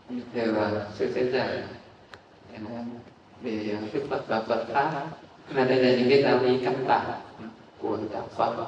đều là sự sẽ giải về Đức Phật và Phật pháp. Mà đây là những cái giáo lý căn bản của đạo Phật.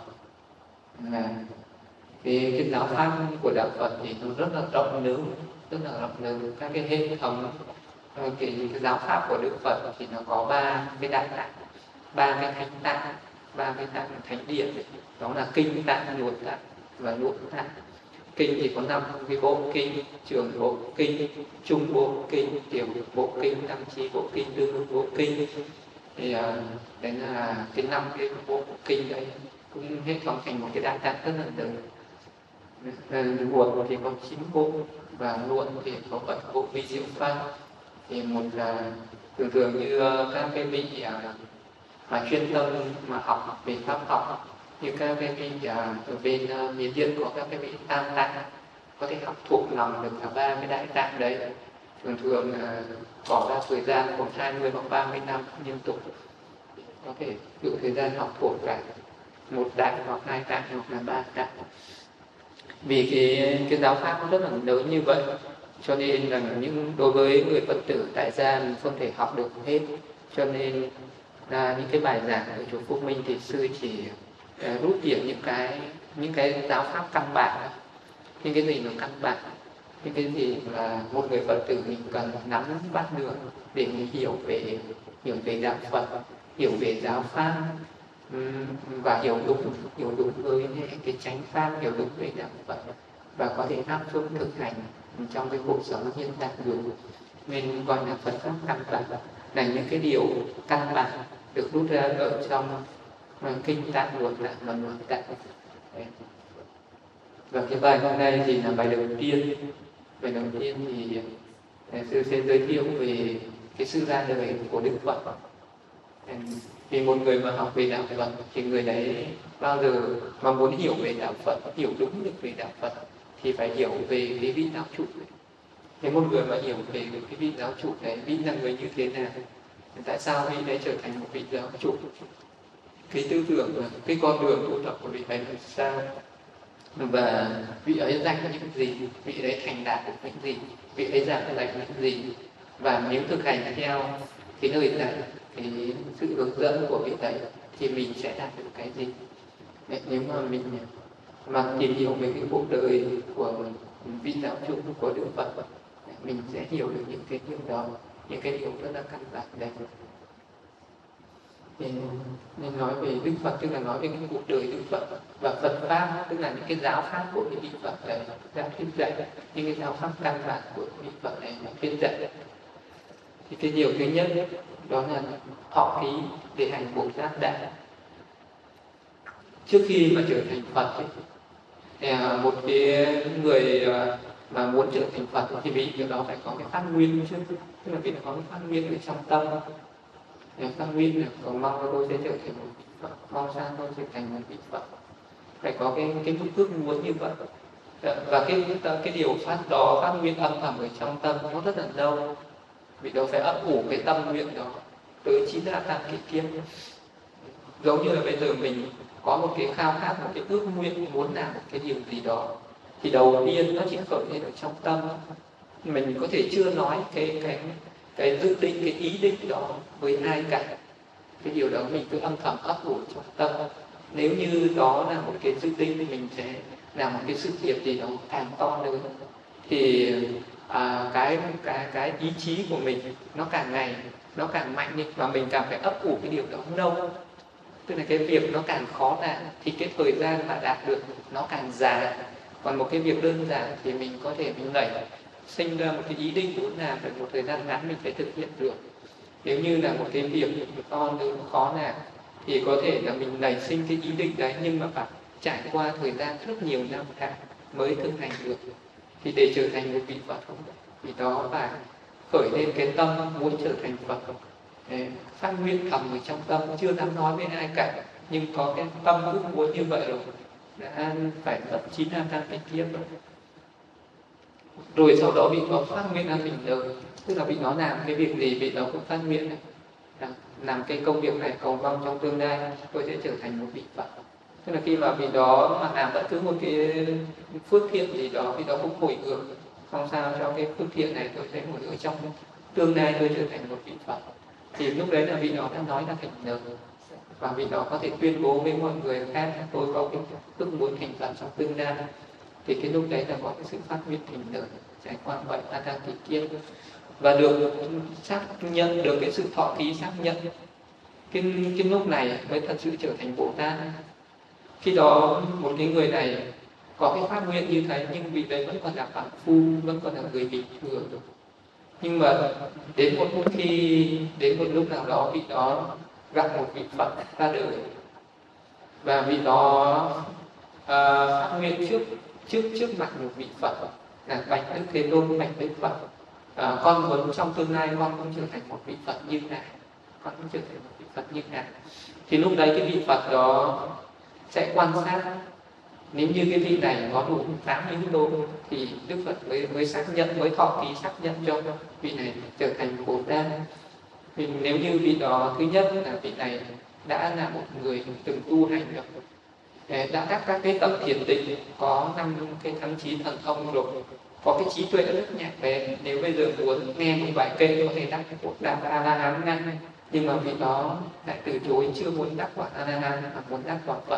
Cái giáo pháp của đạo Phật thì nó rất là rộng lớn, rất là rộng lớn. Các cái hệ thống cái giáo pháp của Đức Phật thì nó có ba cái đại tạng, ba cái thánh tạng, ba cái tạng thánh điện, đó là kinh tạng, nhuận tạng và nội tạng. Kinh thì có 5 cái bộ kinh: trường bộ kinh, trung bộ kinh, tiểu bộ kinh, tam chi bộ kinh, tư bộ kinh. Thì đấy là cái 5 cái bộ kinh đấy cũng hệ thống thành một cái đại tạng rất là lớn. Luận thì có 9 bộ và luận thì có 7 bộ vi diệu pháp. Thì một là thường thường như các cái vị mà chuyên tâm mà học về pháp học, như các cái vị ở bên miền Điện có các cái vị tam tạng, có thể học thuộc lòng được cả ba cái đại tạng đấy. Thường thường bỏ ra thời gian khoảng 20 hoặc 30 năm liên tục, có thể dùng thời gian học thuộc cả một đại hoặc hai tạng hoặc là ba tạng. Vì cái giáo pháp nó rất là lớn như vậy, cho nên là đối với người Phật tử tại gia mình không thể học được hết. Cho nên là những cái bài giảng ở chùa Phúc Minh thì sư chỉ rút điểm những cái giáo pháp căn bản, những cái gì nó căn bản, những cái gì là một người Phật tử mình cần nắm bắt được để mình hiểu về đạo Phật, hiểu về giáo pháp, và hiểu đúng với cái chánh pháp, hiểu đúng về đạo Phật và có thể áp dụng thực hành trong cái cuộc sống hiện tại được. Nên gọi là Phật pháp căn bản, là những cái điều căn bản được rút ra ở trong kinh tạng, luận tạng và nội tạng. Và cái bài hôm nay thì là bài đầu tiên. Bài đầu tiên thì sư sẽ giới thiệu về cái sự ra đời của Đức Phật. Vì một người mà học về đạo Phật thì người đấy bao giờ mà muốn hiểu về đạo Phật, hiểu đúng được về đạo Phật thì phải hiểu về cái vị giáo chủ này. Thế một người mà hiểu về cái vị giáo chủ này, vị là người như thế nào, tại sao vị đấy trở thành một vị giáo chủ, cái tư tưởng, cái con đường tu tập của vị ấy là sao, và vị ấy dạy những gì, vị ấy thành đạt được những gì, vị ấy giảng dạy những gì, và nếu thực hành theo cái lời dạy, cái sự hướng dẫn của vị ấy thì mình sẽ đạt được cái gì. Nếu mà mình tìm hiểu về cái cuộc đời của vị giáo chủ của Đức Phật, mình sẽ hiểu được những cái điều đó, những cái điều rất là căn bản đây. Nên nói về Đức Phật tức là nói về cái cuộc đời Đức Phật, và Phật pháp tức là những cái giáo pháp của cái vị Phật này đã thuyết dạy, những cái giáo pháp căn bản của vị Phật này đã thuyết dạy. Thì cái điều thứ nhất đó là thọ ký để hành Bồ Tát Đạo. Trước khi mà trở thành Phật thì một cái người mà muốn trở thành Phật thì vị đó phải có cái phát nguyên trước, tức là vị có cái phát nguyên ở trong tâm. Phát nguyên là cầu mong tôi sẽ trở thành một vị Phật, mong sao tôi sẽ thành một vị Phật, phải có cái ước muốn như vậy. Và cái điều phát nguyên âm thầm ở trong tâm nó rất là lâu, vị đó phải ấp ủ cái tâm nguyện đó tới 9 tam kỷ kiếp. Giống như là bây giờ mình có một cái khao khát, một cái ước nguyện muốn làm một cái điều gì đó, thì đầu tiên nó chỉ khởi lên ở trong tâm. Mình có thể chưa nói cái dự định, cái ý định đó với ai cả. Cái điều đó mình cứ âm thầm ấp ủ trong tâm. Nếu như đó là một cái dự định thì mình sẽ làm một cái sự nghiệp gì đó càng to lớn, thì cái ý chí của mình nó càng ngày nó càng mạnh đi, và mình càng phải ấp ủ cái điều đó lâu. Tức là cái việc nó càng khó làm thì cái thời gian mà đạt được nó càng dài. Còn một cái việc đơn giản thì mình có thể mình sinh ra một cái ý định muốn làm, được một thời gian ngắn mình phải thực hiện được. Nếu như là một cái việc to lớn khó làm thì có thể là mình nảy sinh cái ý định đấy, nhưng mà phải trải qua thời gian rất nhiều năm tháng mới thực hành được. Thì để trở thành một vị Phật thì đó phải khởi lên cái tâm muốn trở thành Phật, phát nguyên thầm ở trong tâm, chưa dám nói với ai cả, nhưng có cái tâm ước muốn như vậy rồi, đã phải tận 9 năm tam kiếp rồi. Sau đó vị có phát nguyện là mình đời, tức là vị nó làm cái việc gì vị đó cũng phát nguyện này, làm cái công việc này cầu mong trong tương lai tôi sẽ trở thành một vị Phật. Tức là khi mà vị đó mà làm bất cứ một cái phước thiện gì đó, vị đó cũng hồi hướng không sao cho cái phước thiện này tôi sẽ ngồi ở trong tương lai tôi trở thành một vị Phật. Thì lúc đấy là vị đó đã nói ra thành lời, và vị đó có thể tuyên bố với mọi người khác tôi có cái ước muốn thành Phật trong tương lai. Thì cái lúc đấy là có cái sự phát nguyện thành lời trải qua vậy ta đang kỳ kiên, và được xác nhận, được cái sự thọ ký xác nhận. Cái lúc này mới thật sự trở thành Bồ Tát. Khi đó một cái người này có cái phát nguyện như thế, nhưng vị đấy vẫn còn là phàm phu, vẫn còn là người bình thường. Nhưng mà đến một lúc nào đó vị đó gặp một vị Phật ra đời, và vị đó phát nguyện trước mặt một vị Phật là bạch Đức Thế Tôn, bạch Đức Phật, con muốn trong tương lai con cũng trở thành một vị Phật như ngài, con cũng trở thành một vị Phật như ngài. Thì lúc đấy cái vị Phật đó sẽ quan sát, nếu như cái vị này có đủ 80 đô thì Đức Phật mới xác nhận, mới thọ ký xác nhận cho vị này trở thành Bồ Tát. Vì nếu như vị đó, thứ nhất là vị này đã là một người từng tu hành được, đã các cái tập thiền định, có 5 cái thắng trí thần thông rồi, có cái trí tuệ rất nhạy bén. Nếu bây giờ muốn nghe một bài kệ có thể đắc đạo A La Hán ngay, nhưng mà vị đó lại từ chối, chưa muốn đắc quả A La Hán mà muốn đắc quả Phật.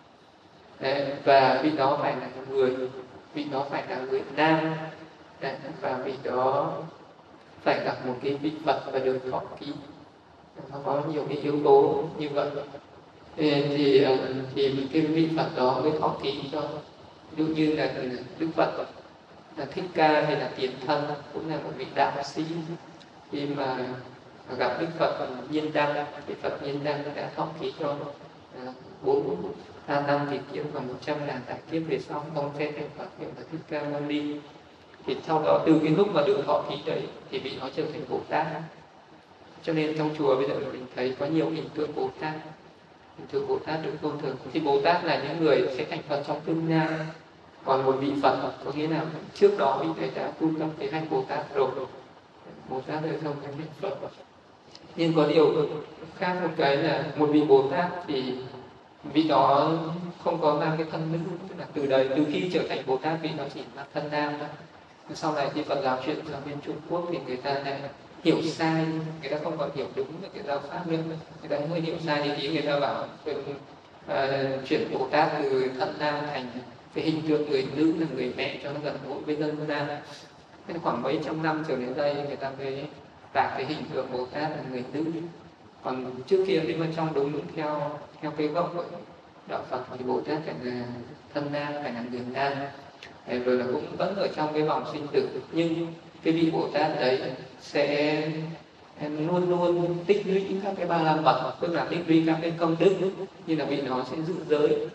Và vị đó phải là người nam, và vị đó phải gặp một cái vị Phật và được thọ ký. Nó có nhiều cái yếu tố như vậy. Thì cái vị Phật đó mới thọ ký cho. Ví dụ như là Đức Phật là Thích Ca hay là Tiền Thân, cũng là một vị đạo sĩ. Khi mà gặp Đức Phật Nhiên Đăng, vị Phật Nhiên Đăng đã thọ ký cho 4 năm thì kiếp và 100 ngàn đại kiếp về sau ông sẽ thành Phật, hiệu là Thích Ca Mâu Ni. Thì sau đó từ cái lúc mà được thọ ký đấy thì vị nó trở thành Bồ Tát. Cho nên trong chùa bây giờ mình thấy có nhiều hình tượng Bồ Tát, hình tượng Bồ Tát được tôn thờ. Thì Bồ Tát là những người sẽ thành Phật trong tương lai. Còn một vị Phật có nghĩa là trước đó vị thầy đã tu trong cái hành Bồ Tát rồi, Bồ Tát đời không thành Phật. Nhưng có điều khác một cái là một vị Bồ Tát thì vị đó không có mang cái thân nữ, tức là từ khi trở thành Bồ Tát vị đó chỉ mang thân nam thôi. Sau này khi Phật giáo chuyển sang bên Trung Quốc thì người ta lại hiểu sai, người ta không còn hiểu đúng được cái giáo pháp nữa, người ta mới hiểu sai. Thì ý người ta bảo chuyển Bồ Tát từ thân nam thành cái hình tượng người nữ là người mẹ cho nó gần gũi với dân gian. Nên khoảng mấy trăm năm trở đến đây người ta mới tạc cái hình tượng Bồ Tát là người nữ. Còn trước kia nếu mà trong đúng theo cái gốc của đạo Phật thì Bồ Tát phải là thân nam, phải là người nam, rồi là cũng vẫn ở trong cái vòng sinh tử. Nhưng cái vị Bồ Tát đấy sẽ luôn luôn tích lũy các cái ba la mật, tức là tích lũy các cái công đức, như là vị đó sẽ giữ giới.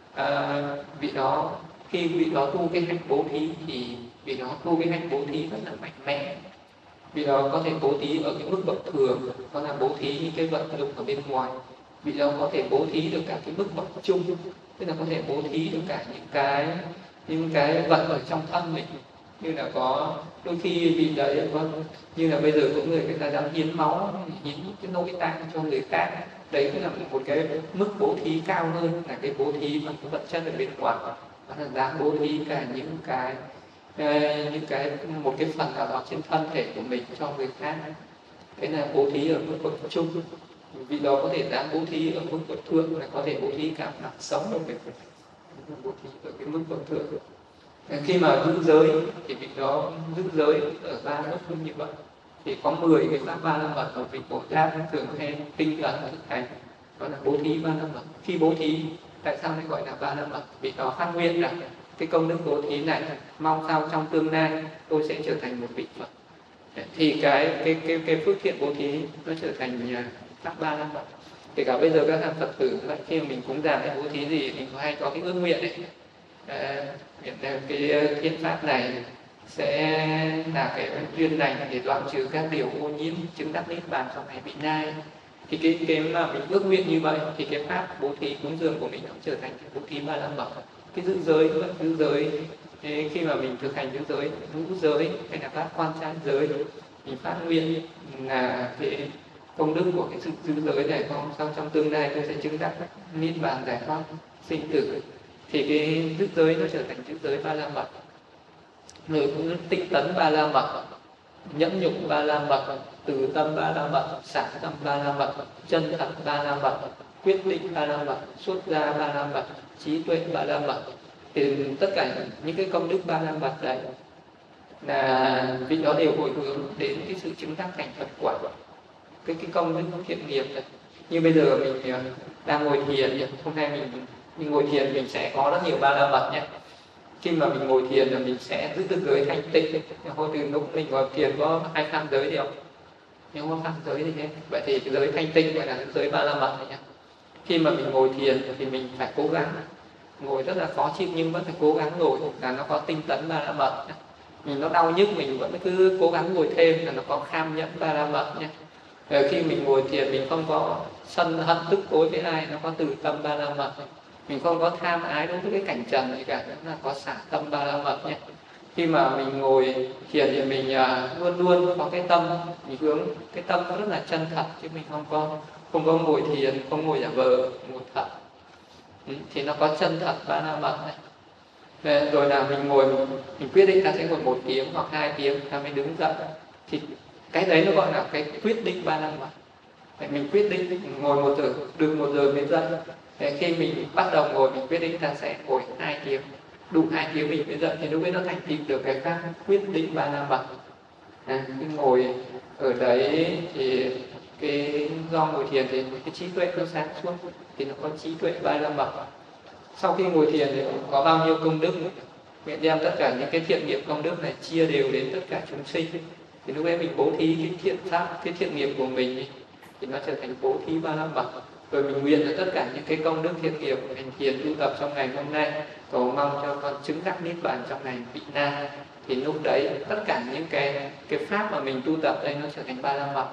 Vị đó khi vị đó tu cái hạnh bố thí thì vị đó tu cái hạnh bố thí rất là mạnh mẽ. Vị đó có thể bố thí ở cái mức bậc thường, có là bố thí những cái vật dụng ở bên ngoài. Vị đó có thể bố thí được cả cái mức bậc chung, tức là có thể bố thí được cả những cái vật ở trong thân mình. Như là có đôi khi vị đấy như là bây giờ có người ta dám hiến máu, hiến cái nội tạng cho người khác. Đấy cũng là một cái mức bố thí cao hơn là cái bố thí bằng cái vật chất ở bên ngoài. Đó là dám bố thí cả những cái một cái phần nào đó trên thân thể của mình cho người khác. Cái là bố thí ở mức bậc chung. Vị đó có thể dám bố thí ở mức bậc thượng, là có thể bố thí cả mạng sống ở cái bố thí ở cái mức bậc thượng. Khi mà giữ giới thì vị đó giữ giới ở 3 mức như vậy. Thì có 10 cái pháp ba la mật của vị Bồ Tát thường hay tinh tấn thực hành, đó là bố thí ba la mật. Khi bố thí, tại sao lại gọi là ba la mật? Vị đó phát nguyện rằng cái công đức bố thí này mong sao trong tương lai tôi sẽ trở thành một vị Phật. Thì cái phước thiện bố thí nó trở thành pháp ba la mật. Kể cả bây giờ các hàng Phật tử lại khi mà mình cúng dường hay bố thí gì, mình có hay có cái ước nguyện ấy. Cái thiên pháp này sẽ là cái duyên lành để đoạn trừ các điều ô nhiễm, chứng đắc niết bàn trong ngày vị lai. Thì cái mà mình ước nguyện như vậy thì cái pháp bố thí cúng dường của mình cũng trở thành cái bố thí ba la mật. Cái giữ giới khi mà mình thực hành giữ giới hay là pháp quan sát giới, mình phát nguyện là cái công đức của cái sự giữ giới này không sao trong tương lai tôi sẽ chứng đắc niết bàn giải thoát sinh tử. Thì cái giữ giới nó trở thành giữ giới ba la mật. rồi cũng tinh tấn ba la mật, nhẫn nhục ba la mật, từ tâm ba la mật, xả tâm ba la mật, chân thật ba la mật, quyết định ba la mật, xuất gia ba la mật, trí tuệ ba la mật. Thì tất cả những cái công đức ba la mật đấy là vị đó đều hồi hướng đến cái sự chứng đắc thành Phật quả, cái công đức thiện nghiệp này. Như bây giờ mình đang ngồi thiền, hôm nay mình ngồi thiền mình sẽ có rất nhiều ba la mật nhé. Khi mà mình ngồi thiền là mình sẽ giữ được giới thanh tịnh. Hồi từ lúc mình ngồi thiền có ai phạm giới gì không? Nếu không phạm giới thì thế. Vậy thì cái giới thanh tịnh gọi là giới ba la mật này nhé. Khi mà mình ngồi thiền thì mình phải cố gắng, ngồi rất là khó chịu nhưng vẫn phải cố gắng ngồi, là nó có tinh tấn ba la mật nhé. Mình nó đau nhức mình vẫn cứ cố gắng ngồi thêm, là nó có kham nhẫn ba la mật nhé. Khi mình ngồi thiền mình không có sân hận tức tối với ai, nó có từ tâm ba la mật. Mình không có tham ái đối với cái cảnh trần gì cả, nó là có xả tâm ba la mật nhé. Khi mà mình ngồi thiền thì mình luôn luôn có cái tâm, mình hướng cái tâm nó rất là chân thật, chứ mình không có ngồi thiền, không ngồi giả vờ, ngồi thật. Thì nó có chân thật ba la mật này. Rồi là mình ngồi, mình quyết định ta sẽ ngồi 1 tiếng hoặc 2 tiếng ta mới đứng dậy, thì cái đấy nó gọi là cái quyết định ba la mật. Mình quyết định ngồi được 1 giờ mới dậy. Khi mình bắt đầu ngồi mình quyết định ta sẽ ngồi 2 tiếng, đủ 2 tiếng mình mới dậy, thì lúc ấy nó thành tựu được cái khác quyết định ba la mật. Khi ngồi ở đấy thì do ngồi thiền thì cái trí tuệ nó sáng suốt, thì nó có trí tuệ ba la mật. Sau khi ngồi thiền thì có bao nhiêu công đức, mình đem tất cả những cái thiện nghiệp công đức này chia đều đến tất cả chúng sinh, thì lúc ấy mình bố thí cái thiện pháp, cái thiện nghiệp của mình thì nó trở thành bố thí ba la mật. Rồi mình nguyện là tất cả những cái công đức thiện nghiệp của mình thiền tu tập trong ngày hôm nay, cầu mong cho con chứng đắc niết bàn trong ngày vị na. Thì lúc đấy tất cả những cái pháp mà mình tu tập đây nó trở thành ba la mật.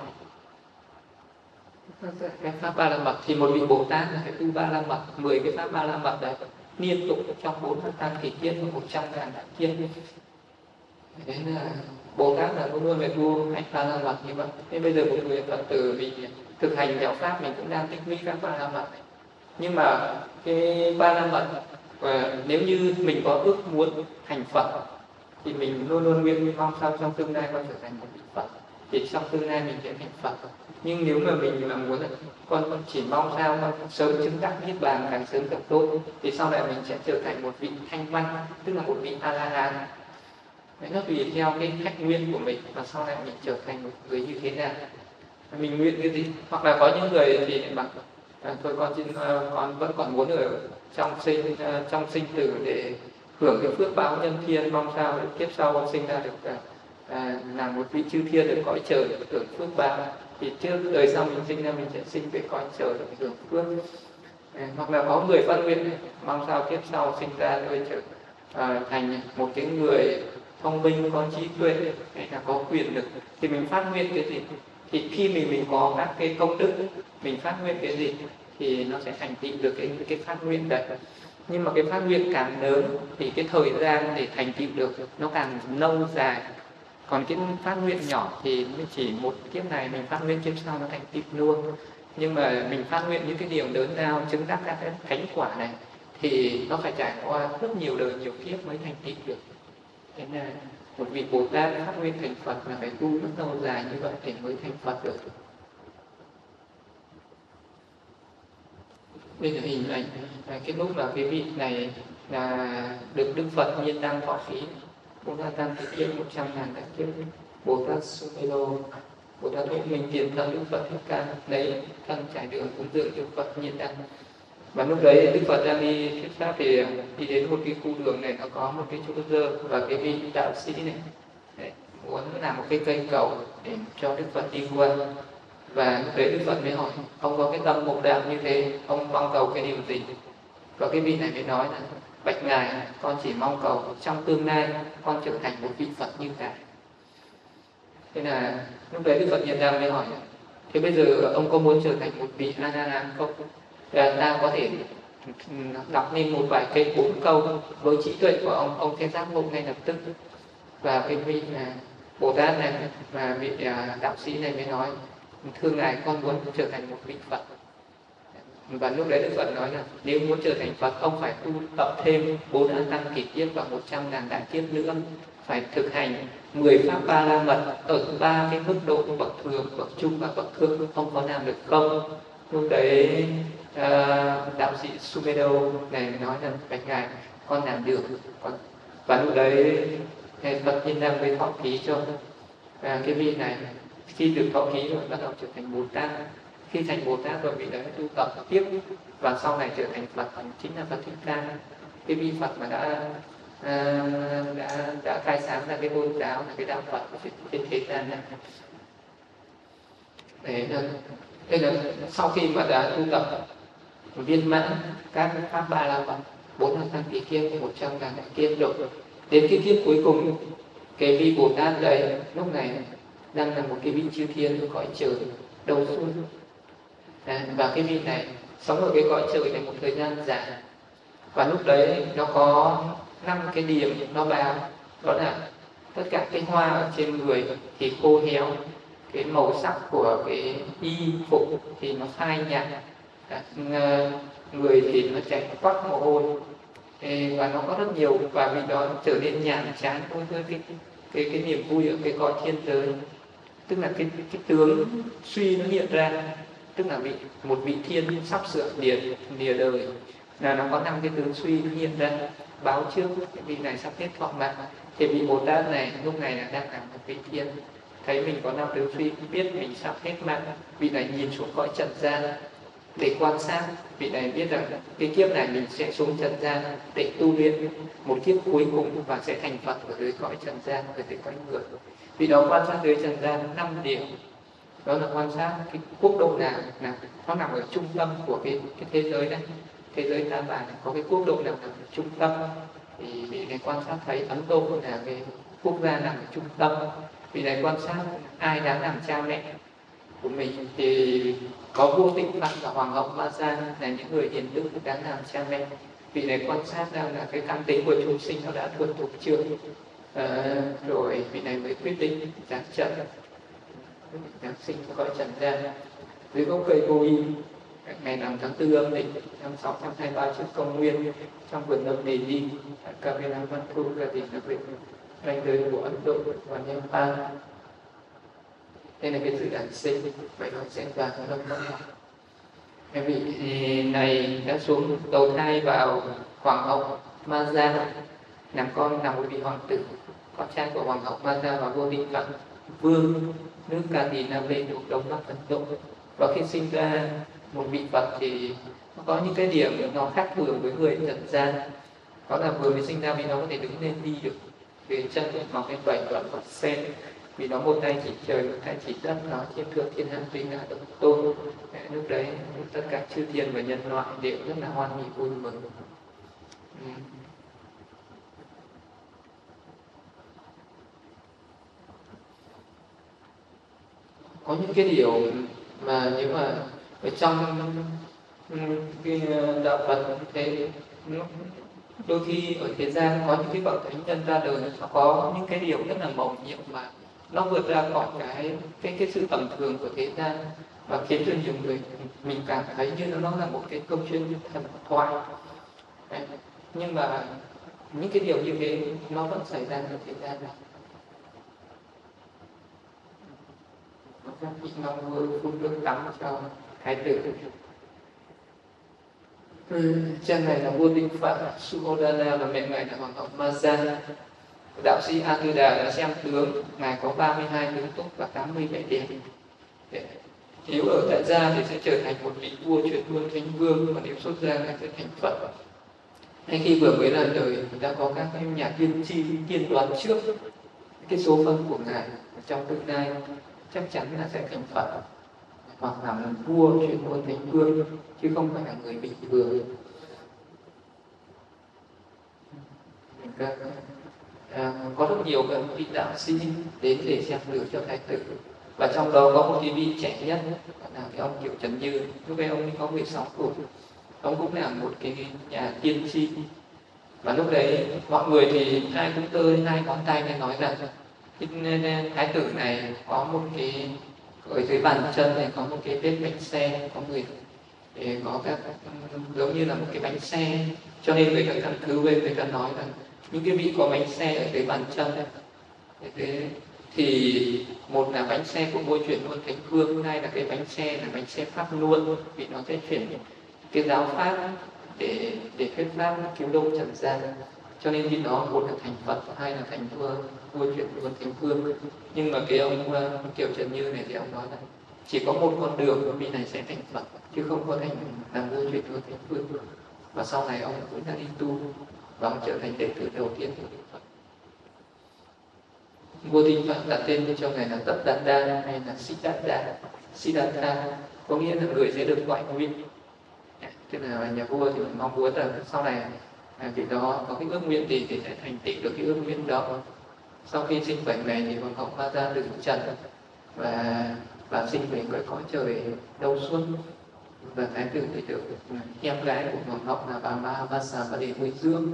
Cái pháp ba la mật thì một vị Bồ Tát là phải tu ba la mật, 10 cái pháp ba la mật đấy liên tục trong 4 tam kỷ kiếp và 100.000 đại kiếp. Thế là Bồ Tát là luôn luôn phải tu hành ba la mật như vậy. Thế bây giờ một người Phật tử mình thực hành giáo pháp mình cũng đang tích lũy các ba la mật này. Nhưng mà cái ba la mật nếu như mình có ước muốn thành Phật thì mình luôn luôn nguyện mong sao trong tương lai con trở thành một vị Phật, thì trong tương lai mình sẽ thành Phật. Nhưng nếu mà mình là muốn là con chỉ mong sao con sớm chứng đắc niết bàn càng sớm càng tốt, thì sau này mình sẽ trở thành một vị thanh văn, tức là một vị A La Hán. Đấy, nó tùy theo cái khách nguyện của mình và sau này mình trở thành một người như thế nào, mình nguyện cái gì. Hoặc là có những người thì lại bảo thôi con vẫn còn muốn ở trong sinh tử để hưởng cái phước báo nhân thiên, mong sao kiếp sau con sinh ra được là một vị chư thiên được cõi trời được hưởng phước báo, thì trước đời sau mình sinh ra mình sẽ sinh về cõi trời được hưởng phước. Hoặc là có người phát nguyện mong sao kiếp sau sinh ra tôi trở thành một cái người thông minh, có trí tuệ hay là có quyền lực, thì mình phát nguyện cái gì, thì khi mình có các cái công đức mình phát nguyện cái gì thì nó sẽ thành tựu được cái phát nguyện đấy. Nhưng mà cái phát nguyện càng lớn thì cái thời gian để thành tựu được nó càng lâu dài. Còn cái phát nguyện nhỏ thì chỉ một kiếp này mình phát nguyện, kiếp sau nó thành tựu luôn. Nhưng mà mình phát nguyện những cái điều lớn lao chứng đắc các cái thánh quả này thì nó phải trải qua rất nhiều đời nhiều kiếp mới thành tựu được. Thế là một vị Bồ Tát phát nguyện thành Phật là phải tu rất lâu dài như vậy thì mới thành Phật được. Đây là hình ảnh cái lúc mà cái vị này là được Đức Phật Nhiên Đăng thọ ký 400 kiếp 100.000 đại kiếp. Bồ Tát Sumelo, Bồ Tát Hộ Minh Tiền Thân Đức Phật Thích Ca lấy thân trải đường cúng dường Đức Phật Nhiên Đăng. Và lúc đấy Đức Phật đang đi thuyết pháp thì đi đến một cái khu đường này, nó có một cái chỗ dơ và cái vị đạo sĩ này đấy, muốn làm một cái cây cầu để cho Đức Phật đi qua. Và lúc đấy Đức Phật mới hỏi ông có cái tâm mục đạo như thế, ông mong cầu cái điều gì? Và cái vị này mới nói là bạch ngài, con chỉ mong cầu trong tương lai con trở thành một vị Phật như ngài. Thế là lúc đấy Đức Phật Nhiên Đăng mới hỏi thế bây giờ ông có muốn trở thành một vị A La Hán không? Ta có thể đọc nên một vài cây 4 câu với trí tuệ của ông sẽ giác ngộ ngay lập tức. Và cái vị Bồ Tát này và vị đạo sĩ này mới nói thưa ngài, con muốn trở thành một vị Phật. Và lúc đấy Đức Phật nói là nếu muốn trở thành Phật ông phải tu tập thêm 4 tam kỷ kiếp và 100.000 đại kiếp nữa phải thực hành 10 pháp ba la mật ở 3 cái mức độ bậc thường, bậc trung và bậc thượng, không có làm được không. Lúc đấy đạo sĩ Sumedo này nói rằng bạch ngài con làm được. Và lúc đấy Phật Nhiên Đăng mới thọ ký cho cái vị này. Khi được thọ ký rồi bắt đầu trở thành Bồ Tát. Khi thành Bồ Tát rồi vị đấy tu tập tiếp và sau này trở thành Phật, chính là Phật Thích Ca, cái vị Phật mà đã khai sáng ra cái tôn giáo là cái đạo Phật trên thế gian này. Đây là sau khi mà đã tu tập viên mãn các pháp ba la mật, 4 tham kỳ kiên, 100 ngàn đại kiên rồi, đến cái kiếp cuối cùng, cái vị Bồ Tát đấy lúc này đang là một cái vị chư thiên ở cõi trời đầu xuôi. Và cái vị này sống ở cái cõi trời này một thời gian dài. Và lúc đấy nó có 5 cái điểm nó báo, đó là tất cả cái hoa ở trên người thì khô héo, cái màu sắc của cái y phục thì nó phai nhạt, người thì nó chảy toát mồ hôi, và nó có rất nhiều, và vì đó trở nên nhàm chán với cái niềm vui ở cái cõi thiên giới. Tức là cái tướng suy nó hiện ra, tức là một vị thiên sắp sửa lìa đời, là nó có 5 cái tướng suy nó hiện ra báo trước cái vị này sắp hết thọ mạng. Thì vị Bồ Tát này lúc này là đang làm một vị thiên, thấy mình có 5 tướng suy, biết mình sắp hết mạng. Vị này nhìn xuống cõi trần gian để quan sát, vị này biết rằng cái kiếp này mình sẽ xuống trần gian để tu luyện một kiếp cuối cùng và sẽ thành Phật ở dưới cõi trần gian, ở dưới cõi người. Vì đó quan sát dưới trần gian 5 điểm, đó là quan sát cái quốc độ nào là nó nằm ở trung tâm của cái thế giới này, thế giới tam bản này có cái quốc độ nào nằm ở trung tâm, thì vị này quan sát thấy Ấn Độ là cái quốc gia nằm ở trung tâm. Vị này quan sát ai đáng làm cha mẹ của mình, thì có vua Tịnh Phạn và hoàng hậu Ma Gia là những người hiền đức đáng làm cha mẹ. Vị này quan sát ra là cái căn tính của chúng sinh nó đã thuần thục chưa, rồi vị này mới quyết định giáng trần, giáng sinh gọi trần gian dưới gốc cây Cô In ngày 5 tháng 4 âm lịch năm 623 trước công nguyên, trong vườn lâm Đề Di, Kavela Văn Thu là tỉnh đặc biệt ranh giới của Ấn Độ và Nepal. Đây là cái sự đản sinh, vậy nó sẽ ra trong lâm môn. Cái vị này đã xuống đầu thai vào hoàng hậu Ma Gia, làm con là một vị hoàng tử, con trai của hoàng hậu Ma Gia và vua Tịnh Phạn vương nước Kandinave thuộc đông bắc Ấn Độ. Và khi sinh ra một vị Phật thì nó có những cái điểm nó khác thường với người trần gian. Đó là vừa mới sinh ra vì nó có thể đứng lên đi được, về chân mọc lên 7 đoạn Phật sen, vì nó một tay chỉ trời, một tay chỉ đất, nó chiêm thượng thiên hạ tuy là độc tôn. Lúc đấy tất cả chư thiên và nhân loại đều rất là hoan hỷ vui mừng. Có những cái điều mà nếu mà ở trong cái đạo Phật thế, đôi khi ở thế gian có những cái bậc thánh nhân ra đời, nó có những cái điều rất là mầu nhiệm mà nó vượt ra khỏi cái sự tầm thường của thế gian, và khiến cho nhiều người mình cảm thấy như nó là một cái câu chuyện thần thoại. Đấy. Nhưng mà những cái điều như thế nó vẫn xảy ra ở thế gian này. Các vị Long Vương phun nước tắm cho thái tử. Trên này là vua Tịnh Phạn, Suhodana là mẹ ngài là hoàng hậu Ma Gia. Đạo sĩ A Tư Đà đã xem tướng, ngài có 32 tướng tốt và 80 vẻ đẹp. Nếu ở tại gia thì sẽ trở thành một vị vua chuyển vương thánh vương, và nếu xuất gia ngài sẽ thành Phật. Hay khi vừa mới ra đời, đã có các nhà tiên tri tiên đoán trước cái số phận của ngài trong tương lai chắc chắn là sẽ thành Phật, hoặc là vua chuyển vương thánh vương, chứ không phải là người bình thường. Có rất nhiều các vị đạo sĩ đến để xem lửa cho thái tử, và trong đó có một cái vị trẻ nhất là cái ông Kiều Trần Như. Lúc ấy ông có 16 tuổi, ông cũng là một cái nhà tiên tri. Và lúc đấy mọi người thì ai cũng tơi hai ngón tay để nói rằng cái thái tử này có một cái ở dưới bàn chân này có một cái vết bánh xe, có người có các giống như là một cái bánh xe, cho nên người ta căn cứ về người ta nói rằng những cái vị có bánh xe ở dưới bàn chân Thế thì một là bánh xe của ngôi chuyển luân thánh vương, hai là cái bánh xe là bánh xe pháp luân, vì nó sẽ chuyển cái giáo pháp để thuyết pháp cứu độ trần gian, cho nên vị đó một là thành Phật, hai là thành ngôi chuyển luân thánh vương. Nhưng mà cái ông Kiều Trần Như này thì ông nói là chỉ có một con đường của vị này sẽ thành Phật, chứ không có thành làm ngôi chuyển luân thánh vương. Và sau này ông cũng đã đi tu và ông trở thành đệ tử đầu tiên của Đức Phật. Vua Tinh Phạm đặt tên cho ngài là Tất Đạt Đa hay là Siddhartha, có nghĩa là người sẽ được gọi nguyên. Tức là nhà vua thì mong muốn là sau này vị đó có cái ước nguyện thì sẽ thành tựu được cái ước nguyện đó. Sau khi sinh bệnh này thì hoàng hậu Ma Gia được trần và sinh về người cõi trời Đâu Xuân, và thái tử thì được em gái của hoàng hậu là bà Ma Vasa và để nuôi dưỡng.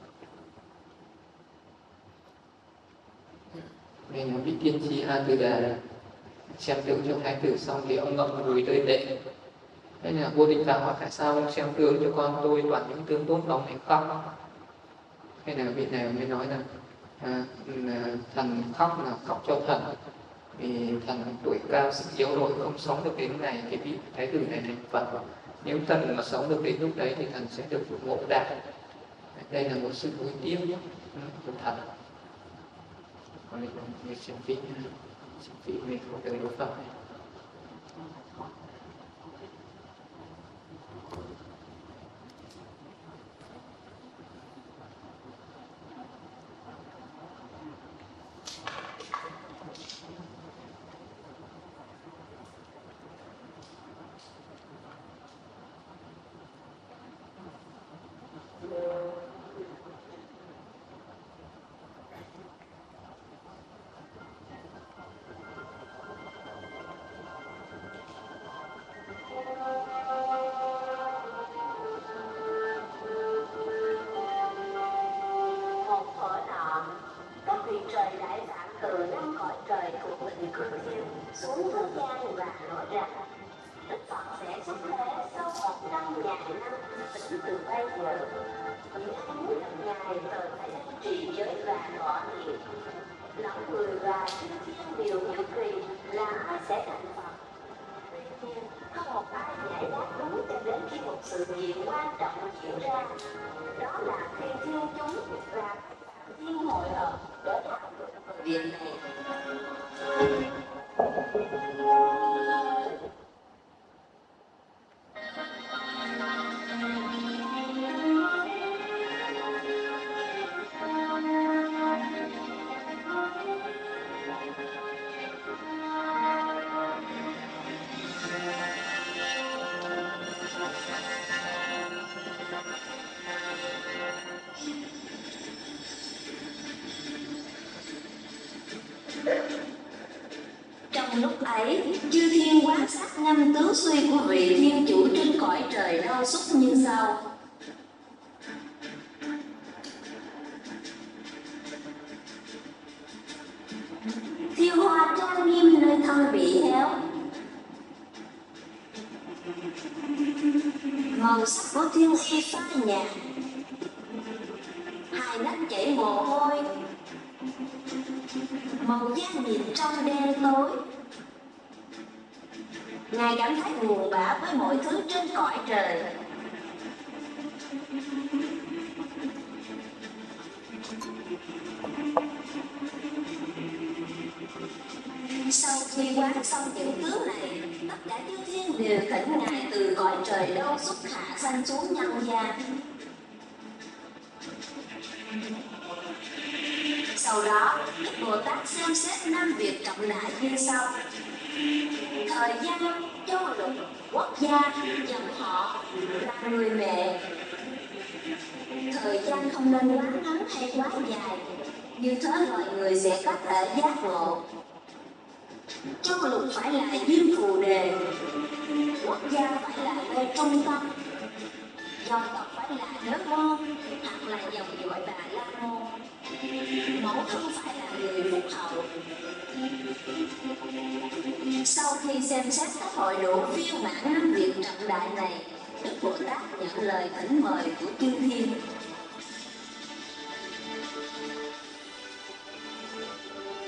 Nên là vị tiên tri A Tư Đà xem tướng cho thái tử xong thì ông ngậm ngùi rơi lệ. Thế là vua Định Phạm hỏi tại sao ông xem tướng cho con tôi toàn những tướng tốt, ông lại khóc. Thế là vị này mới nói là thần khóc là khóc cho thần, vì thần tuổi cao sức yếu rồi không sống được đến lúc này, cái vị thái tử này thành Phật. Nếu thần mà sống được đến lúc đấy thì thần sẽ được ngộ đạo. Đây là một sự vui tiếc của thần. Còn mình xem phim mình không được đối phẩm. Lúc ấy, chư thiên quan sát năm tướng suy của vị thiên chủ trên cõi trời Đâu Xuất như sau. Thiêu hoa trang nghiêm nơi thân bị héo, màu sắc của thiên y phai nhạt, hai nách chảy mồ hôi, màu da nhìn trong đen tối. Ngài cảm thấy buồn bã với mọi thứ trên cõi trời. Sau khi quán xong những tướng này, tất cả chư thiên đều thỉnh Ngài từ cõi trời Đâu Xuất hạ sanh xuống nhân gian. Sau đó, Đức Bồ Tát xem xét 5 việc trọng đại như sau. Thời gian, châu lục, quốc gia, dòng họ, là người mẹ. Thời gian không nên quá ngắn hay quá dài, như thế mọi người sẽ có thể giác ngộ. Châu lục phải là diêm phù đề, quốc gia phải là nơi trung tâm, dòng tộc phải là nước môn hoặc là dòng dõi Bà La Môn. Mẫu thân phải là người phúc hậu. Sau khi xem xét các hội đủ viên mãn 5 việc trọng đại này, Đức Bồ Tát nhận lời thỉnh mời của chư thiên.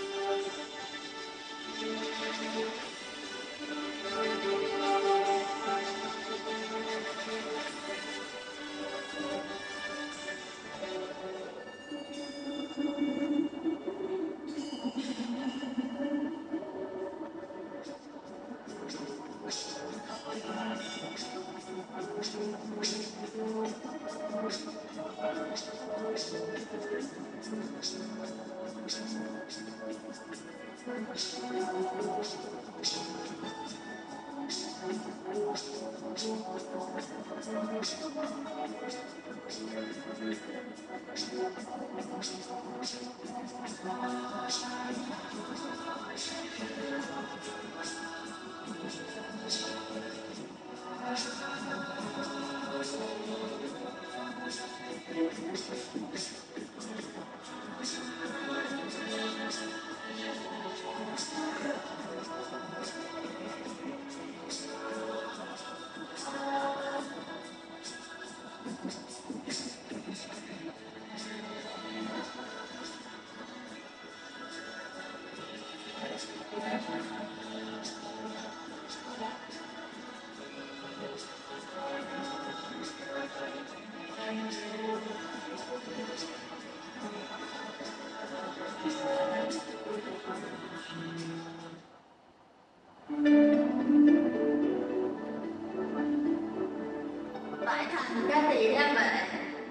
Phải thành ra tỳ la vệ.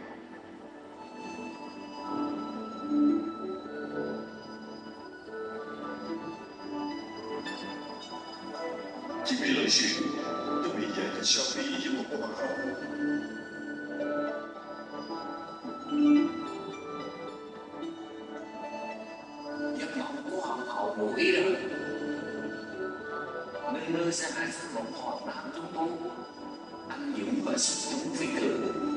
精美冷血，邓丽妍相比英国皇后。 Giấc mộng của hoàng hậu mũi rồi. Nơi nơi sẽ lại sắc mộng hoàng nam trung tú, anh dũng và xuất chúng phi thường.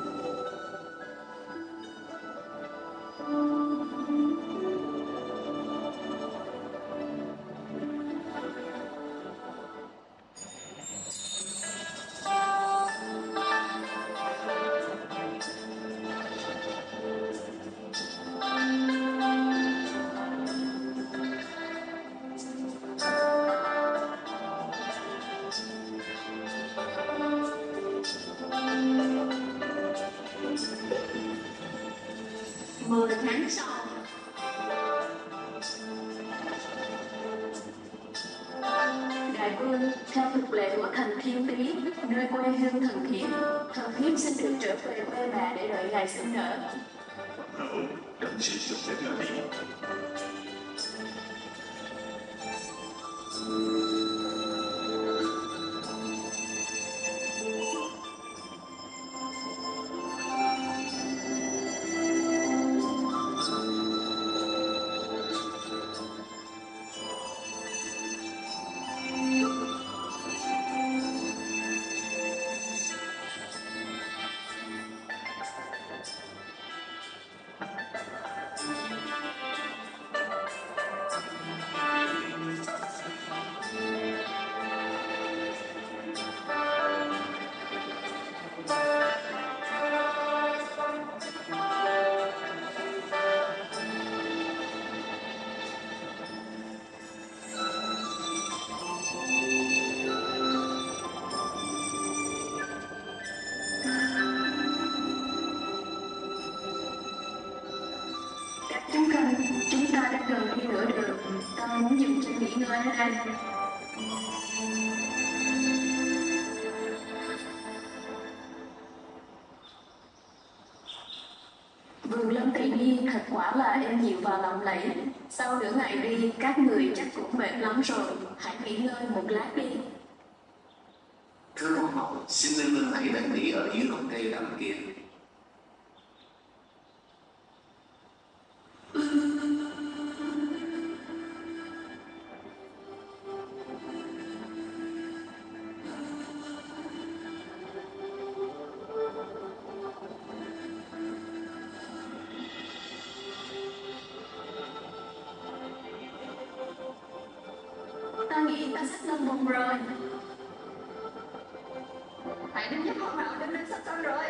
Mười tháng sau, đại vương theo tục lệ của thành Thiên Tý, nơi quê hương thần thiếp xin được trở về quê bà để đợi ngày sinh nở. Hoàng hậu cần chỉ cho phép là đi. Chúng ta đã gần đi nửa đường, ta muốn dừng chân nghỉ ngơi ở đây. Vườn Lâm Tỷ Nhi thật quả là êm dịu và lộng lẫy. Sau nửa ngày đi, các người chắc cũng mệt lắm rồi, hãy nghỉ ngơi một lát đi. Thưa hoàng hậu, xin nương nương hãy đến nghỉ ở dưới gốc cây đằng kia. Ta nghĩ ta sắp lên bụng rồi. Hãy đến giúp hoàng hậu đến sắp xong rồi.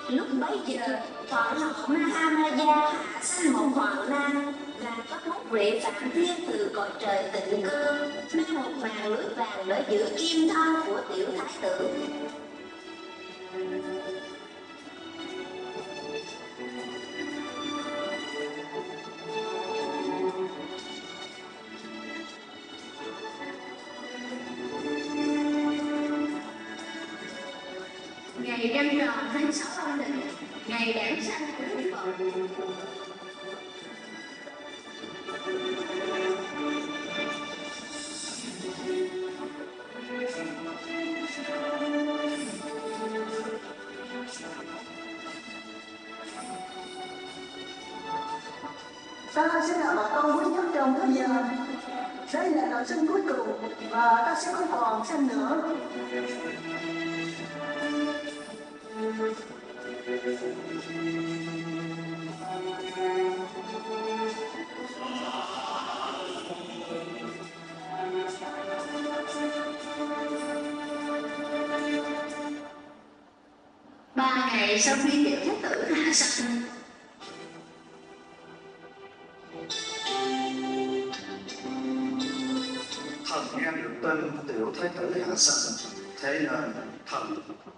Lúc bấy giờ, Thọ Lộc Mahamaya hạ sinh một hoàng nam và có một vị phạm thiên từ cõi trời Tịnh Cương, mang một màn lưới vàng để giữ kim thân của tiểu thái tử. Ngày trăng tròn tháng 6 âm lịch, ngày đản sanh của Đức Phật. Ta sẽ là bà con quý nhất trong thế gian. Đây là đời sinh cuối cùng và ta sẽ không còn sinh nữa. Ba ngày sau khi tiểu thái tử hạ sanh, Thần nghe được tin tiểu thái tử hạ sanh, thế nên thần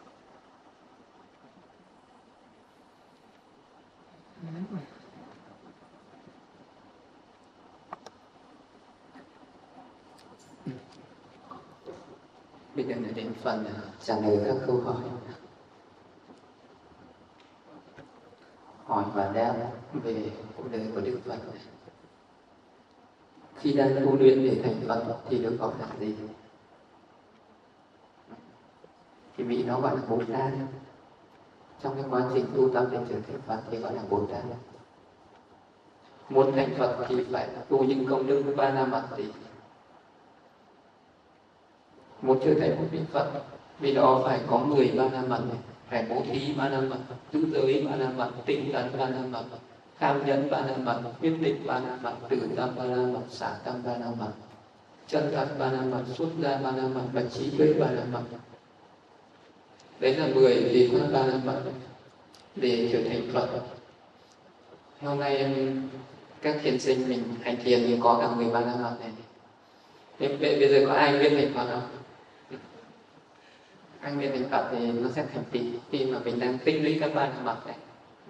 Bây giờ là đến phần trả lời các câu hỏi và đáp về cuộc đời của Đức Phật. Khi đang tu luyện để thành Phật thì Đức Phật làm gì? Thì vị nó gọi là Bồ Tát. Trong cái quá trình tu tập để trở thành Phật thì gọi là Bồ Tát. Muốn thành Phật thì phải tu những công đức ba la mật gì? Muốn trở thành một vị Phật, vì đó phải có 10 ba la mật, phải bố thí ba la mật, giữ giới ba la mật, tinh tấn ba la mật, tham nhẫn ba la mật, quyết định ba la mật, tự tâm ba la mật, xả tâm ba la mật, chân thật ba la mật, xuất gia ba la mật, bạch trí tuệ ba la mật. Đấy là 10 đến ba la mật để trở thành Phật. Hôm nay các thiền sinh mình hành thiền thì có cả 10 ba la mật này. Thế bây giờ có ai biết thành Phật không? Anh biết thành Phật thì nó sẽ thành tựu khi mà mình đang tích lũy các ba la mật này.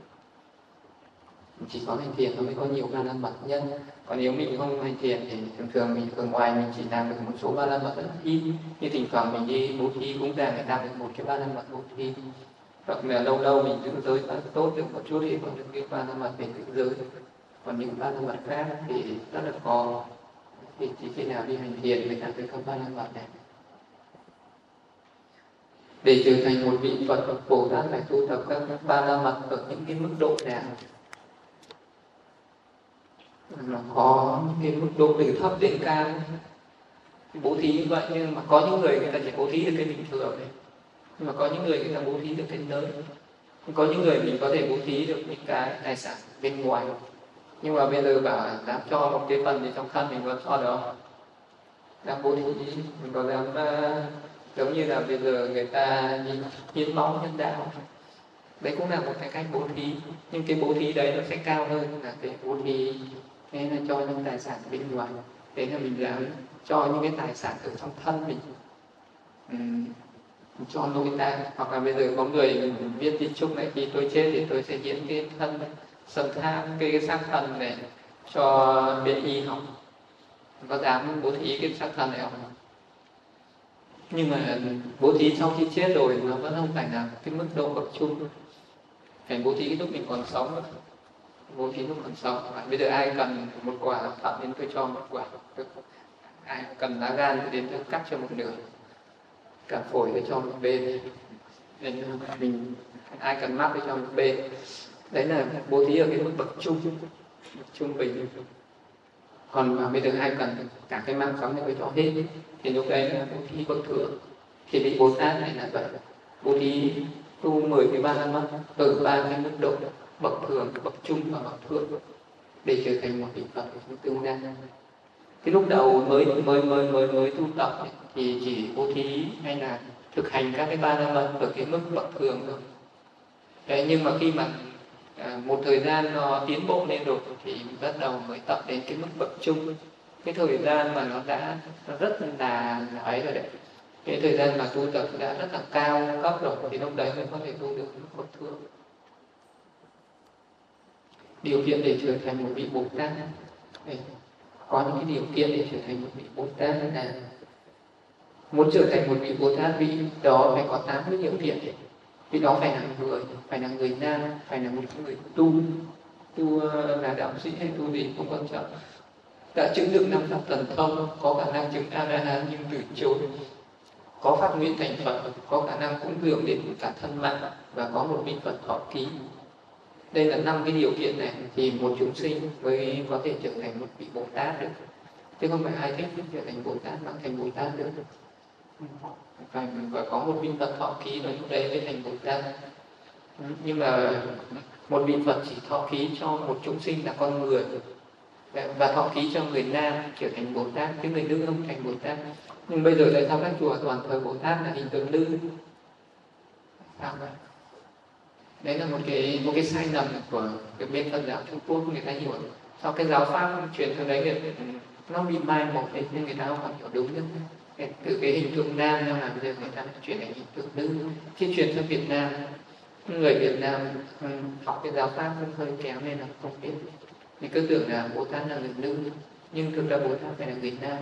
Chỉ có hành thiền nó mới có nhiều ba la mật nhân. Còn nếu mình không hành thiền thì thường mình ở ngoài mình chỉ làm được một số ba la mật rất ít. Như thỉnh thoảng mình đi bố thí cũng đang để làm được một cái ba la mật bố thí. Hoặc là lâu lâu mình giữ giới tốt được một chút thì còn được cái ba la mật để giữ giới. Còn những ba la mật khác thì rất là khó. Thì chỉ khi nào đi hành thiền mới đạt được các ba la mật này. Để trở thành một vị Phật Bồ Tát phải tu tập các ba la mật ở những cái mức độ nào? Nó có những cái mức độ từ thấp đến cao. Bố thí như vậy, nhưng mà có những người ta chỉ bố thí được cái bình thường này. Nhưng mà có những người ta bố thí được cái lớn. Có những người mình có thể bố thí được những cái tài sản bên ngoài. Nhưng mà bây giờ bảo dám cho một cái phần thì trong thân mình có cho được không? Dám bố thí, mình có dám giống như là bây giờ người ta hiến máu nhân đạo. Đấy cũng là một cái cách bố thí. Nhưng cái bố thí đấy nó sẽ cao hơn là cái bố thí nên là cho những tài sản bên ngoài. Đấy là mình dám cho những cái tài sản ở trong thân mình. Cho nội tạng. Hoặc là bây giờ có người mình viết di chúc này, khi tôi chết thì tôi sẽ hiến cái thân sân tham, cái xác thân này cho bên y học. Có dám bố thí cái xác thân này không? Nhưng mà bố thí sau khi chết rồi nó vẫn không phải là cái mức độ bậc chung. Phải bố thí lúc mình còn sống. Bố thí lúc còn sống. Bây giờ ai cần một quả Phật đến tôi cho một quả. Ai cần lá gan thì đến tôi cắt cho một nửa. Cả phổi tôi cho một bên. Nên mình ai cần mắt tôi cho một bên. Đấy là bố thí ở cái mức bậc trung bình. Còn mà bây giờ ai cần cả cái mạng sống thì tôi cho hết. Thì lúc đấy là bố thí bậc thượng. Thì vị Bồ Tát này là vậy. Bố thí tu 10 cái ba la mật ở ba cái mức độ bậc thường, bậc trung và bậc thượng để trở thành một vị Phật tương đương. Cái lúc đầu mới tu tập thì chỉ bố thí hay là thực hành các cái ba la mật ở cái mức bậc thường thôi. Đấy, nhưng mà khi mà một thời gian nó tiến bộ lên rồi thì bắt đầu mới tập đến cái mức bậc trung. Cái thời gian mà nó rất là ấy rồi đấy, cái thời gian mà tu tập đã rất là cao cấp rồi thì lúc đấy mới có thể tu được mức bậc thượng. Điều kiện để trở thành một vị Bồ Tát, có những cái điều kiện để trở thành một vị Bồ Tát là muốn trở thành một vị Bồ Tát, vị đó phải có 80 điều kiện. Vị đó phải là người nam, phải là một người tu là đạo sĩ hay tu gì không quan trọng, đã chứng được 5 pháp thần thông, có khả năng chứng A-la-hán nhưng từ chối, có phát nguyện thành Phật, có khả năng cúng dường đến cả thân mạng và có một vị Phật thọ ký. Đây là 5 cái điều kiện này thì một chúng sinh mới có thể trở thành một vị Bồ Tát được, chứ không phải ai thích trở thành Bồ Tát mà thành Bồ Tát được. Phải có một vị Phật thọ ký và lúc đấy mới thành Bồ Tát. Nhưng mà một vị Phật chỉ thọ ký cho một chúng sinh là con người, và thọ ký cho người nam trở thành Bồ Tát, cái người nữ không thành Bồ Tát. Nhưng bây giờ tại sao các chùa toàn thờ Bồ Tát là hình tượng nữ? Sao vậy? Đấy là một cái sai lầm của cái bên Phật giáo Trung Quốc, người ta hiểu sau cái giáo pháp truyền sang đấy nó bị mai một đấy, nên người ta không hiểu đúng nữa. Từ cái hình tượng nam nhưng mà bây giờ người ta chuyển thành hình tượng nữ. Khi truyền sang Việt Nam, người Việt Nam học cái giáo pháp cũng hơi kéo nên là không biết, thì cứ tưởng là Bồ Tát là người nữ, nhưng thực ra Bồ Tát phải là người nam.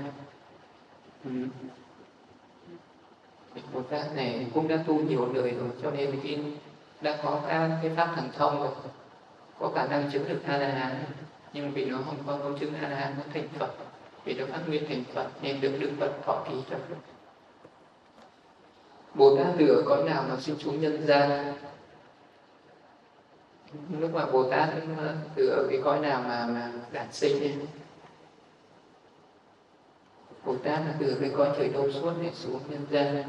Bồ Tát này cũng đã tu nhiều đời rồi, cho nên khi đã có các cái pháp thần thông rồi, có khả năng chứng được A-la-hán, nhưng vì nó không chứng A-la-hán, nó thành Phật, vì nó phát nguyện thành Phật nên được Đức Phật thọ ký cho. Bồ Tát từ ở cõi nào mà sinh xuống nhân gian? Lúc mà Bồ Tát từ ở cái cõi nào mà đản sinh ấy. Bồ Tát là từ cái cõi trời đâu suốt để xuống nhân gian.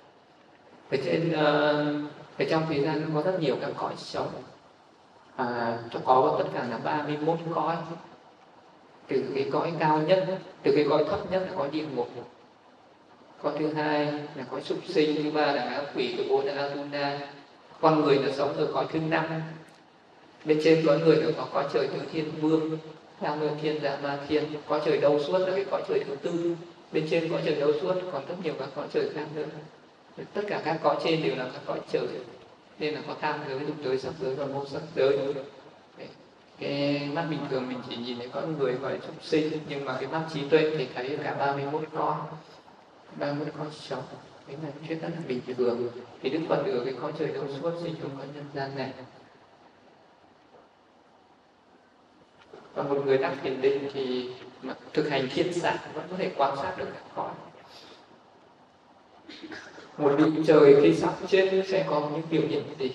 Ở trong thế gian có rất nhiều các cõi sống, có tất cả là 31 cõi. Từ cái cõi cao nhất, từ cái cõi thấp nhất là cõi địa ngục, cõi thứ hai là cõi súc sinh, thứ ba là ngạ quỷ, thứ bốn là Atuna. Con người là sống ở cõi thứ 5. Bên trên cõi người là có cõi trời Tứ Thiên Vương, Tham Luân Thiên, Dạ Ma Thiên. Cõi trời đâu suốt là cái cõi trời thứ 4. Bên trên cõi trời đâu suốt còn rất nhiều các cõi trời khác nữa. Tất cả các cõi trên đều là các cõi trời, nên là có tham giới, dục giới, sắc giới và vô sắc giới. Cái mắt bình thường mình chỉ nhìn thấy cõi người gọi là súc sinh, nhưng mà cái mắt trí tuệ thì thấy cả 31 cõi, 30 cõi sống. Đấy là chuyện rất là bình thường. Thì Đức Phật ở cái cõi trời đâu suốt sinh trong cõi nhân gian này. Và một người đắc thiền định thì thực hành thiên xạ vẫn có thể quan sát được các cõi. Một vị trời khi sắp chết sẽ có những biểu hiện gì?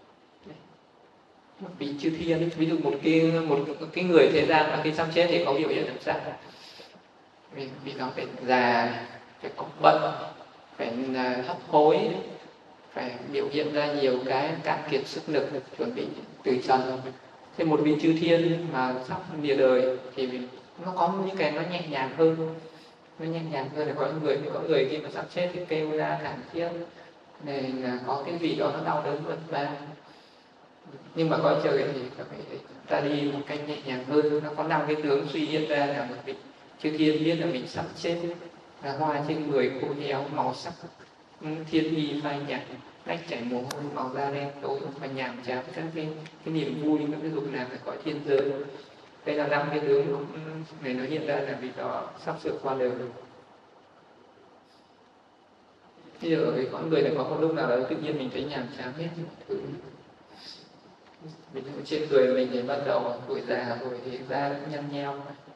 Một vị chư thiên, ví dụ một cái người thế gian mà khi sắp chết thì có biểu hiện làm sao? Vì nó phải già, phải có bệnh, phải hấp hối, phải biểu hiện ra nhiều cái cạn kiệt sức lực chuẩn bị từ trần. Thế một vị chư thiên mà sắp lìa đời thì nó có những cái nó nhẹ nhàng hơn. Nó nhẹ nhàng hơn. Có người khi mà sắp chết thì kêu ra thảm thiết, nên là có cái gì đó nó đau đớn vất vả. Nhưng mà cõi trời thì phải ta đi một cách nhẹ nhàng hơn. Nó có 5 cái tướng suy hiện ra là một vị chư thiên biết là mình sắp chết, là hoa trên người khô héo, màu sắc thiên y phai nhạt, nách chảy mồ hôi, màu da đen tối và nhàm chán, các cái niềm vui, các cái dục lạc ở cõi thiên giới. Đây là 5 cái tướng này nó hiện ra là vì đó sắp sửa qua đời. Bây giờ ở cái con người này có một lúc nào đó tự nhiên mình thấy nhàm chán hết thứ. Ví dụ trên người mình thì bắt đầu tuổi già rồi thì da cũng nhăn nheo,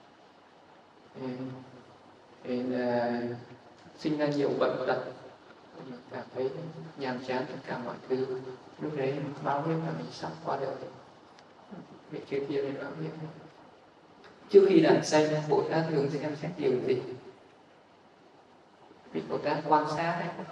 thì là sinh ra nhiều bệnh tật, cảm thấy nhàm chán tất cả mọi thứ. Lúc đấy báo hiệu là mình sắp qua đời. Vị chư thiên này báo hiệu. Trước khi đản sanh, Bồ Tát thường xem xét điều gì? Vị Bồ Tát quan sát đấy.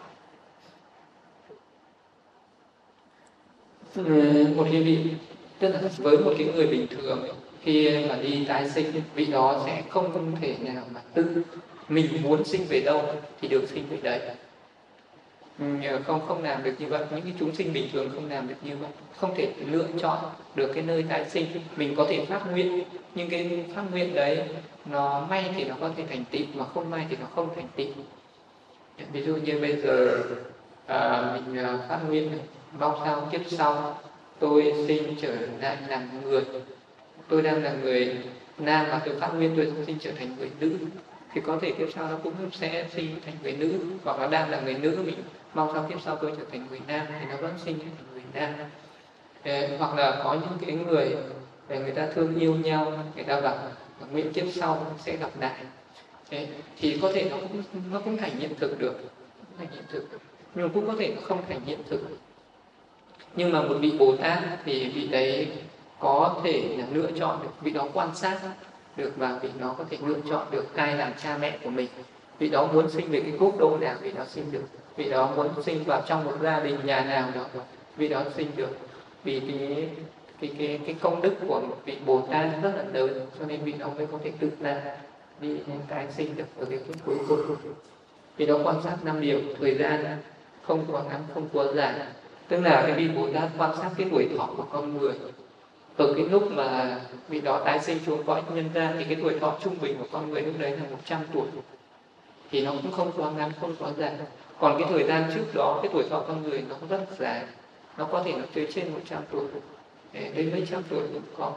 Một cái vị, tức là với một cái người bình thường ấy, khi mà đi tái sinh, vị đó sẽ không thể nào mà tự mình muốn sinh về đâu thì được sinh về đấy. không làm được như vậy. Những cái chúng sinh bình thường không làm được như vậy, không thể lựa chọn được cái nơi tái sinh. Mình có thể phát nguyện, nhưng cái phát nguyện đấy nó may thì nó có thể thành tựu, mà không may thì nó không thành tựu. Ví dụ như bây giờ mình phát nguyện mong sao kiếp sau tôi sinh trở lại làm người, tôi đang là người nam mà tôi phát nguyện tôi sinh trở thành người nữ, thì có thể kiếp sau nó cũng sẽ sinh thành người nữ. Hoặc là đang là người nữ, mình mong sao kiếp sau tôi trở thành người nam thì nó vẫn sinh thành người nam. Hoặc là có những cái người ta thương yêu nhau, người ta bảo nguyện kiếp sau sẽ gặp lại. Thì có thể nó cũng thành hiện thực được, nhưng cũng có thể nó không thành hiện thực. Nhưng mà một vị Bồ Tát thì vị đấy có thể là lựa chọn được, vị đó quan sát được và vị đó có thể lựa chọn được ai làm cha mẹ của mình. Vị đó muốn sinh về cái quốc độ nào vị đó sinh được, vị đó muốn sinh vào trong một gia đình nhà nào đó vị đó sinh được. Vì cái công đức của một vị Bồ Tát rất là lớn, cho nên vị đó mới có thể tự ra đi tái sinh được ở cái kiếp cuối cùng. Vì đó quan sát 5 điều, thời gian không quá ngắn không quá dài, tức là cái vị Bồ Tát quan sát cái tuổi thọ của con người. Ở cái lúc mà vị đó tái sinh xuống cõi nhân gian thì cái tuổi thọ trung bình của con người lúc đấy là 100 tuổi, thì nó cũng không quá ngắn không quá dài. Còn cái thời gian trước đó cái tuổi thọ con người nó rất dài, nó có thể nó tới trên 100 tuổi, đến mấy trăm tuổi cũng có.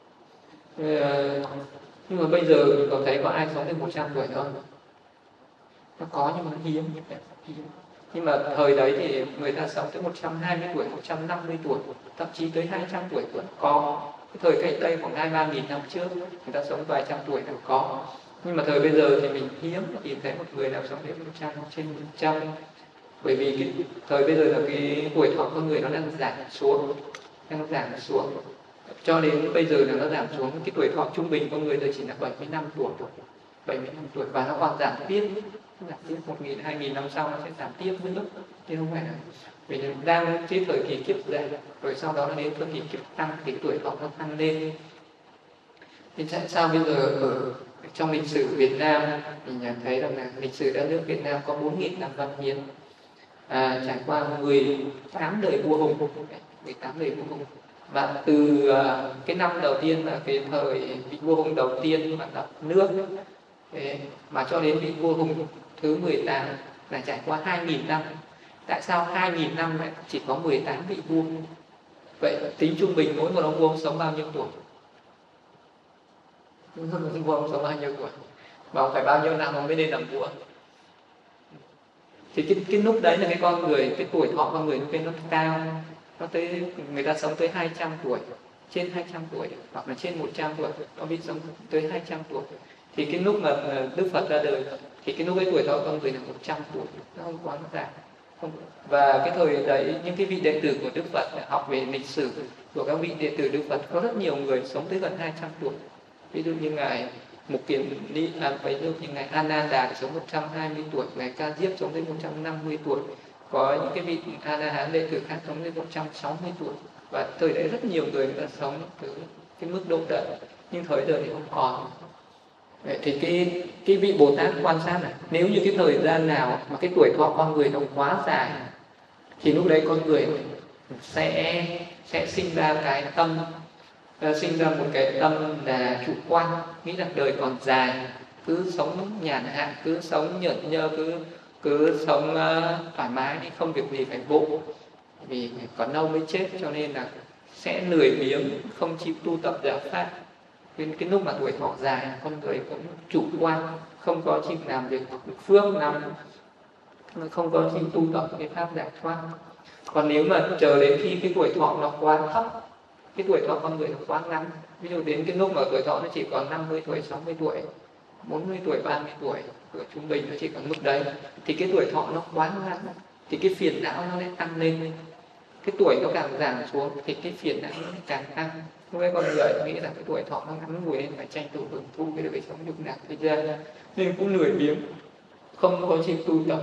Nhưng mà bây giờ mình có thấy có ai sống đến 100 tuổi không? Nó có nhưng mà nó hiếm. Nhưng mà thời đấy thì người ta sống tới 120 tuổi, 150 tuổi, thậm chí tới 200 tuổi vẫn có. Cái thời cách đây khoảng 2-3 nghìn năm trước người ta sống vài trăm tuổi đều có. Nhưng mà thời bây giờ thì mình hiếm tìm thấy một người nào sống đến 100, trên 100. Bởi vì cái thời bây giờ là cái tuổi thọ con người nó đang giảm xuống. Cho đến bây giờ là nó giảm xuống, cái tuổi thọ trung bình con người giờ chỉ là 75 tuổi. Và nó còn giảm tiếp 1.000, 2.000 năm sau nó sẽ giảm tiếp nữa, chứ không phải là vì đang cái thời kỳ kiếp già, rồi sau đó nó đến thời kỳ kiếp tăng thì tuổi thọ nó tăng lên. Thì tại sao bây giờ ở trong lịch sử Việt Nam mình thấy rằng là lịch sử đất nước Việt Nam có 4.000 năm văn hiến, trải qua 18 đời vua hùng, 18 đời vua hùng. Và từ cái năm đầu tiên là cái thời vị vua hùng đầu tiên mà lập nước, mà cho đến vị vua hùng thứ 18 là trải qua 2.000 năm. Tại sao 2.000 năm lại chỉ có 18 vị vua? Vậy tính trung bình mỗi một ông vua sống bao nhiêu tuổi? Ông vua sống bao nhiêu tuổi? Mà ông phải bao nhiêu năm ông mới lên làm vua? Thì cái lúc đấy là cái con người, cái tuổi thọ con người nó cao, nó tới người ta sống tới 200 tuổi, trên 200 tuổi hoặc là trên 100 tuổi, có biết sống tới 200 tuổi. Thì cái lúc mà Đức Phật ra đời thì cái lúc ấy tuổi thọ con người là 100 tuổi, nó không quá dài. Và cái thời đấy những cái vị đệ tử của Đức Phật học về lịch sử của các vị đệ tử Đức Phật có rất nhiều người sống tới gần 200 tuổi. Ví dụ như ngài Mục Kiền Ni, ví dụ như ngài A Nan Đà sống 120 tuổi, ngài Ca Diếp sống đến 150 tuổi. Có những cái vị A La Hán đệ tử khác sống đến 160 tuổi. Và thời đấy rất nhiều người đã sống từ cái mức độ đấy, nhưng thời giờ thì không còn. Thì cái vị Bồ Tát quan sát này, nếu như cái thời gian nào mà cái tuổi thọ con người nó quá dài thì lúc đấy con người sẽ sinh ra cái tâm, sinh ra một cái tâm là chủ quan, nghĩ rằng đời còn dài, cứ sống nhàn hạ, cứ sống nhợn nhơ, cứ sống thoải mái đi, không việc gì phải vội, vì còn lâu mới chết, cho nên là sẽ lười biếng, không chịu tu tập giáo pháp. Nên cái lúc mà tuổi thọ dài con người cũng chủ quan, không có chịu làm việc phước, không có chịu tu tập cái pháp giải thoát. Còn nếu mà chờ đến khi cái tuổi thọ nó quá thấp, cái tuổi thọ con người nó quá ngắn, ví dụ đến cái lúc mà tuổi thọ nó chỉ còn 50 tuổi, 60 tuổi, 40 tuổi, 30 tuổi, tuổi trung bình nó chỉ còn mức đấy, thì cái tuổi thọ nó quá ngắn, thì cái phiền não nó lại tăng lên. Cái tuổi nó càng giảm xuống thì cái phiền não nó lại càng tăng. Lúc ấy con người nghĩ rằng cái tuổi thọ nó ngắn ngủi nên phải tranh thủ hưởng thụ cái đời sống nhục nạp thế gian, nên cũng lười biếng, không có chịu tu tập.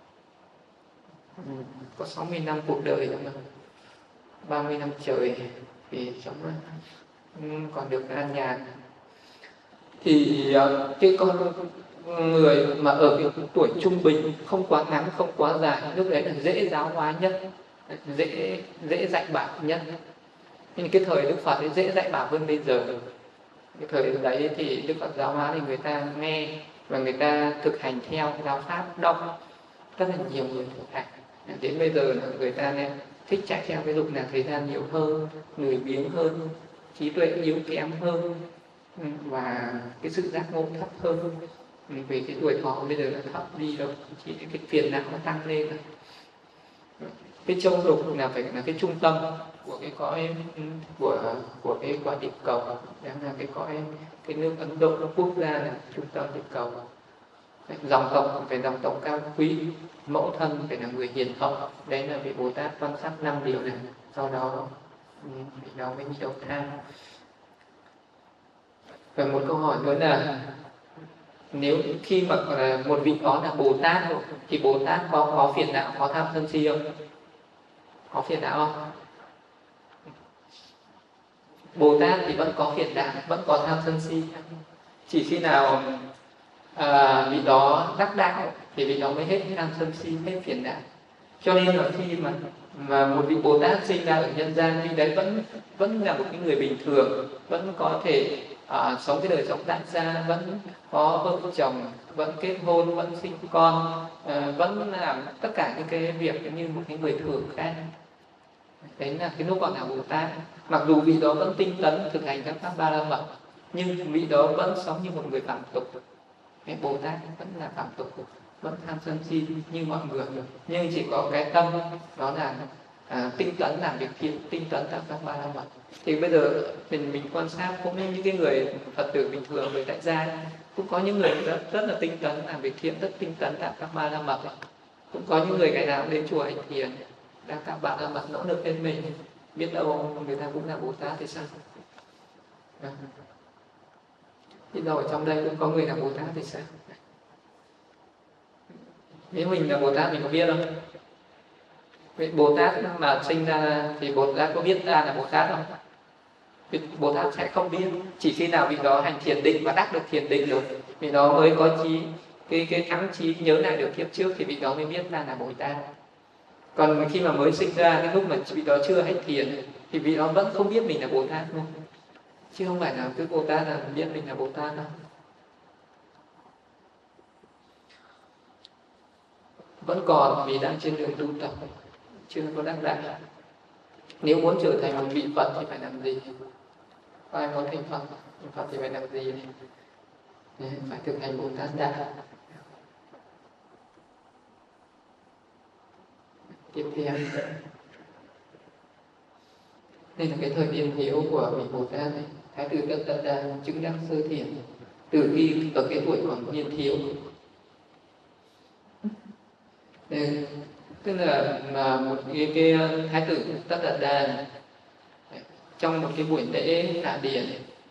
Có 60 năm cuộc đời rồi mà 30 năm trời thì sống còn được an nhàn. Thì cái người mà ở cái tuổi trung bình, không quá ngắn không quá dài, lúc đấy là dễ giáo hóa nhất, dễ dạy bảo nhất. Nhưng cái thời Đức Phật ấy dễ dạy bảo hơn bây giờ. Cái thời đấy thì Đức Phật giáo hóa thì người ta nghe và người ta thực hành theo giáo pháp đông, rất là nhiều người thực hành. Đến bây giờ là người ta thích chạy theo cái dục là thời gian nhiều hơn, lười biếng hơn, trí tuệ yếu kém hơn, và cái sự giác ngộ thấp hơn. Vì cái tuổi thọ bây giờ là thấp đi đâu, chỉ cái phiền não nó tăng lên. Cái châu lục là phải là cái trung tâm của cái cõi của cái quả địa cầu, đang là cái cõi, cái nước Ấn Độ, nó quốc gia là trung tâm địa cầu. Dòng tộc phải dòng tộc cao quý, mẫu thân phải là người hiền hậu. Đấy là vị Bồ Tát quan sát 5 điều này. Sau đó vị đó mới đi đầu thang. Và một câu hỏi nữa là nếu khi mà một vị đó là Bồ Tát thì Bồ Tát có phiền não, có tham sân si không? Có phiền não không? Bồ Tát thì vẫn có phiền não, vẫn có tham sân si. Chỉ khi nào vị đó đắc đạo thì vị đó mới hết tham sân si, hết phiền não. Cho nên là khi mà một vị Bồ Tát sinh ra ở nhân gian, vị đấy vẫn là một cái người bình thường, vẫn có thể sống cái đời sống tại gia, vẫn có vợ chồng, vẫn kết hôn, vẫn sinh con, vẫn làm tất cả những cái việc như một cái người thường khác. Đấy là cái lúc gọi là Bồ Tát. Mặc dù vị đó vẫn tinh tấn thực hành các pháp Ba La Mật, nhưng vị đó vẫn sống như một người phạm tục. Cái Bồ Tát vẫn là phạm tục, vẫn tham sân si như mọi người, nhưng chỉ có cái tâm đó là tinh tấn làm việc thiện, tinh tấn làm các Ba La Mật. Thì bây giờ mình quan sát cũng như những cái người Phật tử bình thường, người tại gia, cũng có những người rất là tinh tấn làm việc thiện, rất tinh tấn làm các Ba La Mật. Cũng có những người ngày nào cũng đến chùa hành thiền, đang các Ba La Mật nỗ lực lên mình, biết đâu người ta cũng là Bồ Tát thì sao? Biết đâu ở trong đây cũng có người là Bồ Tát thì sao? Nếu mình là Bồ Tát mình có biết không? Vậy Bồ Tát mà sinh ra thì Bồ Tát có biết ta là Bồ Tát không? Bồ Tát sẽ không biết. Chỉ khi nào vị đó hành thiền định và đắc được thiền định rồi, vị đó mới có cái thắng trí nhớ lại được kiếp trước thì vị đó mới biết là Bồ Tát. Còn khi mà mới sinh ra, cái lúc mà vị đó chưa hành thiền thì vị đó vẫn không biết mình là Bồ Tát luôn. Chứ không phải là cứ Bồ Tát là biết mình là Bồ Tát đâu. Vẫn còn vì đang trên đường tu tập, chưa có đắc đạo. Nếu muốn trở thành một vị Phật thì phải làm gì? Có ai muốn thành Phật thì phải làm gì? Phải thực hành Bồ Tát Đạo. Tiếp theo, đây là cái thời niên thiếu của vị Bồ Tát này. Thái tử Tất Đạt Đa chứng đắc sơ thiền từ khi ở cái tuổi còn niên thiếu. Tức là một cái Thái tử Tất Đạt Đa trong một cái buổi lễ Hạ Điền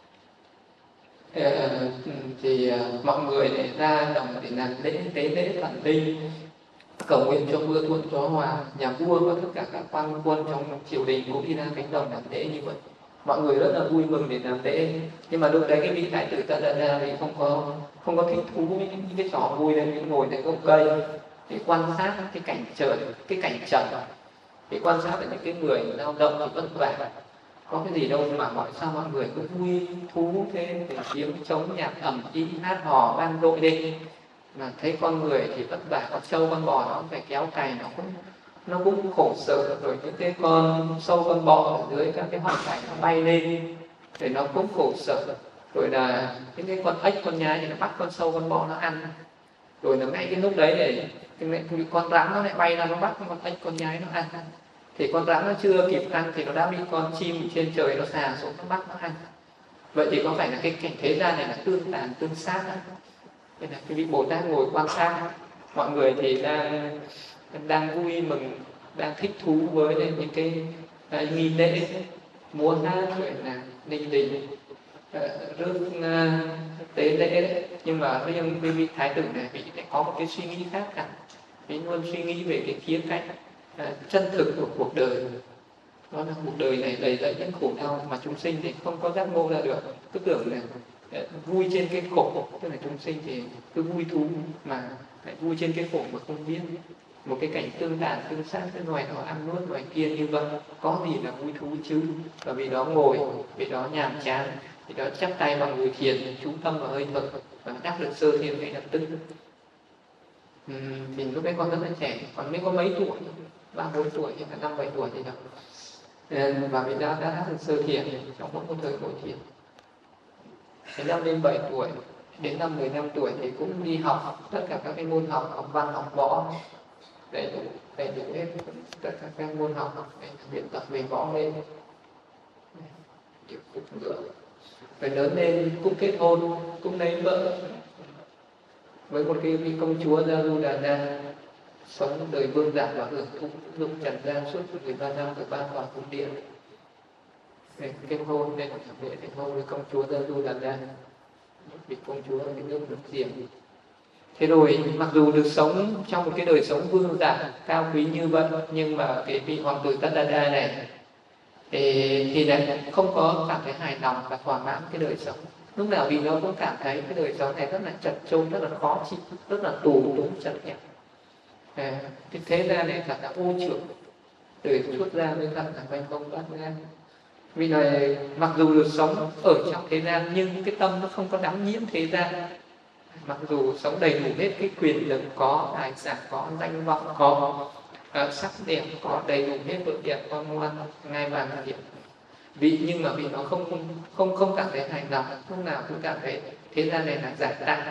thì mọi người để ra đồng để làm tế lễ Phật linh, cầu nguyện cho mưa thuận gió hòa. Nhà vua và tất cả các quan quân trong triều đình cũng đi ra cánh đồng làm lễ như vậy. Mọi người rất là vui mừng để làm lễ, nhưng mà lúc đấy cái vị Thái tử Tất Đạt Đa thì không có thích thú với những cái trò vui nên những ngồi tại gốc cây để quan sát cái cảnh trời, cái cảnh trần, để quan sát những cái người lao động thì vất vả, có cái gì đâu mà sao mọi người cứ vui thú thế, để tiếng trống nhạc ầm ĩ hát hò vang dội lên, mà thấy con người thì vất vả, con trâu con bò nó phải kéo cày, nó cũng khổ sở, rồi những cái con sâu con bọ ở dưới các cái hoàn cảnh nó bay lên thì nó cũng khổ sở, rồi là những cái con ếch con nhái thì nó bắt con sâu con bọ nó ăn, rồi là ngay cái lúc đấy để con rắn nó lại bay ra nó bắt con ếch con nhái nó ăn, thì con rắn nó chưa kịp ăn thì nó đã bị con chim trên trời nó xà xuống nó bắt nó ăn. Vậy thì có phải là cái cảnh thế gian này là tương tàn tương sát không? Thế là cái vị Bồ Tát ngồi quan sát mọi người thì đang vui mừng, đang thích thú với những cái nghi lễ múa hát, rồi là đình đình rước tế lễ đấy. Nhưng mà riêng vị Thái tử này vị lại có một cái suy nghĩ khác cả, vị luôn suy nghĩ về cái khía cạnh chân thực của cuộc đời. Đó là cuộc đời này đầy dẫy những khổ đau mà chúng sinh thì không có giác ngộ ra được, cứ tưởng là vui trên cái khổ, tức là chúng sinh thì cứ vui thú mà lại vui trên cái khổ mà không biết. Một cái cảnh tương đàn tương sát với loài nó ăn nuốt loài kia như vậy, có gì là vui thú chứ? Và vì đó ngồi, vì đó nhàm chán, vì đó chắp tay vào ngồi thiền, chú tâm vào hơi thở và đắc được sơ thiền ngay lập tức. Thì lúc đấy con rất là trẻ, còn mới có mấy tuổi, 3-4 tuổi hay là 5-7 tuổi thì đâu. Và vì đã đắc được sơ thiền trong mỗi một thời ngồi thiền. Đến năm lên 7 tuổi, đến năm 15 tuổi thì cũng đi học tất cả các cái môn học, học văn, học võ, đầy đủ hết tất cả các môn học để luyện tập về võ lên, cũng nữa. Rồi lớn lên cũng kết hôn, cũng lấy vợ với một cái vị công chúa Gia Du Đà Na, sống đời vương giả và hưởng thụ dục trần gian suốt 13 năm ở Ba Tòa Cung Điện. Kết hôn nên để kết hôn với công chúa Gia Du Đà Na, vị công chúa ở cái nước nước Diệm. Thế rồi mặc dù được sống trong một cái đời sống vương giả cao quý như vậy, nhưng mà cái vị hoàng tử Tất Đa Đa này thì lại không có cảm thấy hài lòng và thỏa mãn cái đời sống. Lúc nào vì nó cũng cảm thấy cái đời sống này rất là chật chội, rất là khó chịu, rất là tù túng chật hẹp. Cái thế gian này thật là ô trượt, đời xuất gia mới thật là mênh mông bát ngát. Vì này mặc dù được sống ở trong thế gian nhưng cái tâm nó không có đắm nhiễm thế gian. Mặc dù sống đầy đủ hết cái quyền lực, có tài sản, có danh vọng, có sắc đẹp, có đầy đủ hết vợ đẹp, con ngoan, ngai vàng điểm vị, nhưng mà vì nó không cảm thấy hài lòng, lúc nào cũng cảm thấy thế gian này là giả tạm.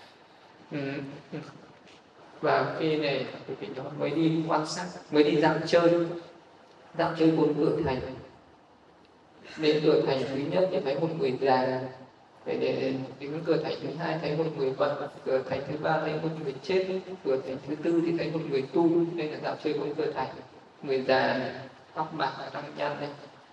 Và khi này thì nó mới đi quan sát, mới đi dạo chơi 4 cửa thành. Đến cửa thành thứ nhất thì thấy một người già, để đến cửa thành thứ hai thấy một người bệnh, cửa thành thứ ba thấy một người chết, cửa thành thứ tư thì thấy một người tu. Đây là dạo chơi 4 cửa thành. Người già tóc bạc răng nhăn đây,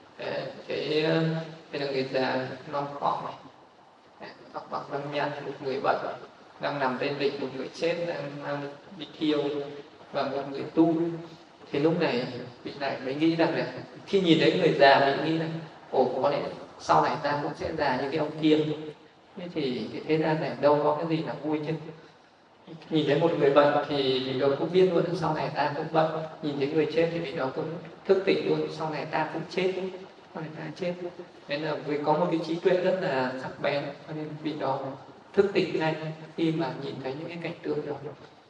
đây là người già non cỏ này, tóc bạc răng nhăn, một người bệnh đang nằm trên vịnh, một người chết đang bị thiêu, và một người tu. Thì lúc này vị này mới nghĩ rằng là khi nhìn thấy người già mình nghĩ là có lẽ sau này ta cũng sẽ già như cái ông kia. Thế thì cái thế gian này đâu có cái gì là vui chứ. Nhìn thấy một người bệnh thì vị đó cũng biết luôn sau này ta cũng bệnh. Nhìn thấy người chết thì vị đó cũng thức tỉnh luôn, sau này ta cũng chết, sau này ta chết. Nên là vì có một cái trí tuệ rất là sắc bén, cho nên vị đó thức tỉnh ngay khi mà nhìn thấy những cái cảnh tượng đó.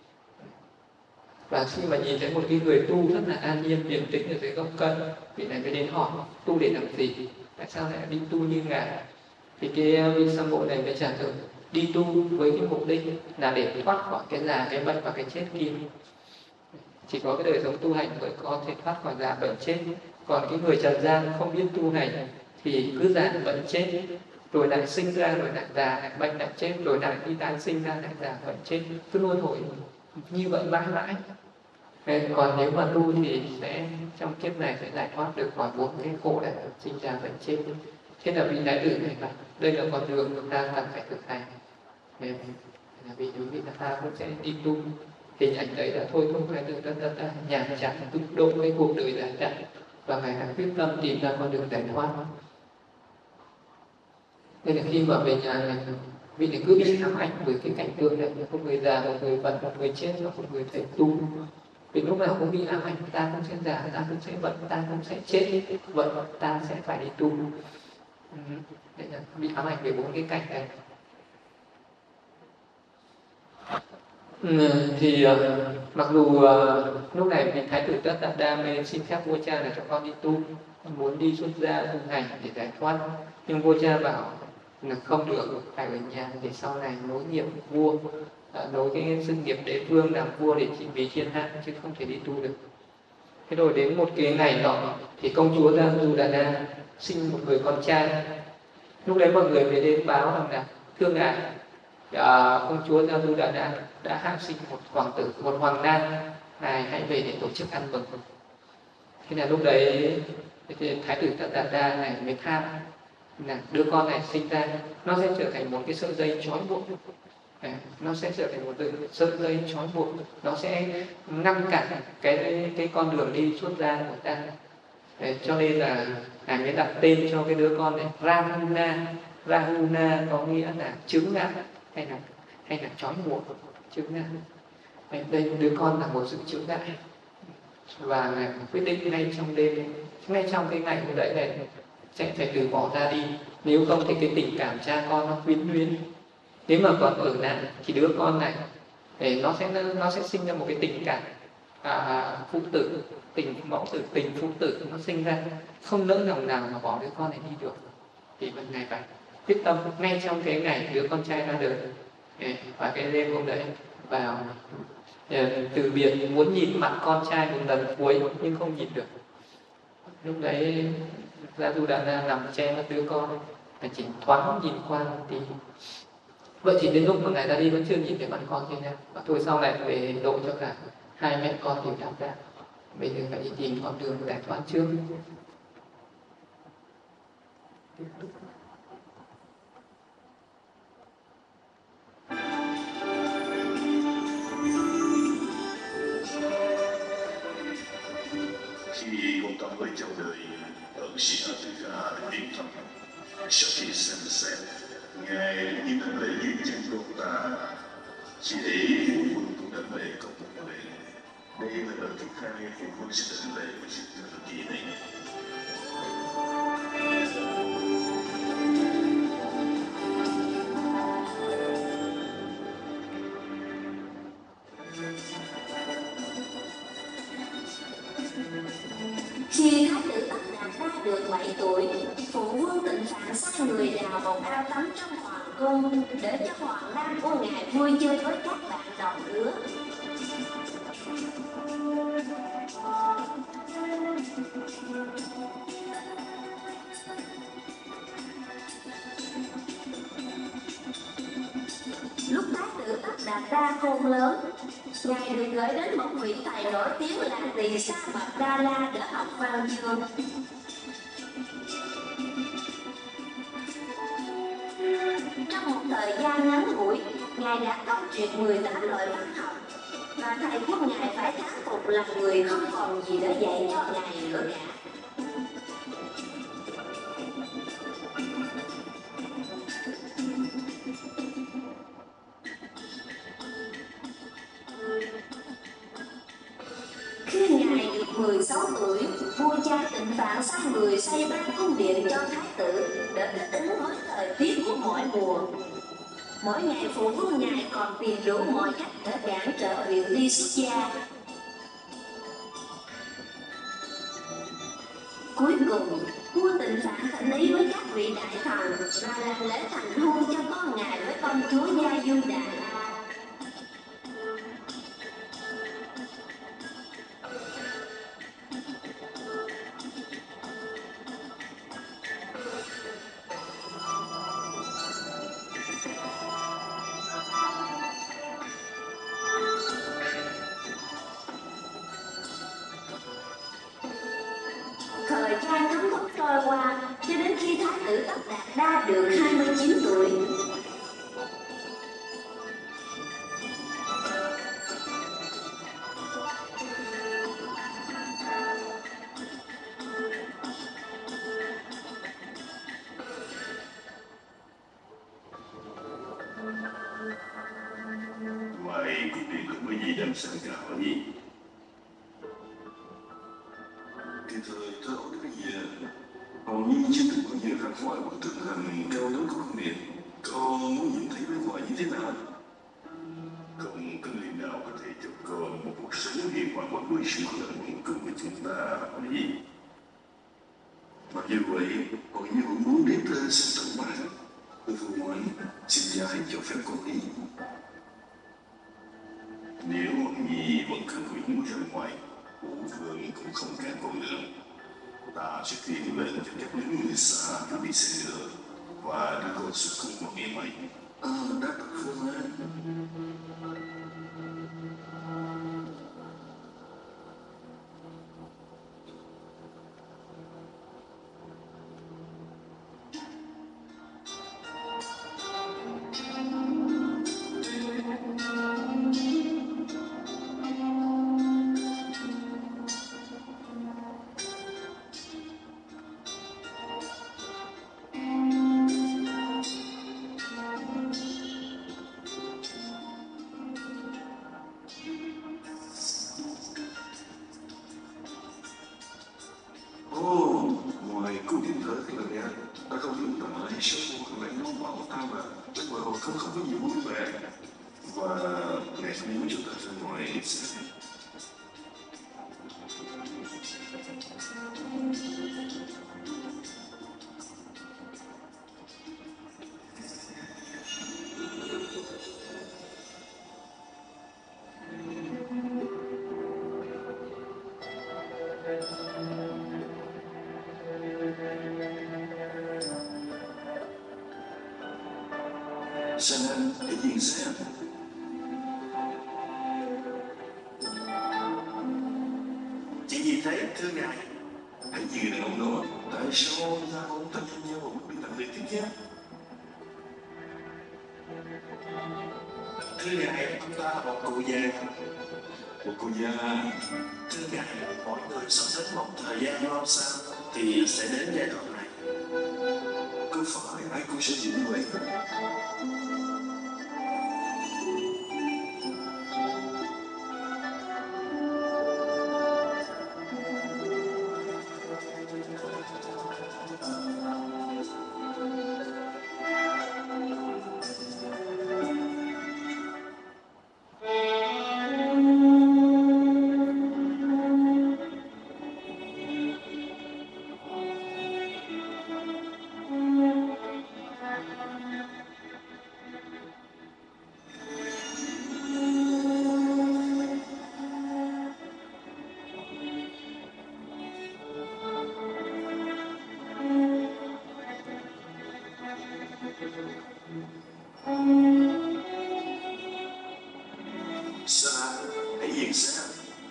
Và khi mà nhìn thấy một cái người tu rất là an nhiên, điềm tĩnh ở dưới gốc cây, vị này mới đến hỏi tu để làm gì, tại sao lại đi tu như ngài. Thì cái vị sa môn này mới trả lời đi tu với cái mục đích là để thoát khỏi cái già, cái bệnh và cái chết kia. Chỉ có cái đời sống tu hành mới có thể thoát khỏi già bệnh chết. Còn cái người trần gian không biết tu hành thì cứ già bệnh chết, rồi lại sinh ra, rồi lại già, lại bệnh, lại chết, rồi lại đi tái sinh ra, lại già bệnh chết, cứ luân hồi như vậy mãi mãi. Còn nếu mà tu thì sẽ trong kiếp này sẽ giải thoát được khỏi 4 cái khổ này, sinh ra bệnh chết. Thế là vị đại tử này là đây là con đường chúng ta cần phải thực hành. Là vì quý vị ta cũng sẽ đi tu. Hình ảnh đấy là thôi không phải được ta nhàn chán túc độ với cuộc đời giải trạng, và ngài đã quyết tâm tìm ra con đường giải thoát. Nên là khi mà về nhà này, vị này cứ bị ám ảnh bởi cái cảnh tượng này, một người già, một người bệnh, một người chết, và một người thầy tu. Vì lúc nào cũng bị ám ảnh, ta cũng sẽ già, ta cũng sẽ bệnh, ta cũng sẽ chết, vậy ta sẽ phải đi tu. Đấy là bị ám ảnh về 4 cái cảnh này. Thì mặc dù lúc này vị thái tử Tất Đa Đa mới xin phép vua cha là cho con đi tu, con muốn đi xuất gia tu hành để giải thoát, nhưng vua cha bảo là không được, phải ở nhà để sau này nối nghiệp vua, nối cái sự nghiệp đế vương làm vua để trị vì thiên hạ, chứ không thể đi tu được. Thế rồi đến một cái ngày nọ thì công chúa Gia Du Đà Na sinh một người con trai. Lúc đấy mọi người mới đến báo rằng là thưa ngài, công chúa Gia Du Đà Na đã hạ sinh một hoàng tử, một hoàng nam, ngài hãy về để tổ chức ăn mừng. Thế là lúc đấy thì thái tử Tất Đa Đa này mới tham là đứa con này sinh ra nó sẽ trở thành một cái sợi dây trói buộc, nó sẽ trở thành một sợi dây trói buộc, nó sẽ ngăn cản cái con đường đi xuất gia của ta. Cho nên là Ngài mới đặt tên cho cái đứa con này Rahuna. Rahuna có nghĩa là chứng ngã hay là trói buộc, chứng ngã. Đây đứa con là một sự chứng ngại, và Ngài quyết định ngay trong đêm, ngay trong cái ngày hôm đấy này sẽ phải từ bỏ ra đi, nếu không thì cái tình cảm cha con nó quyến luyến. Nếu mà còn ở lại thì đứa con này nó sẽ sinh ra một cái tình cảm phụ tử, tình mẫu tử, tình phụ tử nó sinh ra, không nỡ lòng nào mà bỏ đứa con này đi được. Thì lần này phải quyết tâm ngay trong cái ngày đứa con trai ra đời, và cái đêm hôm đấy vào từ biệt, muốn nhìn mặt con trai một lần cuối nhưng không nhìn được. Lúc đấy Gia Du Đà La nằm che mất đứa con, và chỉ thoáng nhìn qua một tí. Vậy thì đến lúc mà Ngài ra đi vẫn chưa nhìn thấy mặt con thế nào. Và thôi sau này về độ cho cả hai mẹ con đều đáp ra. Bây giờ phải đi tìm con đường giải thoát trước. Khi con tâm mới chào đời, ẩn sĩ ở từ cả tiếng thầm. Sau khi xem xét, Ngài như đấng lễ dưới chân con ta, chỉ để phụ vương cũng đấng lễ cộng một lễ. Đây là lần thứ hai phụ vương sẽ đấng lễ của sự thần kỳ này. Khi Thái tử Tất Đạt Đa được 7 tuổi, phụ vương Tịnh Phạn sai người đào một ao tắm trong hoàng cung để cho hoàng nam của ngài vui chơi với các bạn đồng lứa. Lúc Thái tử Tất Đạt Đa khôn lớn, ngài được gửi đến một vị thầy nổi tiếng là Tỳ Sa Mật Đa La để học văn chương. Trong một thời gian ngắn ngủi, ngài đã công truyệt 18 loại văn học, và thầy của ngài phải thán phục là người không còn gì để dạy cho ngài nữa cả. Khi ngài được 16 tuổi, vua cha Tịnh Phạn sai người xây 3 cung điện cho thái tử để thích ứng với thời tiết của mỗi mùa. Mỗi ngày phụ vương ngài còn tìm đủ mọi cách để cản trở việc đi xuất gia. Cuối cùng, vua Tịnh Phạn thỉnh ý với các vị đại thần và làm lễ thành hôn cho con ngài với công chúa Gia Du Đà La. Thời gian thấm thoát trôi qua cho đến khi Thái tử Tất Đạt Đa được 29 tuổi. Vậy quyết định của gì đang sẵn cả hả nhỉ? Cái thời thơ ấu đến bây giờ, hầu như chưa từng bao giờ ra khỏi bức tượng hình cao lớn của con điện. Con muốn nhìn thấy bên ngoài như thế nào? Không có người nào có thể cho con một cuộc sống hiền hòa và vui sướng lẫn lộn cùng với chúng ta hả nhỉ? Mặc dù vậy, hầu như vẫn muốn đến lên sân tận bát. Tôi vừa muốn xin gia hãy cho phép con đi. Nếu ông Nhi vẫn cứ nguyện muốn ra ngoài, Vũ Vương cũng không cản con nữa. Ta sẽ tìm lên cho các người xa cứ bị xe nữa và đưa con xuất cung một ngày mai. Đáp Vương ơi. sao cô không lại muốn bảo ta mà bên ngoài hộp không có gì vui vẻ và mẹ không muốn chúng ta ra ngoài xem. Sana, hãy nhìn xem. Chuyện gì thế, thưa ngài? Hãy nhìn đàn ông đó. Tại sao ra ông ta nhanh nhau mà đi tặng việc tiếp nhé? Thưa ngài, ông ta là một cụ già. Một cô già. Thưa ngài, mỗi người sắp đến một thời gian lâu sau thì sẽ đến giai đoạn này. Có phải ai cũng sẽ như vậy? Sana, hãy nhìn xem.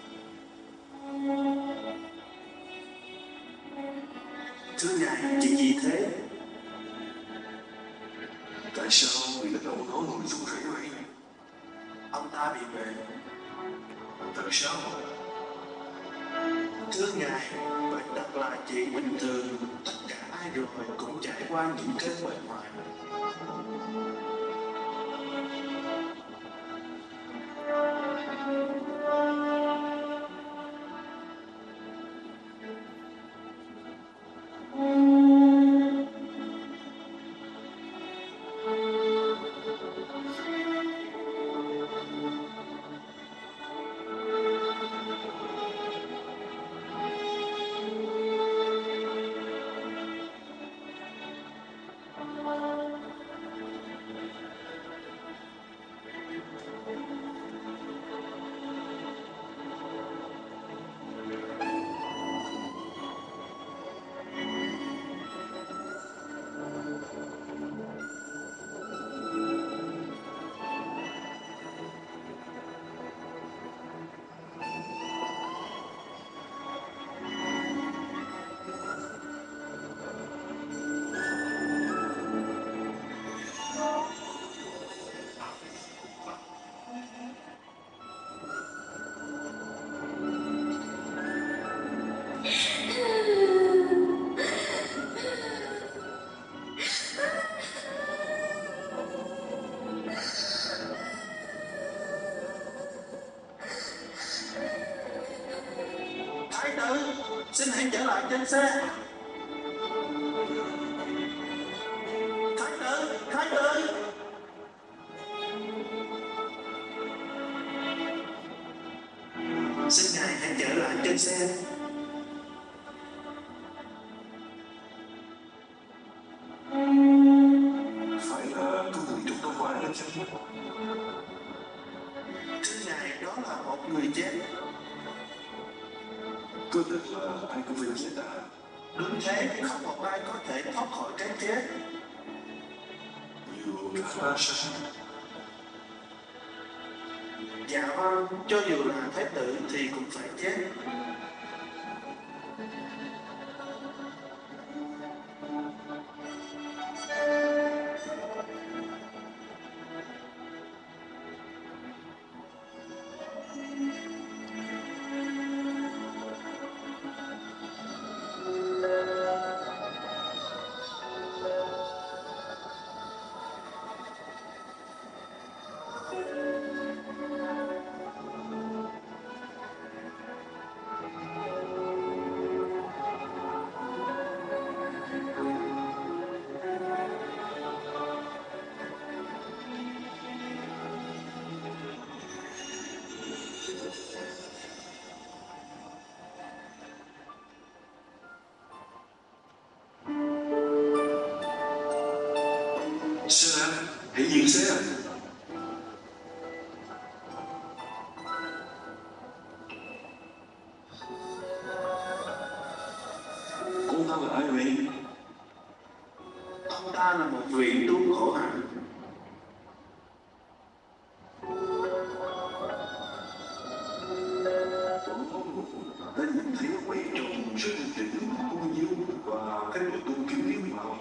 Thưa ngài, chuyện gì thế? Tại sao người đàn ông đó ngồi run rẩy vậy? Ông ta bị bệnh. Tại sao? Thưa ngài, bệnh tật là chuyện bình thường. Tất cả ai rồi cũng trải qua những cơn bệnh hoạn. Thái tử, xin hãy trở lại trên xe. Thái tử, thái tử. Xin ngài hãy trở lại trên xe. Phải là có người trục tông hoài lên chăng? Thưa ngài, đó là một người chết. Có thật là ai cũng phải chết à? Đúng thế, không một ai có thể thoát khỏi cái chết. Dù cả là sao? Dạ vâng, cho dù là thái tử thì cũng phải chết. hãy dừng xe. Cô ta là ai vậy? Ông ta là một vị tu khổ hạnh. Ta nhìn thấy nó quay tròn rất là đỉnh ung dung và cái bộ tu kiếm liễu màu.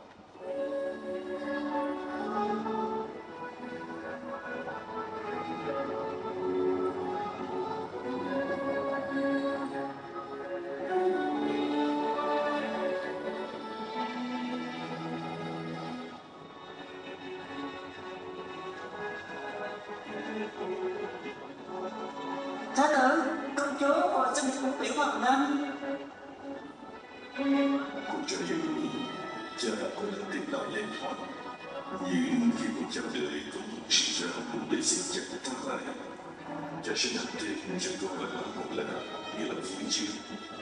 Thái tử, công chúa và xin một tiểu hoàng nam. Cô cho dù cha cũng đã tìm lại lệnh thoại, nhưng khi cô cha đợi cũng sinh ra một để xin chặt ta lại. Cha sẽ đặt tên cho cô gọi là một lần, nghĩa là phiên chương.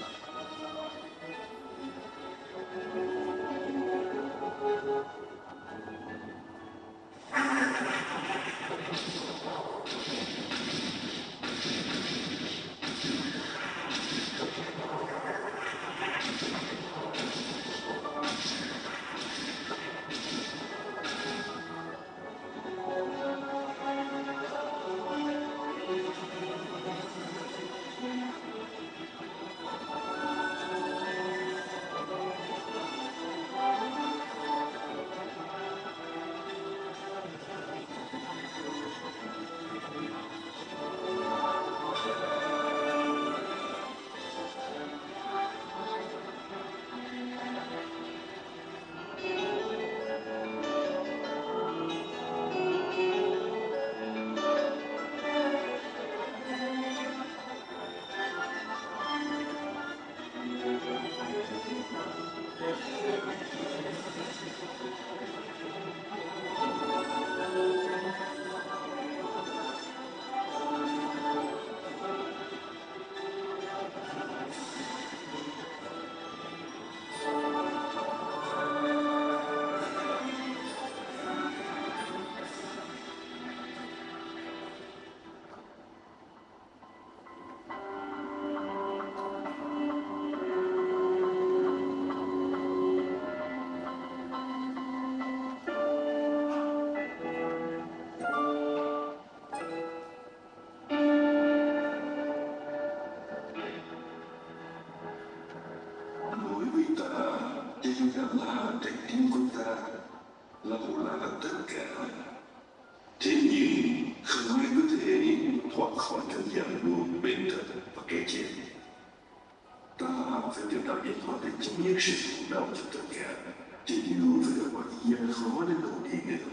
Đối với ta, trên cả là trái tim của ta, là bộ là tất cả. Thế nhưng không ai có thể thoát khỏi cảm giác luôn bên thật và kẻ chết. Ta phải tìm tạo giải thoát để chấm dứt sự khổ đau cho tất cả, chứ dù phải đối mặt gian khó đến độ địa ngục.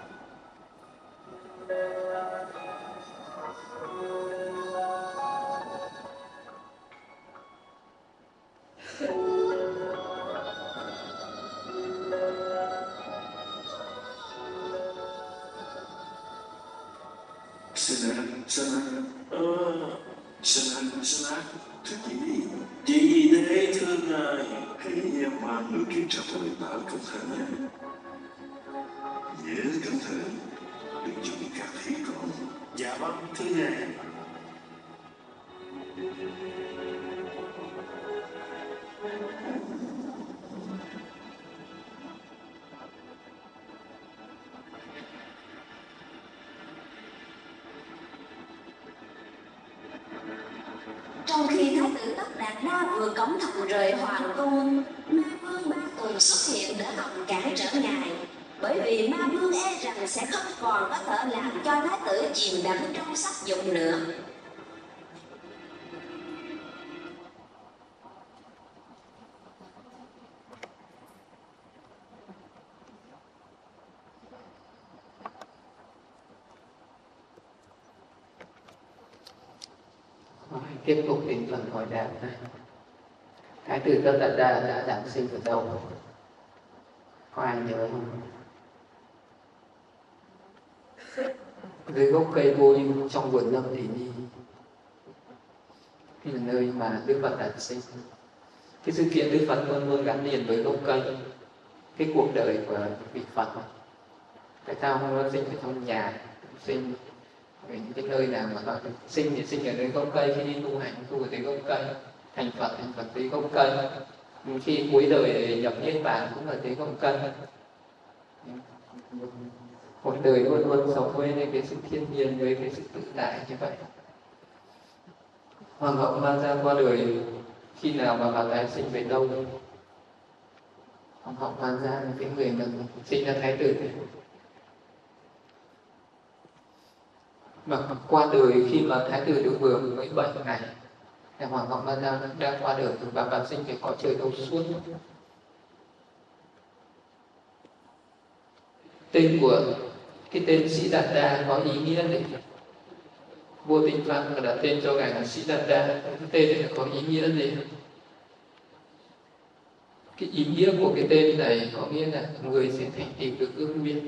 Sana, thứ gì? Chuyện gì thế thưa ngài? Hãy mang nụ kiểm tra của người ta cẩn thận nhé. Nhớ cẩn thận, đừng dùng các thế con. Dạ vâng thưa ngài. Trong khi Thái tử Tất Đạt Đa vừa cống thành rời hoàng cung, Ma Vương Ba Tuần xuất hiện để hòng cản trở ngài, bởi vì Ma Vương e rằng sẽ không còn có thể làm cho Thái tử chìm đắm trong sắc dục nữa. Tiếp tục đến phần hỏi đáp này. Thái tử Tất Đạt Đa đã giáng sinh ở đâu? Có ai nhớ không? Dưới gốc cây vô ưu trong vườn Lâm Thị Nhi, là nơi mà Đức Phật đã sinh. Cái sự kiện Đức Phật luôn luôn gắn liền với gốc cây, cái cuộc đời của vị Phật. tại sao không sinh ở trong nhà, sinh ở những cái nơi nào mà nó sinh thì sinh ở nơi gốc cây, khi đi tu hành tu ở dưới gốc cây, thành Phật dưới gốc cây, khi cuối đời nhập niết bàn cũng là dưới gốc cây. Một đời luôn luôn sống với cái sự thiên nhiên, với cái sự tự tại như vậy. Hoàng hậu Ma Gia qua đời khi nào mà bà tái sinh về đâu? Hoàng hậu Ma Gia là cái người mà sinh ra thái tử, mà qua đời khi mà thái tử được vừa mới 7 ngày. Hoàng hậu Ma Gia đã qua đời, bà sinh về cõi trời đâu suốt. Tên của cái tên Sĩ Đạt Đa có ý nghĩa gì? Vua Tinh Văn đặt tên cho ngài là Sĩ Đạt Đa, cái tên này có ý nghĩa gì? Cái ý nghĩa của cái tên này có nghĩa là người sẽ thành tựu được ước nguyện.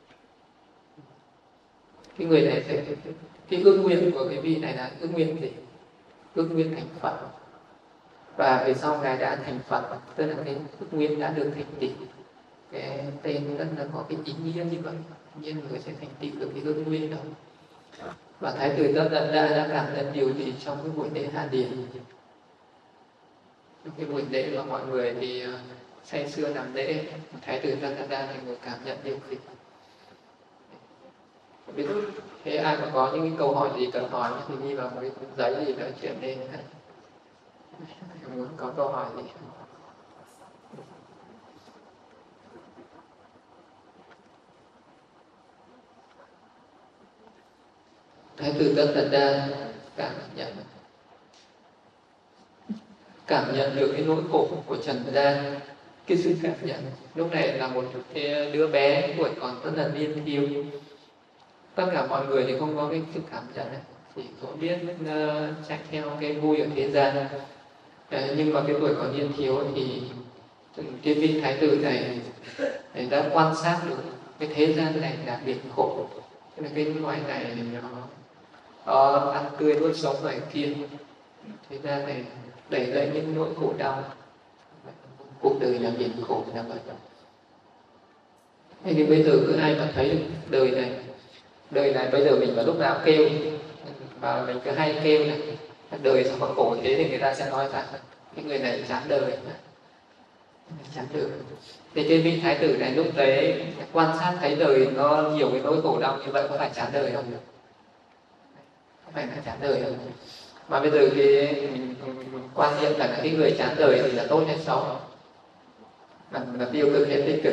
Cái người này sẽ, cái ước nguyện của cái vị này là ước nguyện gì? Ước nguyện thành Phật. Và về sau ngài đã thành Phật, tức là cái ước nguyện đã được thành tựu. Cái tên rất là có cái ý nghĩa như vậy, nhiên người sẽ thành tựu được cái ước nguyện đó. Và thái tử Tất Đạt Đa đã cảm nhận điều gì trong cái buổi lễ hạ điền? Trong cái buổi lễ mà mọi người thì say sưa làm lễ, thái tử Tất Đạt Đa thì người cảm nhận điều gì? Biết thế ai mà có những cái câu hỏi gì cần hỏi thì ghi vào một cái giấy gì đó chuyển lên. Muốn có câu hỏi gì? Thái tử Tất Đạt Đa cảm nhận được cái nỗi khổ của trần gian. Cái sự cảm nhận lúc này là một cái đứa bé tuổi còn rất là niên thiếu. Tất cả mọi người thì không có cái sự cảm nhận này, chỉ có biết chạy theo cái vui ở thế gian. Nhưng mà cái tuổi còn niên thiếu thì cái vị thái tử này đã quan sát được cái thế gian này là biển khổ. Thế là cái loài này nó ăn tươi nuốt sống loài kia. Thế gian này đẩy ra những nỗi khổ đau. Cuộc đời là biển khổ là vậy. Thế thì bây giờ cứ ai mà thấy đời này bây giờ mình vào lúc nào kêu và mình cứ hay kêu này đời sao mà khổ thế thì người ta sẽ nói rằng cái người này chán đời, chán đời. Thì cái vị thái tử này lúc đấy quan sát thấy đời nó nhiều cái nỗi khổ đau như vậy, có phải chán đời không? Có phải là chán đời không? Mà bây giờ cái mình quan niệm là cái người chán đời thì là tốt hay xấu, là tiêu cực hay tích cực.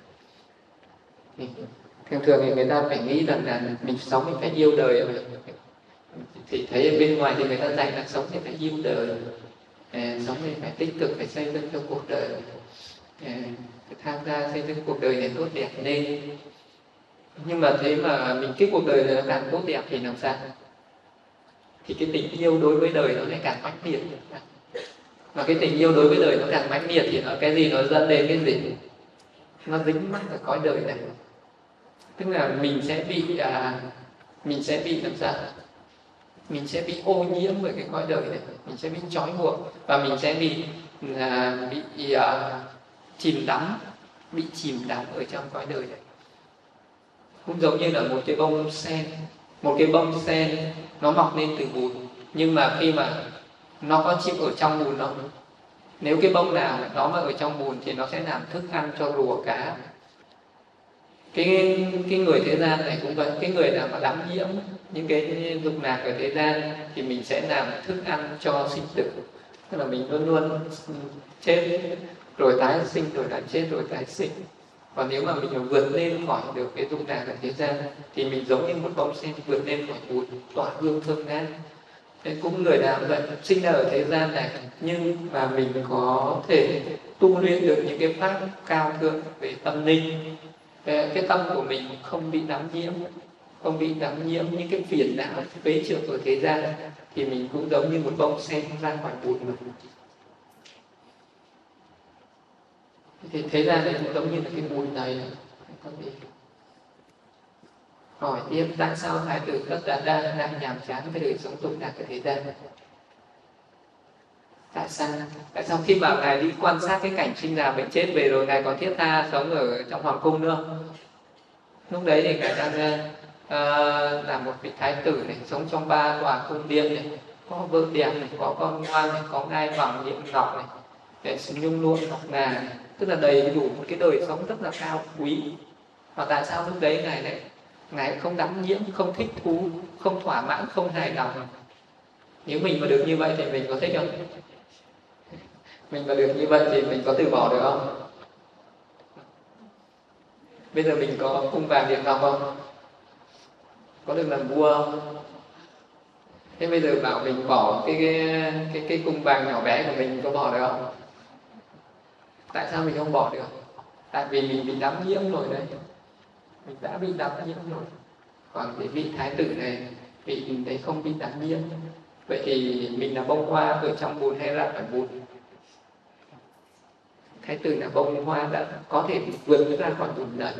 Thường thường thì người ta phải nghĩ rằng là mình sống mình phải yêu đời, thì thấy ở bên ngoài thì người ta dạy là sống thì phải yêu đời, sống thì phải tích cực, phải xây dựng cho cuộc đời, phải tham gia xây dựng cuộc đời này tốt đẹp lên. Nhưng mà thế mà mình cái cuộc đời này nó càng tốt đẹp thì làm sao? Thì cái tình yêu đối với đời nó lại càng mãnh liệt. Mà cái tình yêu đối với đời nó càng mãnh liệt thì nó cái gì nó dẫn đến cái gì? Nó dính mắc ở cõi đời này. Tức là mình sẽ bị làm sao? Mình sẽ bị ô nhiễm bởi cái cõi đời này, mình sẽ bị trói buộc và mình sẽ bị chìm đắm ở trong cõi đời này. Cũng giống như là một cái bông sen nó mọc lên từ bùn, nhưng mà khi mà nó có chịu ở trong bùn không? Nếu cái bông nào nó mà ở trong bùn thì nó sẽ làm thức ăn cho rùa cá. Cái người thế gian này cũng vậy, cái người nào mà đắm nhiễm những cái dục lạc ở thế gian thì mình sẽ làm thức ăn cho sinh tử. Tức là mình luôn luôn chết rồi tái sinh, rồi lại chết rồi tái sinh. Còn nếu mà mình vượt lên khỏi được cái dục lạc ở thế gian thì mình giống như một bông sen vượt lên khỏi bùn, tỏa hương thơm ngát. Thế cũng người nào vậy, sinh ra ở thế gian này nhưng mà mình có thể tu luyện được những cái pháp cao thượng về tâm linh. Cái tâm của mình không bị đắm nhiễm những cái phiền não quấy trượt ở thế gian thì mình cũng giống như một bông sen ra khỏi bùn mà. Thì thế gian này cũng giống như là cái bùn này. Hỏi tiếp, tại sao thái tử Tất Đạt Đa lại nhàm chán với đời sống tục lạc ở thế gian? Tại sao khi mà ngài đi quan sát cái cảnh sinh già bệnh chết về rồi ngài còn thiết tha sống ở trong hoàng cung nữa? Lúc đấy thì ngài đang là một vị thái tử này, sống trong 3 tòa cung điện này, có vợ đẹp này, có con ngoan này, có ngai vàng điện ngọc này, để nhung lụa ngọc ngà này, tức là đầy đủ một cái đời sống rất là cao quý. Mà tại sao lúc đấy ngài không đắm nhiễm, không thích thú, không thỏa mãn, không hài lòng? Nếu mình mà được như vậy thì mình có thích không? Mình mà được như vậy thì mình có từ bỏ được không? Bây giờ mình có cung vàng điện ngọc không? Có được làm vua không? Thế bây giờ bảo mình bỏ cái cung vàng nhỏ bé của mình, có bỏ được không? Tại sao mình không bỏ được? Tại vì mình bị đắm nhiễm rồi đấy. Mình đã bị đắm nhiễm rồi. Còn cái vị thái tử này, vị đấy không bị đắm nhiễm. Vậy thì mình là bông hoa ở trong bùn hay là ở bùn? Thái tử là bông hoa đã có thể vượt ra khỏi bùn lầy.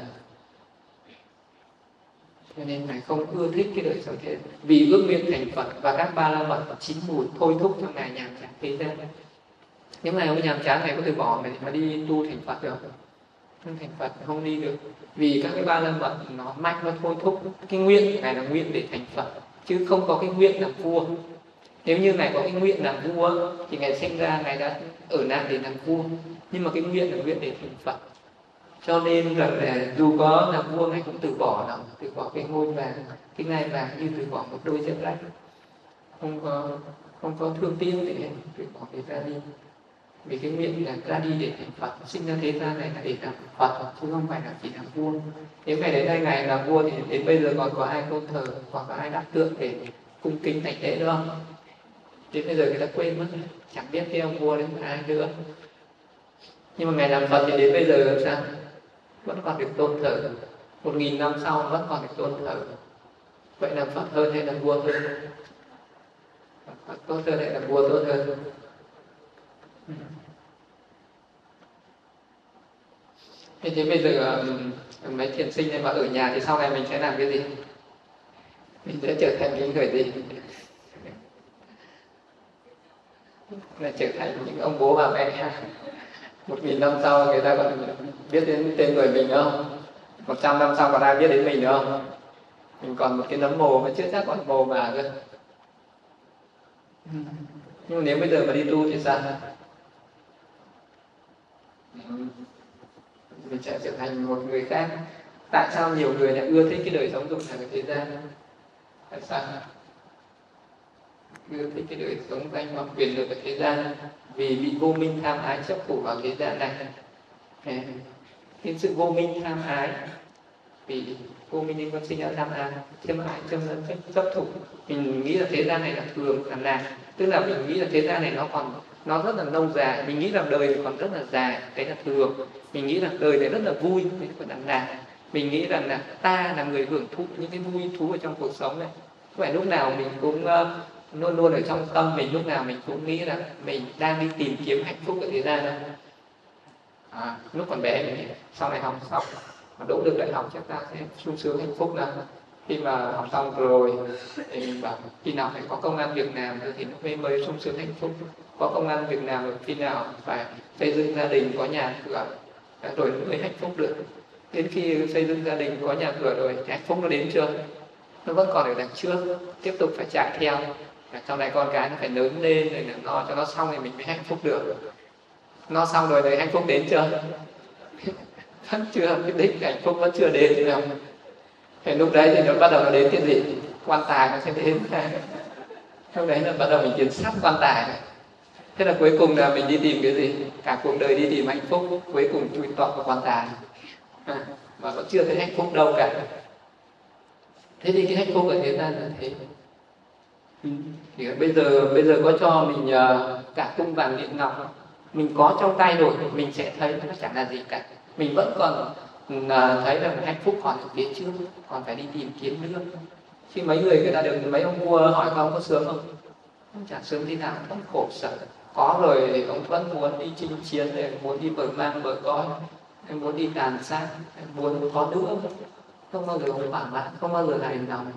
Cho nên ngài không ưa thích cái đời sống thế, vì ước nguyện thành Phật và các ba la mật chín mùi thôi thúc cho ngài nhàm chán thế gian. Nếu ngài không nhàm chán, ngài có từ bỏ mà đi tu thành Phật được không? Thành Phật không đi được, vì các cái ba la mật nó mạnh, nó thôi thúc. Cái nguyện ngài là nguyện để thành Phật, chứ không có cái nguyện làm vua. Nếu như ngài có cái nguyện làm vua thì ngài sinh ra ngài đã ở nạn để làm vua, nhưng mà cái nguyện là nguyện để thành Phật. Cho nên là dù có làm vua ngài cũng từ bỏ cái ngôi vàng, cái ngai vàng, như từ bỏ một đôi dép lách, không có thương tiếc để từ bỏ để ra đi. Vì cái nguyện là ra đi để thành Phật, sinh ra thế gian này là để làm Phật, chứ không phải là chỉ làm vua. Nếu ngày đến đây ngài làm vua thì đến bây giờ còn có ai tôn thờ, còn có ai đắc tượng để cung kính thành lễ nữa không? Đến bây giờ người ta quên mất, chẳng biết cái ông vua đấy là ai nữa. Nhưng mà ngài làm Phật thì đến bây giờ làm sao? Vẫn còn được tôn thờ, 1000 năm sau vẫn còn được tôn thờ. Vậy làm Phật hơn hay làm vua hơn? Phật tốt hơn hay làm vua tốt hơn? Thế bây giờ mấy thiền sinh này mà ở nhà thì sau này mình sẽ làm cái gì? Mình sẽ trở thành những người gì? Là trở thành những ông bố bà mẹ. 1000 năm sau người ta còn biết đến tên người mình không? 100 năm sau còn ai biết đến mình nữa không? Mình còn một cái nấm mồ mà chưa chắc còn mồ mà cơ. Nhưng mà nếu bây giờ mà đi tu thì sao? Mình sẽ trở thành một người khác. Tại sao nhiều người lại ưa thích cái đời sống dục lạc ở thế gian? Tại sao? Ưa thích cái đời sống danh vọng quyền lực ở thế gian vì bị vô minh tham ái chấp thủ vào thế gian này. Cái sự vô minh tham ái, vì vô minh nên con sinh ra tham ái, chiêm ái, chấp thủ. Mình nghĩ là thế gian này là thường, là lạc. Tức là mình nghĩ là thế gian này nó rất là lâu dài. Mình nghĩ là đời còn rất là dài, đấy là thường. Mình nghĩ là đời này rất là vui, đấy là lạc. Mình nghĩ rằng là ta là người hưởng thụ những cái vui thú ở trong cuộc sống này. Không phải lúc nào mình cũng luôn luôn ở trong tâm mình, lúc nào mình cũng nghĩ là mình đang đi tìm kiếm hạnh phúc ở thế gian đâu. Lúc còn bé mình nghĩ sau này học xong mà đỗ được đại học chắc ta sẽ sung sướng hạnh phúc nào. Khi mà học xong rồi thì mình bảo khi nào phải có công ăn việc làm thì lúc mới sung sướng hạnh phúc. Có công ăn việc làm rồi khi nào phải xây dựng gia đình, có nhà cửa rồi mới hạnh phúc được. Đến khi xây dựng gia đình, có nhà cửa rồi hạnh phúc nó đến chưa? Nó vẫn còn ở đằng trước, tiếp tục phải chạy theo. Sau này con cái nó phải lớn lên rồi lo cho nó xong thì mình mới hạnh phúc được. Nó xong rồi thì hạnh phúc đến chưa? Vẫn chưa, cái đích hạnh phúc vẫn chưa đến đâu. Thì lúc đấy thì nó bắt đầu nó đến cái gì? Quan tài nó sẽ đến. Lúc đấy là bắt đầu mình tiến sát quan tài này. Thế là cuối cùng là mình đi tìm cái gì? Cả cuộc đời đi tìm hạnh phúc, cuối cùng chui tọt vào quan tài. Mà vẫn chưa thấy hạnh phúc đâu cả. Thế thì cái hạnh phúc ở thế gian là thế. Thì bây giờ có cho mình cả cung vàng điện ngọc, mình có trong tay rồi mình sẽ thấy nó chẳng là gì cả. Mình vẫn còn thấy rằng hạnh phúc còn ở phía trước, còn phải đi tìm kiếm nữa. Khi mấy người ta được mấy ông vua hỏi ông có sướng không? Không chẳng sướng thế nào, vẫn khổ sở. Có rồi thì ông vẫn muốn đi chinh chiến, muốn đi bờ mang bờ cõi, muốn đi tàn sát, muốn có nữa. Không bao giờ ông thỏa mãn, không bao giờ hài lòng.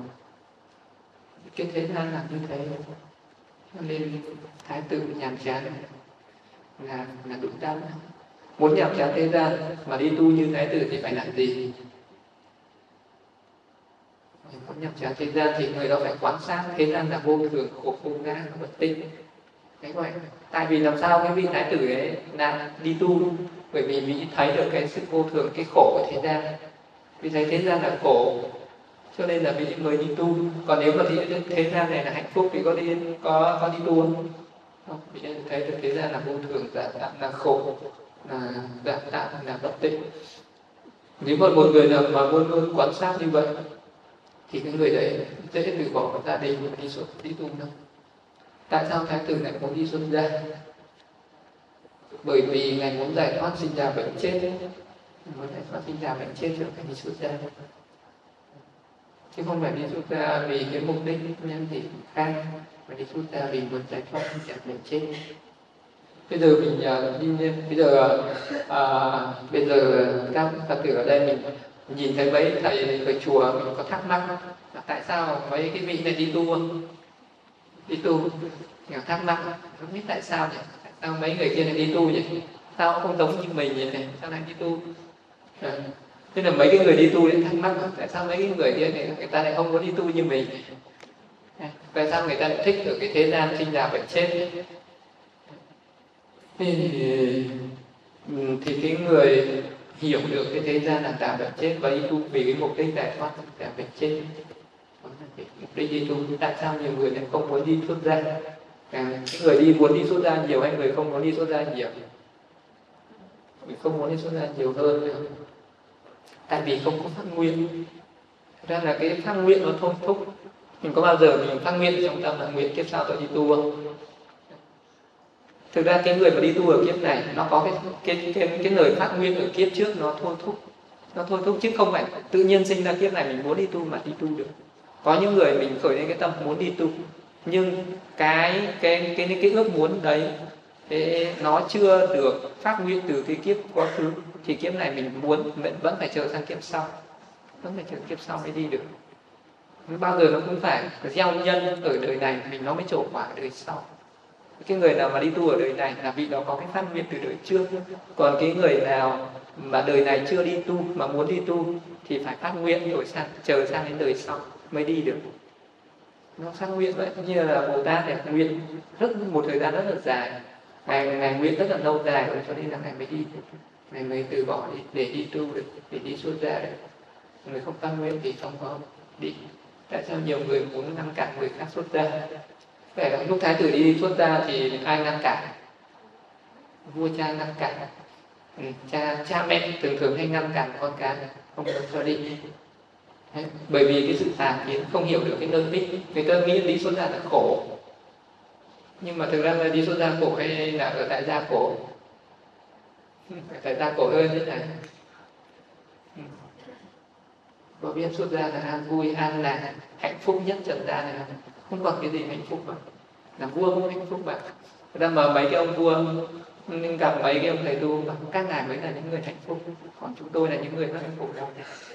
Cái thế gian là như thế. Cho nên thái tử nhàm chán là đúng đắn. Muốn nhàm chán thế gian mà đi tu như thái tử thì phải làm gì? nhập tràng thế gian thì người đó phải quan sát thế gian là vô thường, khổ vô ngã, bất tịnh. Đấy vậy. Tại vì làm sao cái vị thái tử ấy là đi tu? Bởi vì vị thấy được cái sự vô thường, cái khổ của thế gian. Vì thấy thế gian là khổ, cho nên là vị mới đi tu. Còn nếu mà thế gian này là hạnh phúc thì có đi tu không? Không. Vì thấy được thế gian là vô thường, giả tạm là khổ, là giả tạm là bất tịnh. Nếu mà một người nào mà luôn luôn quan sát như vậy thì cái người đấy dễ từ bỏ gia đình và đi tu đâu. Tại sao thái tử lại muốn đi xuất gia? Bởi vì ngài muốn giải thoát sinh già bệnh chết, muốn giải thoát sinh già bệnh chết rồi phải đi xuất gia, chứ không phải đi xuất gia vì cái mục đích nhân gì khác, mà đi xuất gia vì muốn giải thoát sinh già bệnh chết. Bây giờ mình bây giờ các Phật tử ở đây mình nhìn thấy mấy thầy ở chùa mình có thắc mắc là tại sao mấy cái vị này đi tu nhiều thắc mắc không biết tại sao nhỉ, tại sao mấy người kia lại đi tu nhỉ, sao không giống như mình vậy này, sao lại đi tu? Thế là mấy cái người đi tu lại thắc mắc tại sao mấy cái người kia này người ta lại không có đi tu như mình, tại sao người ta lại thích ở cái thế gian sinh già bệnh chết? Thì cái người hiểu được cái thế gian là già bệnh chết và đi tu vì cái mục đích giải thoát già bệnh chết, mục đích đi tu. Tại sao nhiều người lại không muốn đi xuất gia? Cái người muốn đi xuất gia nhiều hay người không muốn đi xuất gia nhiều? Mình không muốn đi xuất gia nhiều hơn, tại vì không có phát nguyện. Thật ra là cái phát nguyện nó thôi thúc. Mình có bao giờ mình phát nguyện trong tâm là nguyện kiếp sau tôi đi tu không? Thực ra cái người mà đi tu ở kiếp này nó có cái lời phát nguyện ở kiếp trước nó thôi thúc, chứ không phải tự nhiên sinh ra kiếp này mình muốn đi tu mà đi tu được. Có những người mình khởi lên cái tâm muốn đi tu, nhưng cái ước muốn đấy nó chưa được phát nguyện từ cái kiếp quá khứ, thì kiếp này mình muốn vẫn phải chờ sang kiếp sau, mới đi được. Bao giờ nó cũng phải gieo nhân ở đời này mình nó mới trổ quả ở đời sau. Cái người nào mà đi tu ở đời này là vị đó có cái phát nguyện từ đời trước. Còn cái người nào mà đời này chưa đi tu mà muốn đi tu thì phải phát nguyện rồi chờ sang đến đời sau mới đi được. Nó phát nguyện vậy, như là Bồ Tát này nguyện một thời gian rất là dài, ngài nguyện rất là lâu dài rồi, cho nên là ngài mới đi, ngài mới từ bỏ để đi tu được, để đi xuất gia được. Người không phát nguyện thì không có đi. Tại sao nhiều người muốn ngăn cản người khác xuất gia? Vậy là lúc thái tử đi xuất gia thì ai ngăn cản? Vua cha ngăn cản. Cha mẹ thường hay ngăn cản con cái không được cho đi. Bởi vì cái sự tà kiến không hiểu được cái đơn vị, người ta nghĩ đi xuất gia là khổ, nhưng mà thực ra là đi xuất gia khổ hay là ở tại gia khổ? Tại gia khổ hơn thế này. Có biết xuất gia là an vui, an lạc, hạnh phúc nhất trần gian này không còn cái gì hạnh phúc mà. Làm vua không hạnh phúc mà. Thật ra mà mấy cái ông vua gặp mấy cái ông thầy tu mà các ngài mới là những người hạnh phúc, còn chúng tôi là những người rất hạnh phúc đâu.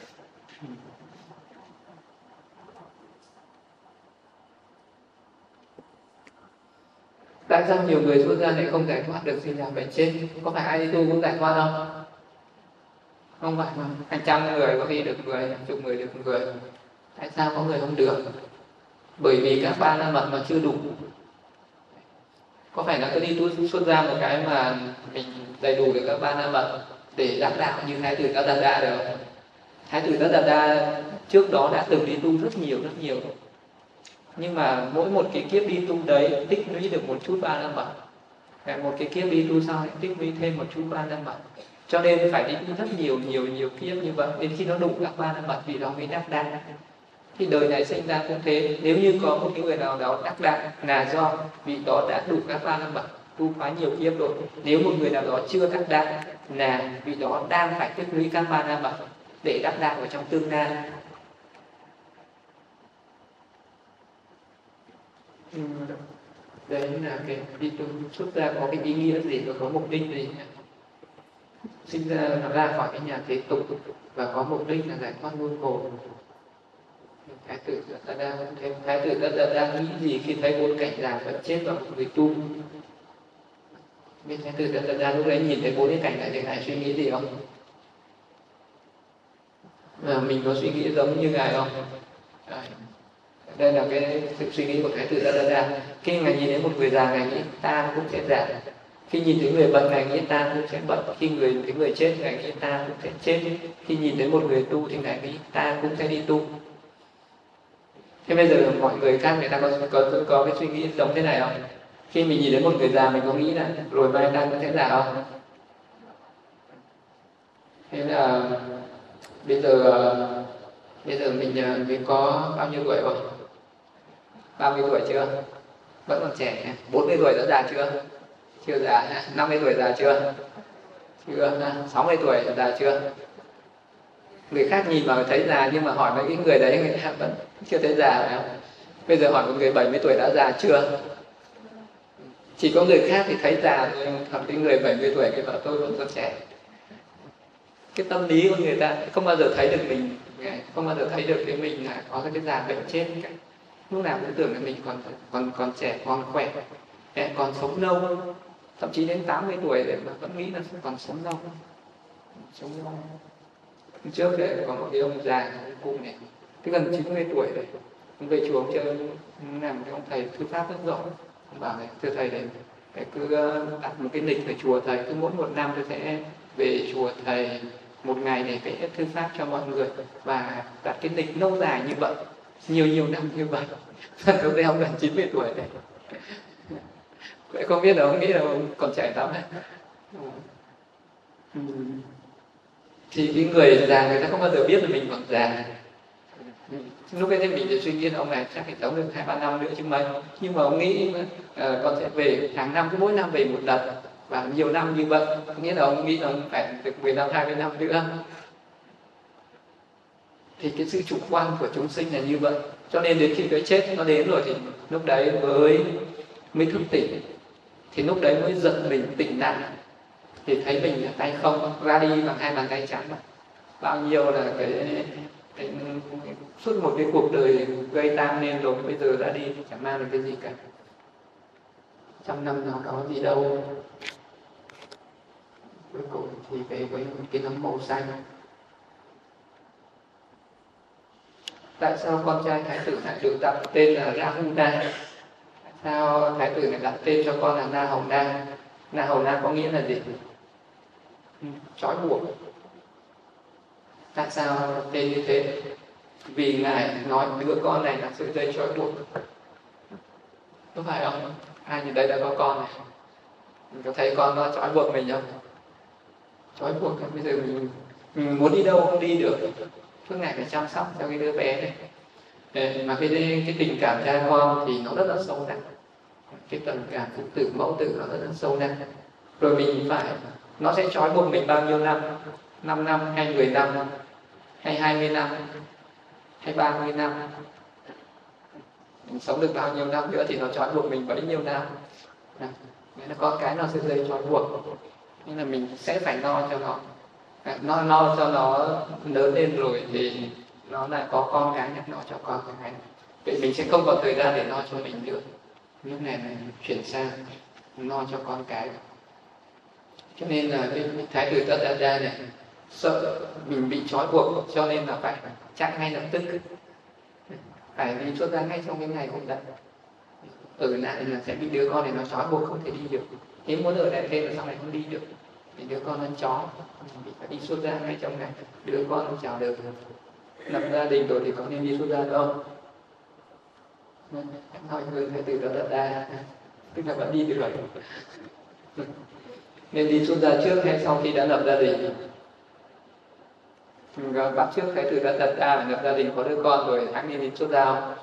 Tại sao nhiều người xuất gia lại không giải thoát được sinh già bệnh chết? Có phải ai đi tu cũng giải thoát không? Không phải mà hàng trăm người có khi được người, hàng chục người được người. Tại sao có người không được? Bởi vì các ba la mật mà chưa đủ. Có phải là cứ đi tu xuất gia một cái mà mình đầy đủ được các ba la mật để đắc đạo như Thái tử Tất Đạt Đa được không? Thái tử Tất Đạt Đa trước đó đã từng đi tu rất nhiều. Nhưng mà mỗi một cái kiếp đi tu đấy tích lũy được một chút ba la mật. Một cái kiếp đi tu sau tích lũy thêm một chút ba la mật. Cho nên phải đi tu rất nhiều kiếp như vậy, đến khi nó đủ các ba la mật vì đó mới đắc đạo. Thì đời này sinh ra cũng thế, nếu như có một cái người nào đó đắc đạo là do vị đó đã đủ các ba la mật, tu quá nhiều kiếp rồi. Nếu một người nào đó chưa đắc đạo là vị đó đang phải tích lũy các ba la mật để đắc đạo ở trong tương lai. Đấy là cái đi tu xuất gia có cái ý nghĩa gì và có mục đích gì. Sinh ra khỏi cái nhà thế tục và có mục đích là giải thoát muôn khổ. Thái tử Tất Đạt Đa nghĩ gì khi thấy bốn cảnh già bệnh chết và một người tu? Biết Thái tử Tất Đạt Đa lúc đấy nhìn thấy bốn cái cảnh này thì ngài suy nghĩ gì không? Mình có suy nghĩ giống như ngài không? Đấy. Đây là cái sự suy nghĩ của Thái tử Dattata. Khi ngài nhìn đến một người già, ngài nghĩ ta cũng sẽ già. Khi nhìn thấy người bệnh, ngài nghĩ ta cũng sẽ bệnh. Khi thấy người chết, ngài nghĩ ta cũng sẽ chết. Khi nhìn thấy một người tu thì ngài nghĩ ta cũng sẽ đi tu. Thế bây giờ mọi người khác người ta có cái suy nghĩ giống thế này không? Khi mình nhìn đến một người già, mình có nghĩ là rồi mai ta cũng sẽ già không? Thế là bây giờ mình có bao nhiêu tuổi rồi? 30 tuổi chưa? Vẫn còn trẻ. 40 tuổi đã già chưa? Chưa già. 50 tuổi già chưa? Chưa. 60 tuổi già chưa? Người khác nhìn vào thấy già, nhưng mà hỏi mấy cái người đấy người ta vẫn chưa thấy già, phải không? Bây giờ hỏi một người 70 tuổi đã già chưa? Chỉ có người khác thì thấy già thôi, còn cái người 70 tuổi cái bảo tôi vẫn còn trẻ. Cái tâm lý của người ta không bao giờ thấy được mình, không bao giờ thấy được cái mình là có cái già bệnh chết cả. Lúc nào cũng tưởng là mình còn trẻ, còn khỏe, còn sống lâu, thậm chí đến 80 tuổi để mà vẫn nghĩ là còn sống lâu. Trước đấy có một cái ông già cụ này, cái gần 90 tuổi đấy, ông về chùa ông chơi, làm cái ông thầy thư pháp rất giỏi. Ông bảo này, thưa thầy đấy, cứ đặt một cái lịch ở chùa thầy, cứ mỗi một năm tôi sẽ về chùa thầy một ngày để vẽ thư pháp cho mọi người, và đặt cái lịch lâu dài như vậy, nhiều năm như vậy. Lúc đấy ông gần 90 tuổi đấy. Vậy không biết là ông nghĩ là ông còn trẻ lắm ấy. Thì cái người già người ta không bao giờ biết là mình còn già. Lúc ấy thì mình sẽ suy nghĩ là ông này chắc phải sống được 2-3 năm nữa chứ mấy. Nhưng mà ông nghĩ con sẽ về hàng năm, cứ mỗi năm về một lần, và nhiều năm như vậy. Nghĩa là ông nghĩ là ông phải được 15-20 năm nữa. Thì cái sự chủ quan của chúng sinh là như vậy. Cho nên đến khi cái chết nó đến rồi thì lúc đấy mới thức tỉnh. Thì lúc đấy mới giật mình tỉnh lại, thì thấy mình là tay không, ra đi bằng 2 bàn tay trắng. Bao nhiêu là cái suốt một cái cuộc đời gây tam nên rồi, bây giờ ra đi thì chẳng mang được cái gì cả. 100 năm nào có gì đâu. Cuối cùng thì về với cái nấm màu xanh. Tại sao con trai thái tử lại được đặt tên là Rahula? Tại sao thái tử lại đặt tên cho con là Na Hầu Na? Na Hầu Na có nghĩa là gì? Trói buộc. Tại sao tên như thế? Vì ngài nói đứa con này là sợi dây trói buộc. Có phải không? Ai nhìn đây đã có con này, mình có thấy con nó trói buộc mình không? Trói buộc. Bây giờ mình muốn đi đâu không đi được, suốt ngày phải chăm sóc cho cái đứa bé này. Mà cái tình cảm cha con thì nó rất là sâu nặng. Cái tình cảm phụ tử mẫu tử nó rất là sâu nặng. Rồi mình phải, nó sẽ trói buộc mình bao nhiêu năm? 5 năm hay 10 năm hay 20 năm hay 30 năm? Mình sống được bao nhiêu năm nữa thì nó trói buộc mình bấy nhiêu năm. Nghĩa là có cái nó sẽ dây trói buộc, nên là mình sẽ phải lo cho nó, lo cho nó lớn lên rồi thì nó lại có con cái nhắc nó cho con cái. Vậy mình sẽ không còn thời gian để lo cho mình nữa. Lúc này mình chuyển sang lo cho con cái. Cho nên là cái thái tử Dattata này sợ mình bị trói buộc, cho nên là phải chạy ngay lập tức, phải đi xuất gia ngay trong cái ngày hôm đấy. Ở lại là sẽ bị đứa con này nó trói buộc không thể đi được. Nếu muốn ở lại thêm là sau này không đi được, thì đứa con nó chó, mình phải đi xuất gia ngay trong ngày đứa con nó chào đời. Lập gia đình rồi thì có nên đi xuất gia đâu? Nói người thái tử Dattata tức là vẫn đi được. Nên đi xuất gia trước hay sau khi đã lập gia đình? Bắt trước thái tử Dattata lập gia đình có đứa con rồi hãy đi xuất gia không?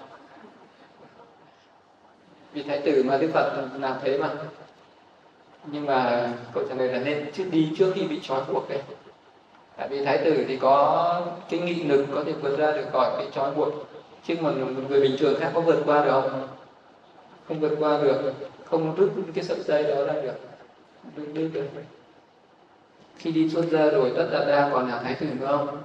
Vì thái tử mà Đức Phật làm thế mà. Nhưng mà câu trả lời là nên đi trước khi bị trói buộc đấy. Tại vì thái tử thì có cái nghị lực có thể vượt ra được khỏi cái trói buộc, chứ mà một người bình thường khác có vượt qua được không? Không vượt qua được, không rút cái sợi dây đó ra được. Đứt được. Khi đi xuất gia rồi Dattata còn là thái tử nữa không?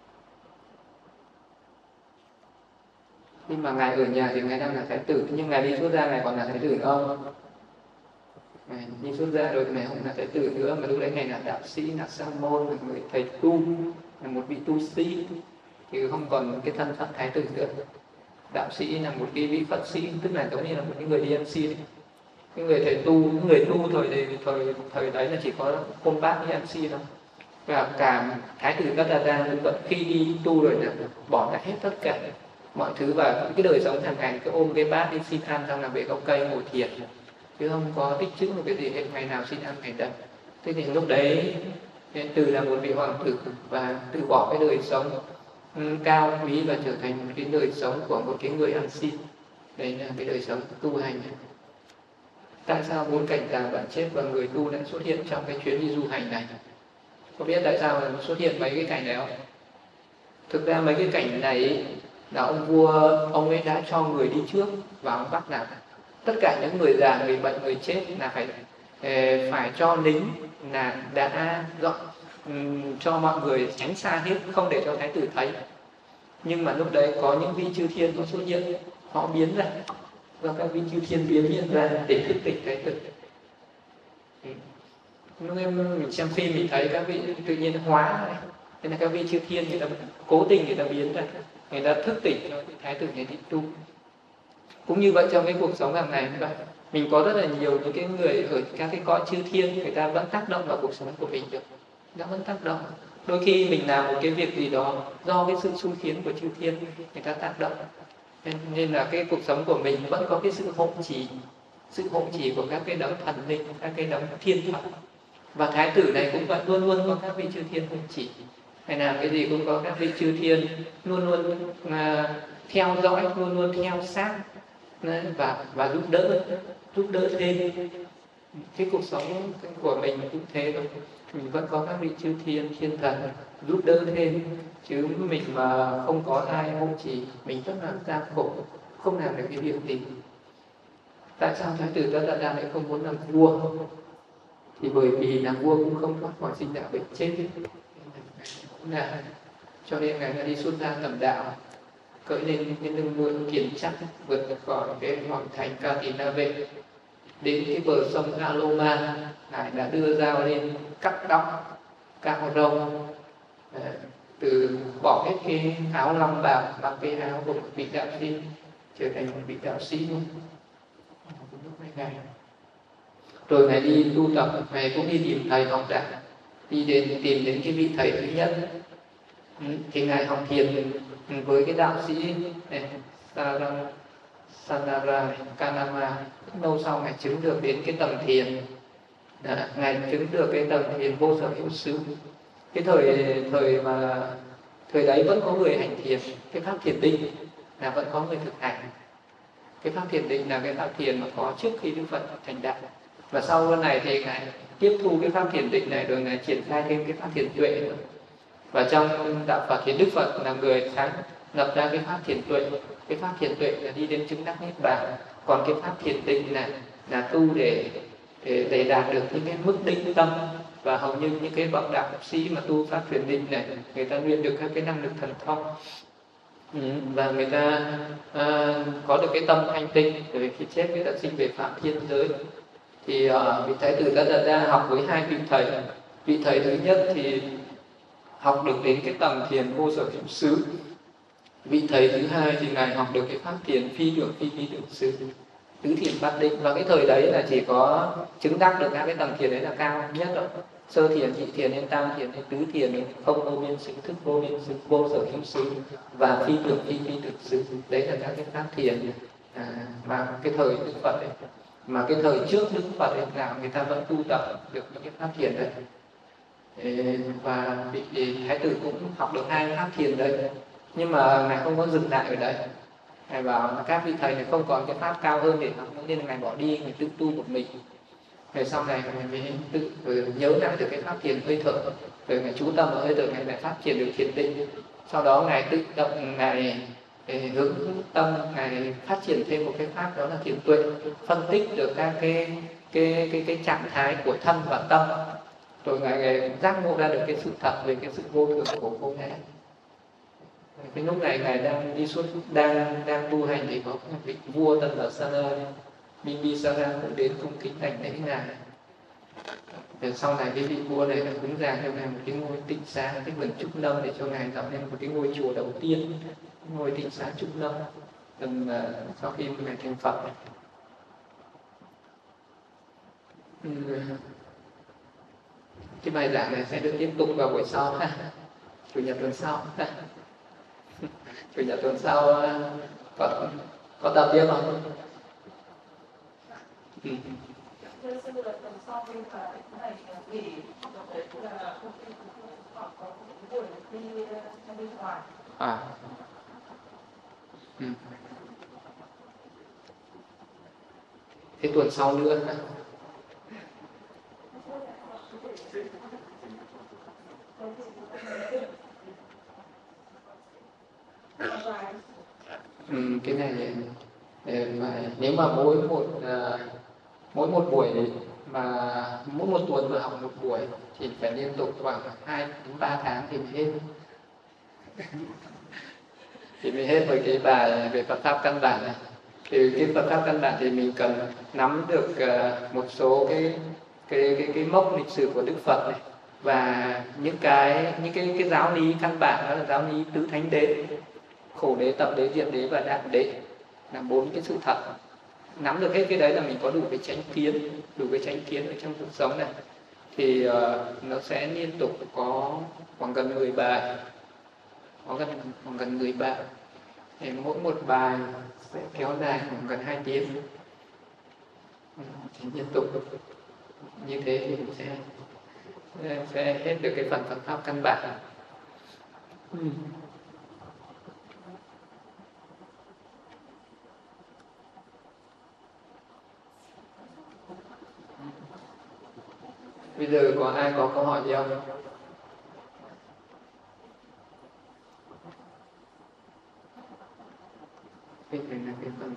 Nhưng mà ngài ở nhà thì ngài đang là thái tử, nhưng ngài đi xuất gia ngài còn là thái tử nữa không? Ngài đi xuất gia rồi thì ngài không là thái tử nữa, mà lúc đấy ngài là đạo sĩ, là sa môn, là người thầy tu, là một vị tu sĩ, thì không còn cái thân phận thái tử nữa. đạo sĩ là một cái vị Phật sĩ, tức là giống như là một cái người đi ăn xin. Cái người thầy tu, người tu thời đấy là chỉ có Côn Bác đi ăn xin thôi. Và cả Thái tử Tất Đa Đa vẫn khi đi tu rồi là bỏ lại hết tất cả mọi thứ và cái đời sống hàng ngày, cái ôm cái bát đi xin ăn, xong là về gốc cây ngồi thiền, chứ không có tích trữ một cái gì hết, ngày nào xin ăn ngày đấy. Thế thì lúc đấy từ là một vị hoàng tử và từ bỏ cái đời sống cao quý và trở thành một cái đời sống của một cái người ăn xin. Đấy là cái đời sống tu hành. Tại sao 4 cảnh già bản chết và người tu lại xuất hiện trong cái chuyến đi du hành này? Có biết tại sao nó xuất hiện mấy cái cảnh này không? Thực ra mấy cái cảnh này là ông vua, ông ấy đã cho người đi trước và ông bắt là tất cả những người già, người bệnh, người chết là phải cho lính là đã dọn cho mọi người tránh xa hết, không để cho thái tử thấy. Nhưng mà lúc đấy có những vị chư thiên có xuất hiện, họ biến ra, và các vị chư thiên biến hiện ra để thức tỉnh thái tử. Lúc mình xem phim mình thấy các vị tự nhiên hóa này, thế là các vị chư thiên người ta cố tình người ta biến ra, người ta thức tỉnh cho thái tử này đi tu. Cũng như vậy trong cái cuộc sống hàng ngày vậy, mình có rất là nhiều những cái người ở các cái cõi chư thiên, người ta vẫn tác động vào cuộc sống của mình được, nó vẫn tác động. Đôi khi mình làm một cái việc gì đó do cái sự xui khiến của chư thiên người ta tác động, nên là cái cuộc sống của mình vẫn có cái sự hộ trì của các cái đấng thần linh, các cái đấng thiên thần. Và thái tử này cũng vậy, luôn luôn có các vị chư thiên hộ trì, hay làm cái gì cũng có các vị chư thiên luôn luôn theo dõi, luôn luôn theo sát và giúp đỡ thêm. Cái cuộc sống của mình cũng thế thôi, mình vẫn có các vị chư thiên, thiên thần giúp đỡ thêm, chứ mình mà không có ai hộ trì, mình rất là gian khổ, không làm được cái việc gì. Tại sao thái tử Tất Đa Đa lại không muốn làm vua? Thì bởi vì làm vua cũng không thoát khỏi sinh đạo bệnh chết, cho nên ngài đã đi xuất gia tầm đạo, cởi lên cái lưng ngựa kiên chắc, vượt khỏi cái hoàng thành Ca Tỳ Na Vệ, đến cái bờ sông Aloma, ngài đã đưa dao lên cắt tóc cao râu, từ bỏ hết cái áo long bào, mặc cái áo của một vị đạo sĩ, trở thành một vị đạo sĩ luôn. Rồi ngài đi tu tập, ngài cũng đi tìm thầy học đạo, tìm đến cái vị thầy thứ nhất. Thì ngài học thiền với cái đạo sĩ Sanara Kanama. Lâu sau ngài chứng được đến cái tầng thiền, ngài chứng được cái tầng thiền vô sở hữu xứ. Cái thời đấy vẫn có người hành thiền, cái pháp thiền định là vẫn có người thực hành. Cái pháp thiền định là cái pháp thiền mà có trước khi Đức Phật thành đạo. Và sau này thì ngài tiếp thu cái pháp thiền định này, rồi ngài triển khai thêm cái pháp thiền tuệ nữa. Và trong đạo Phật thì Đức Phật là người sáng lập ra cái pháp thiền tuệ. Cái pháp thiền tuệ là đi đến chứng đắc niết bàn. Còn cái pháp thiền định là tu để đạt được những cái mức định tâm. Và hầu như những cái bậc đạo sĩ mà tu pháp thiền định này, người ta luyện được các cái năng lực thần thông, và người ta có được cái tâm thanh tinh, rồi khi chết người ta sinh về phạm thiên giới. Thì vị thái tử Tất Đa Đa học với 2 vị thầy. Vị thầy thứ nhất thì học được đến cái tầng thiền vô sở hữu xứ. Vị thầy thứ hai thì ngài học được cái pháp thiền phi tưởng xứ, tứ thiền bát định. Và cái thời đấy là chỉ có chứng đắc được các cái tầng thiền đấy là cao nhất đó. Sơ thiền, nhị thiền, đến tam thiền, đến tứ thiền, không vô biên xứ, thức vô biên xứ, vô sở hữu xứ và phi tưởng xứ. Đấy là các cái pháp thiền mà cái thời Đức Phật ấy, mà cái thời trước Đức Phật ấy là người ta vẫn tu tập được những cái pháp thiền đấy. Và vị thái tử cũng học được 2 pháp thiền đấy, nhưng mà ngài không có dừng lại ở đấy. Ngài bảo là các vị thầy này không còn cái pháp cao hơn để học, nên là ngài bỏ đi, ngài tự tu một mình. Rồi sau này ngài mới tự nhớ lại được cái pháp thiền hơi thở, rồi ngài chú tâm vào hơi thở, ngài lại phát triển được thiền định. Sau đó ngài tự động, ngài hướng tâm, ngài phát triển thêm một cái pháp đó là thiền tuệ, phân tích được các cái trạng thái của thân và tâm, rồi ngài giác ngộ ra được cái sự thật về cái sự vô thường của vô ngã. Cái lúc này ngài đang đi suốt, đang tu hành thì có một vị vua tên là Sana Bimbisara cũng đến cung kính đảnh lễ ngài. Rồi sau này cái vị vua này là cúng dường cho ngài một cái ngôi tịnh xá, cái vườn Trúc Lâm, để cho ngài tạo nên một cái ngôi chùa đầu tiên, ngôi tịnh xá Trúc Lâm. sau khi mình thành Phật. Cái bài giảng này sẽ được tiếp tục vào buổi sau ha, chủ nhật tuần sau. Chủ nhật tuần sau có tập tiếp không? Thế tuần sau nữa ha. Cái này nếu mà mỗi một buổi mà mỗi một tuần mà học một buổi thì phải liên tục khoảng 2 đến 3 tháng thì mới hết. Thì mới hết với cái bài về Phật pháp căn bản này. Thì cái Phật pháp căn bản thì mình cần nắm được một số cái mốc lịch sử của Đức Phật này, và những cái giáo lý căn bản, đó là giáo lý tứ thánh đế, khổ đế, tập đế, diệt đế và đạm đế, là 4 cái sự thật. Nắm được hết cái đấy là mình có đủ cái chánh kiến ở trong cuộc sống này. Thì nó sẽ liên tục có khoảng gần 10 bài, khoảng gần 10 bài. Thì mỗi một bài sẽ kéo dài khoảng gần 2 tiếng. Thì liên tục như thế thì mình sẽ hết được cái phần Phật pháp căn bản. Bây giờ có ai có câu hỏi gì không? Cái này là cái phần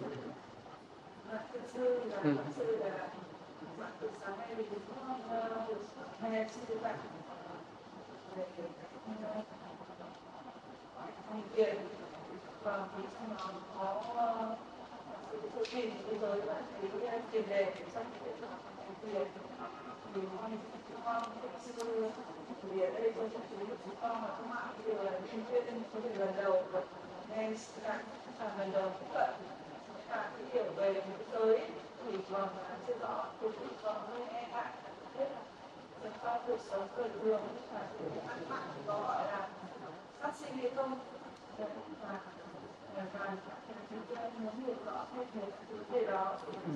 vì ở đây tôi chú của chúng con mà không mạng bây giờ là chuyên chuyên số việc lần đầu nghe lần đầu tiếp cận và cái hiểu về một cái giới thì còn chưa rõ, tôi cũng còn hơi e ngại, biết là chúng ta cuộc sống đời thường và cái ăn mặn gọi là phát sinh hay không, và chúng ta muốn hiểu rõ thêm về đó.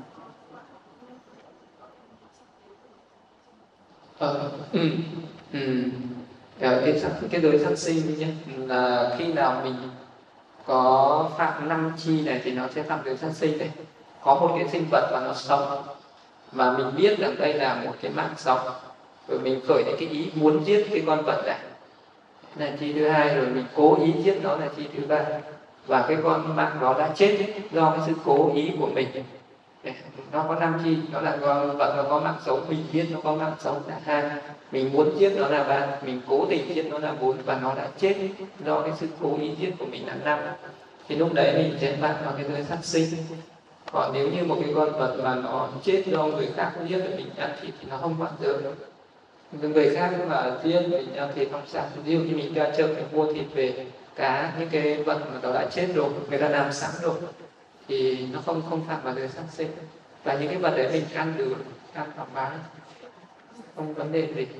Cái giới sát sinh nhé, là khi nào mình có phạm 5 chi này thì nó sẽ phạm giới sát sinh này. Có một cái sinh vật và nó sống, mà mình biết rằng đây là một cái mạng sống, rồi mình khởi đến cái ý muốn giết cái con vật này là chi thứ hai, rồi mình cố ý giết nó là chi thứ ba, và cái con mạng đó đã chết do cái sự cố ý của mình. Nó có 5 chi, nó là con vật nó có mạng sống, mình giết nó có mạng sống là 2, mình muốn giết nó là 3, mình cố tình giết nó là 4, và nó đã chết do cái sự cố ý giết của mình là 5. Thì lúc đấy mình sẽ phạm vào cái giới sát sinh. Còn nếu như một cái con vật mà nó chết do người khác giết thì mình ăn thịt thì nó không phạm giới. Người khác mà giết mình ăn thịt không sao. Ví dụ như mình ra chợ phải mua thịt về, cá, những cái vật mà nó đã chết rồi, người ta làm sẵn rồi, thì nó không phạm vào giới sát sinh. Và những cái vật đấy mình ăn được, ăn thoải mái, không vấn đề gì.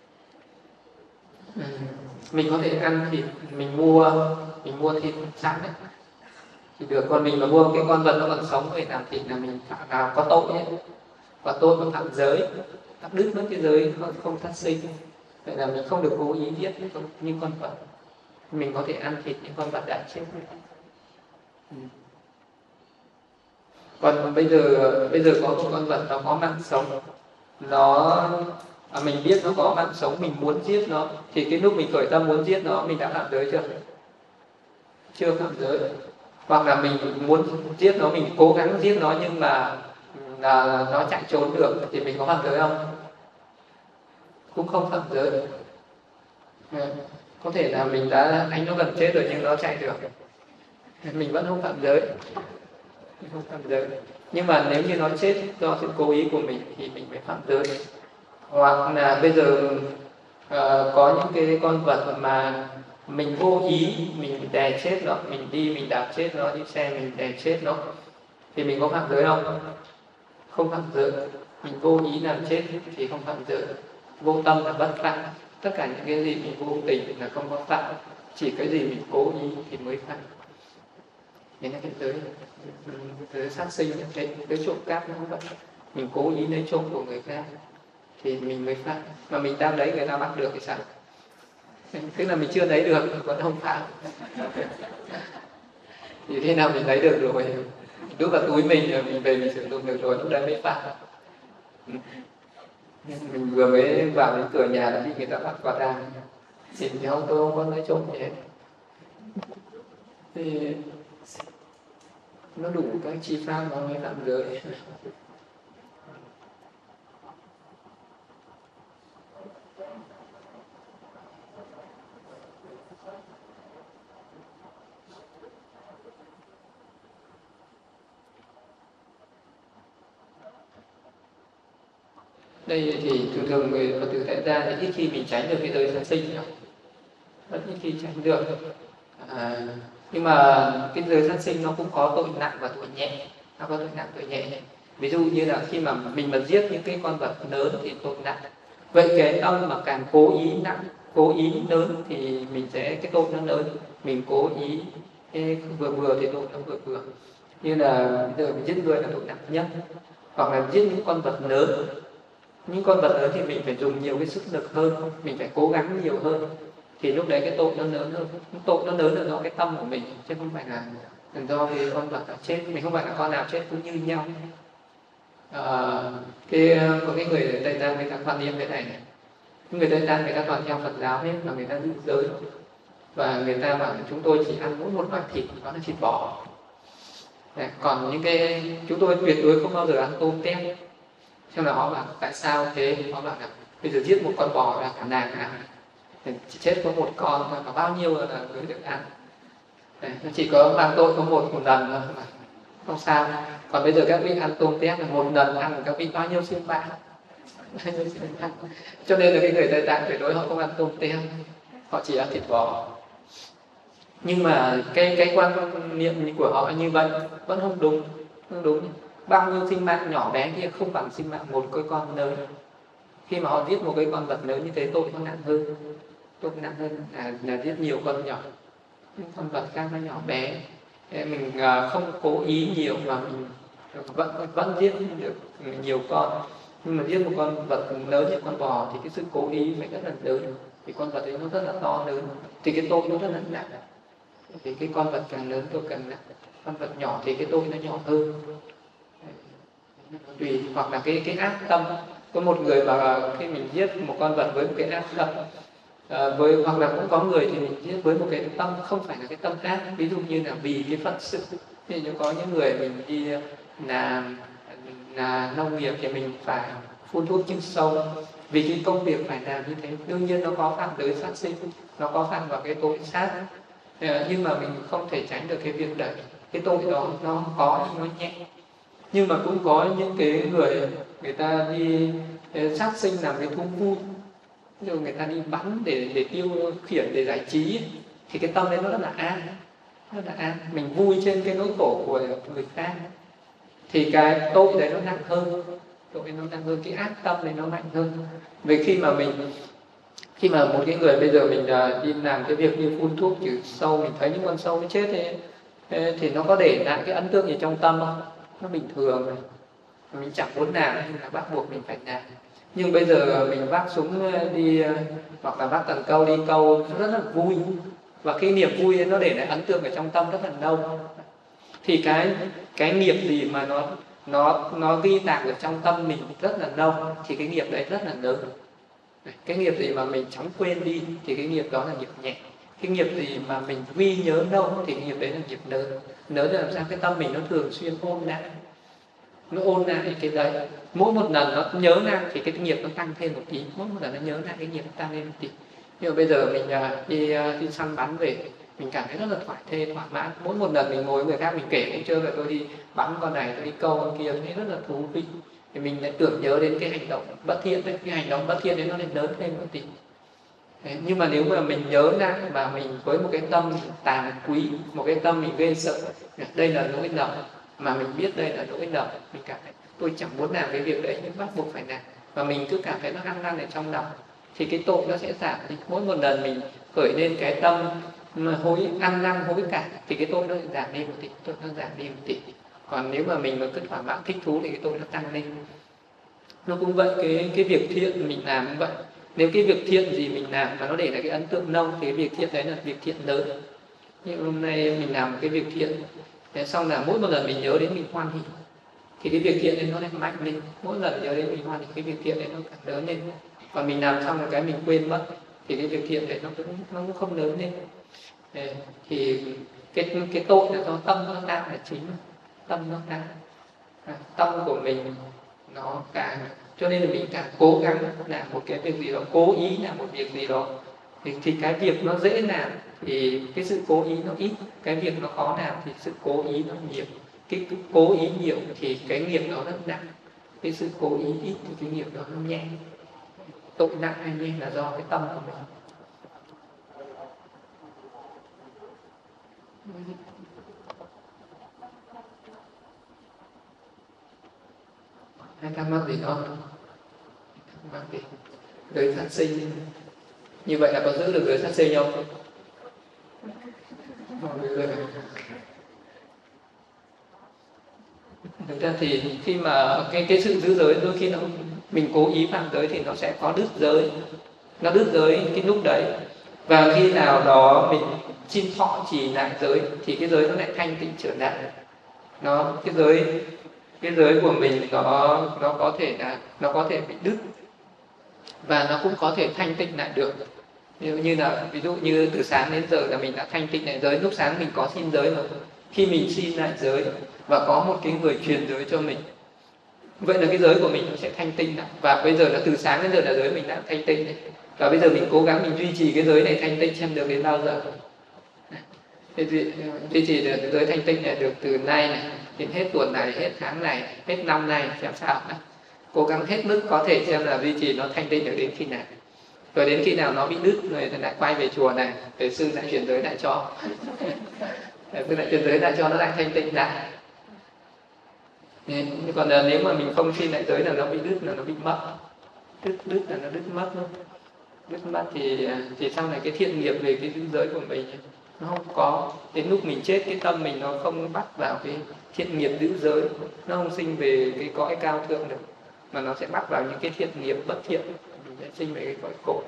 Mình có thể ăn thịt, mình mua thịt sẵn đấy thì được. Còn mình mà mua cái con vật nó còn sống về làm thịt là mình có tội nhé, và tội có phạm giới, cắt đứt mất cái giới không sát sinh. Vậy là mình không được cố ý giết những con vật, mình có thể ăn thịt những con vật đã chết. Còn bây giờ có một con vật nó có mạng sống, mình biết nó có mạng sống, mình muốn giết nó, thì cái lúc mình khởi tâm muốn giết nó, mình đã phạm giới chưa? Chưa phạm giới. Hoặc là mình muốn giết nó, mình cố gắng giết nó nhưng mà nó chạy trốn được, thì mình có phạm giới không? Cũng không phạm giới. Có thể là mình đã đánh nó gần chết rồi nhưng nó chạy được, mình vẫn không phạm giới. Không phạm giới. Nhưng mà nếu như nó chết do sự cố ý của mình thì mình phải phạm giới. Hoặc là bây giờ có những cái con vật mà mình vô ý mình đè chết nó, mình đi mình đạp chết nó, đi xe mình đè chết nó, thì mình có phạm giới không? Không phạm giới. Mình vô ý làm chết thì không phạm giới. Vô tâm là bất phạm. Tất cả những cái gì mình vô tình là không có phạm, chỉ cái gì mình cố ý thì mới phạm. Thế là cái giới sát sinh, cái trộm cắp nó không vậy. Mình cố ý lấy trộm của người khác thì mình mới phạm. Mà mình đang đấy người ta bắt được thì sao? Tức là mình chưa lấy được vẫn không phạm. Thì thế nào mình lấy được rồi, đút vào túi mình về mình sử dụng được rồi, lúc đấy mới phạm. Mình vừa mới vào đến cửa nhà đã bị người ta bắt quả tang, thì theo tôi không có lấy trộm gì hết. Thì nó đủ các chi pháp mà mới làm giới. Đây thì thường người Phật tử tại gia thì ít khi mình tránh được cái giới sát sinh, rất ít khi tránh được. Nhưng mà cái giới sát sinh nó cũng có tội nặng và tội nhẹ, nó có tội nặng tội nhẹ. Ví dụ như là khi mà mình giết những cái con vật lớn thì tội nặng. Vậy cái tâm mà càng cố ý nặng, cố ý lớn thì mình sẽ cái tội nó lớn. Mình cố ý cái vừa thì tội nó vừa. Như là bây giờ mình giết người là tội nặng nhất, hoặc là giết những con vật lớn. Những con vật lớn thì mình phải dùng nhiều cái sức lực hơn, mình phải cố gắng nhiều hơn, thì lúc đấy cái tội nó lớn hơn. Tội nó lớn là do cái tâm của mình, chứ không phải là do cái con vật chết. Mình không phải là con nào chết cũng như nhau. Có cái người ở Tây Tạng người ta quan niệm cái này. Người Tây Tạng người ta toàn theo Phật giáo hết, mà người ta giữ giới, và người ta bảo chúng tôi chỉ ăn mỗi một loại thịt, đó là thịt bò. Còn những cái chúng tôi tuyệt đối không bao giờ ăn tôm tép. Cho nên họ bảo tại sao thế? Họ bảo là bây giờ giết một con bò là cả nàng ăn, chỉ chết có một con thôi, có bao nhiêu là người được ăn. Nó chỉ có mang tội có một lần thôi mà không sao. Còn bây giờ các vị ăn tôm tép là một lần ăn các vị bao nhiêu sinh mạng. Cho nên là cái người Tây Tạng tuyệt đối họ không ăn tôm tép, họ chỉ ăn thịt bò. Nhưng mà cái quan niệm của họ như vậy vẫn không đúng, không đúng. Bao nhiêu sinh mạng nhỏ bé kia không bằng sinh mạng một cái con lớn. Khi mà họ giết một cái con vật lớn như thế, tội nó nặng hơn. Tội nặng hơn là giết nhiều con nhỏ. Những con vật khác nó nhỏ bé, mình không cố ý nhiều mà mình vẫn giết được nhiều con. Nhưng mà giết một con vật lớn như con bò thì cái sự cố ý phải rất là lớn, thì con vật ấy nó rất là to lớn, thì cái tội nó rất là nặng. Thì cái con vật càng lớn tội càng nặng, con vật nhỏ thì cái tội nó nhỏ hơn. Tùy, hoặc là cái ác tâm. Có một người mà khi mình giết một con vật với một cái ác tâm, hoặc là cũng có người thì mình giết với một cái tâm không phải là cái tâm ác. Ví dụ như là vì cái phận sự, thì như có những người mình đi làm nông nghiệp thì mình phải phun thuốc trừ sâu, vì cái công việc phải làm như thế, đương nhiên nó có phạm giới sát sinh, nó có phạm vào cái tội sát. Nhưng mà mình không thể tránh được cái việc đấy. Cái tội đó nó có nhưng nó nhẹ. Nhưng mà cũng có những cái người ta đi sát sinh làm cái thú vui, rồi người ta đi bắn để tiêu khiển, để giải trí, thì cái tâm đấy nó rất là an, rất là an. Mình vui trên cái nỗi khổ của người khác, thì cái tội đấy nó nặng hơn, tội nó nặng hơn, cái ác tâm đấy nó mạnh hơn. Vì khi mà một cái người bây giờ mình đi làm cái việc như phun thuốc trừ sâu, mình thấy những con sâu nó chết thì nó có để lại cái ấn tượng gì trong tâm không? Nó bình thường rồi, mình chẳng muốn làm nhưng là bắt buộc mình phải làm. Nhưng bây giờ mình vác súng đi, hoặc là vác cần câu đi câu, rất là vui, và cái niềm vui ấy, nó để lại ấn tượng ở trong tâm rất là lâu. Thì cái nghiệp gì mà nó ghi tạc ở trong tâm mình rất là lâu, thì cái nghiệp đấy rất là lớn. Cái nghiệp gì mà mình chóng quên đi thì cái nghiệp đó là nghiệp nhẹ. Cái nghiệp gì mà mình ghi nhớ lâu thì cái nghiệp đấy là nghiệp lớn. Lớn là làm sao? Cái tâm mình nó thường xuyên ôn lại, nó ôn lại cái đấy. Mỗi một lần nó nhớ lại thì cái nghiệp nó tăng thêm một tí, mỗi một lần nó nhớ lại cái nghiệp nó tăng lên một tí. Nhưng mà bây giờ mình đi săn bắn về, mình cảm thấy rất là thỏa mãn. Mỗi một lần mình ngồi với người khác mình kể cũng chưa là tôi đi bắn con này, tôi đi câu con kia, thấy rất là thú vị. Thì mình lại tưởng nhớ đến cái hành động bất thiện đấy, cái hành động bất thiện đấy nó lại lớn thêm một tí. Đấy, nhưng mà nếu mà mình nhớ ra mà mình với một cái tâm tàm quý, một cái tâm mình ghê sợ, đây là lỗi lầm, mà mình biết đây là lỗi lầm, mình cảm thấy tôi chẳng muốn làm cái việc đấy nhưng bắt buộc phải làm, và mình cứ cảm thấy nó ăn năn ở trong lòng, thì cái tội nó sẽ giảm đi. Mỗi một lần mình khởi lên cái tâm mà hối ăn năn hối cải thì cái tội nó giảm đi một tí, tội nó giảm đi một tí. Còn nếu mà mình mà cứ thỏa mãn thích thú thì cái tội nó tăng lên. Nó cũng vậy, cái việc thiện mình làm cũng vậy. Nếu cái việc thiện gì mình làm mà nó để lại cái ấn tượng lâu thì cái việc thiện đấy là việc thiện lớn. Nhưng hôm nay mình làm cái việc thiện, thế xong là mỗi một lần mình nhớ đến mình hoan hỉ thì cái việc thiện đấy nó lại mạnh lên. Mỗi lần nhớ đến mình hoan hỉ cái việc thiện đấy nó càng lớn lên. Còn mình làm xong một cái mình quên mất thì cái việc thiện đấy nó cũng không lớn lên. Thì cái tội là do tâm nó đang là chính, tâm nó đang tâm của mình nó càng, cho nên là mình càng cố gắng làm một cái việc gì đó, cố ý làm một việc gì đó thì cái việc nó dễ làm thì cái sự cố ý nó ít, cái việc nó khó làm thì sự cố ý nó nhiều. Cái cố ý nhiều thì cái nghiệp đó nó nặng, cái sự cố ý ít thì cái nghiệp đó nó nhẹ. Tội nặng hay nhẹ là do cái tâm của mình. Hay thắc mắc gì không? Thắc mắc gì? Giới sát sinh như vậy là có giữ được giới sát sinh không? Thực ra thì khi mà cái sự giữ giới đôi khi mình cố ý phạm giới thì nó sẽ có đứt giới, nó đứt giới cái lúc đấy, và khi nào đó mình xin thọ trì lại giới thì cái giới nó lại thanh tịnh trở lại. Nó cái giới của mình nó có thể bị đứt và nó cũng có thể thanh tịnh lại được. Như là ví dụ như từ sáng đến giờ là mình đã thanh tịnh lại giới, lúc sáng mình có xin giới mà khi mình xin lại giới và có một cái người truyền giới cho mình, vậy là cái giới của mình nó sẽ thanh tịnh lại. Và bây giờ là từ sáng đến giờ là giới mình đã thanh tịnh đấy, và bây giờ mình cố gắng mình duy trì cái giới này thanh tịnh xem được đến bao giờ. Duy trì được giới thanh tịnh này được từ nay này đến hết tuần này, hết tháng này, hết năm này, xem sao này. Cố gắng hết mức có thể xem là duy trì nó thanh tịnh được đến khi nào. Rồi đến khi nào nó bị đứt rồi thì lại quay về chùa này, để sư lại chuyển giới lại cho. Sư lại chuyển giới lại cho nó lại thanh tịnh lại. Còn nếu mà mình không xin lại giới là nó bị đứt, là nó bị mất. Đứt là nó đứt mất luôn. Đứt mất thì sau này cái thiện nghiệp về cái giữ giới của mình nó không có. Đến lúc mình chết cái tâm mình nó không bắt vào cái thiện nghiệp giữ giới, nó không sinh về cái cõi cao thượng được, mà nó sẽ bắt vào những cái thiện nghiệp bất thiện, mình sẽ sinh về cái cõi khổ.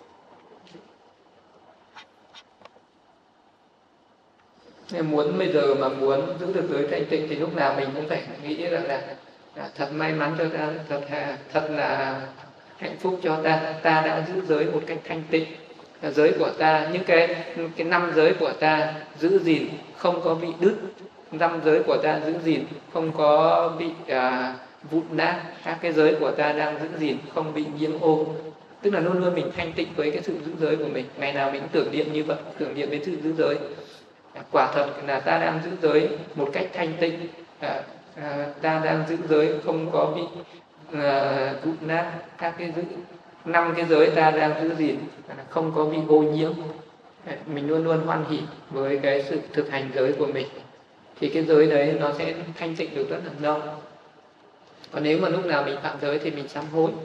Nên bây giờ mà muốn giữ được giới thanh tịnh thì lúc nào mình cũng phải nghĩ là thật may mắn cho ta, thật là hạnh phúc cho ta đã giữ giới một cách thanh tịnh. Giới của ta, những cái 5 giới của ta giữ gìn không có bị đứt, 5 giới của ta giữ gìn không có bị vụn nát, các cái giới của ta đang giữ gìn không bị nhiễm ô. Tức là luôn luôn mình thanh tịnh với cái sự giữ giới của mình, ngày nào mình tưởng niệm như vậy, tưởng niệm với sự giữ giới. Quả thật là ta đang giữ giới một cách thanh tịnh, ta đang giữ giới không có bị vụn nát, các cái 5 cái giới ta đang giữ gìn không có bị ô nhiễm. Mình luôn luôn hoan hỉ với cái sự thực hành giới của mình thì cái giới đấy nó sẽ thanh tịnh được rất là lâu. Còn nếu mà lúc nào mình phạm giới thì mình sám hối,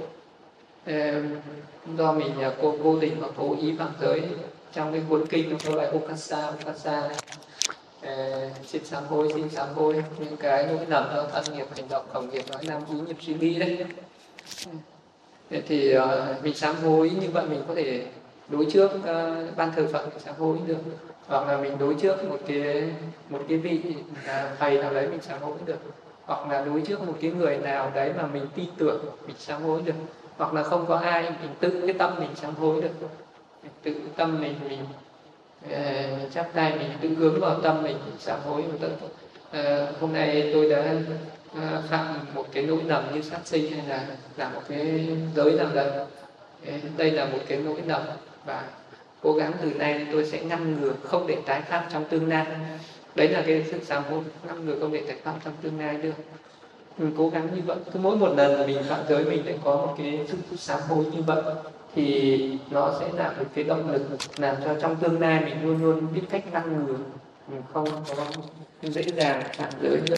do mình vô tình và cố ý phạm giới. Trong cái cuốn kinh nó có bài Okasa xin sám hối những cái lỗi lầm do thân nghiệp, hành động, khẩu nghiệp, nói năng, ý nghiệp, suy nghĩ đấy. Thì mình sám hối như vậy mình có thể đối trước ban thờ Phật sám hối được, hoặc là mình đối trước một cái vị thầy nào đấy mình sám hối được, hoặc là đối trước một cái người nào đấy mà mình tin tưởng mình sám hối được, hoặc là không có ai mình tự cái tâm mình sám hối được. Tự tâm mình chắp tay mình tự hướng vào tâm mình sám hối. Hôm nay tôi đã phạm một cái lỗi lầm như sát sinh hay là làm một cái giới nào đấy, đây là một cái lỗi lầm và cố gắng từ nay tôi sẽ ngăn ngừa không để tái phạm trong tương lai. Đấy là cái sự sám hối, ngăn ngừa không để tái phạm trong tương lai được. mình cố gắng như vậy. Cứ mỗi một lần mình phạm giới mình sẽ có một cái sự sám hối như vậy, thì nó sẽ là một cái động lực làm cho trong tương lai mình luôn luôn biết cách ngăn ngừa, mình không có dễ dàng phạm giới nữa.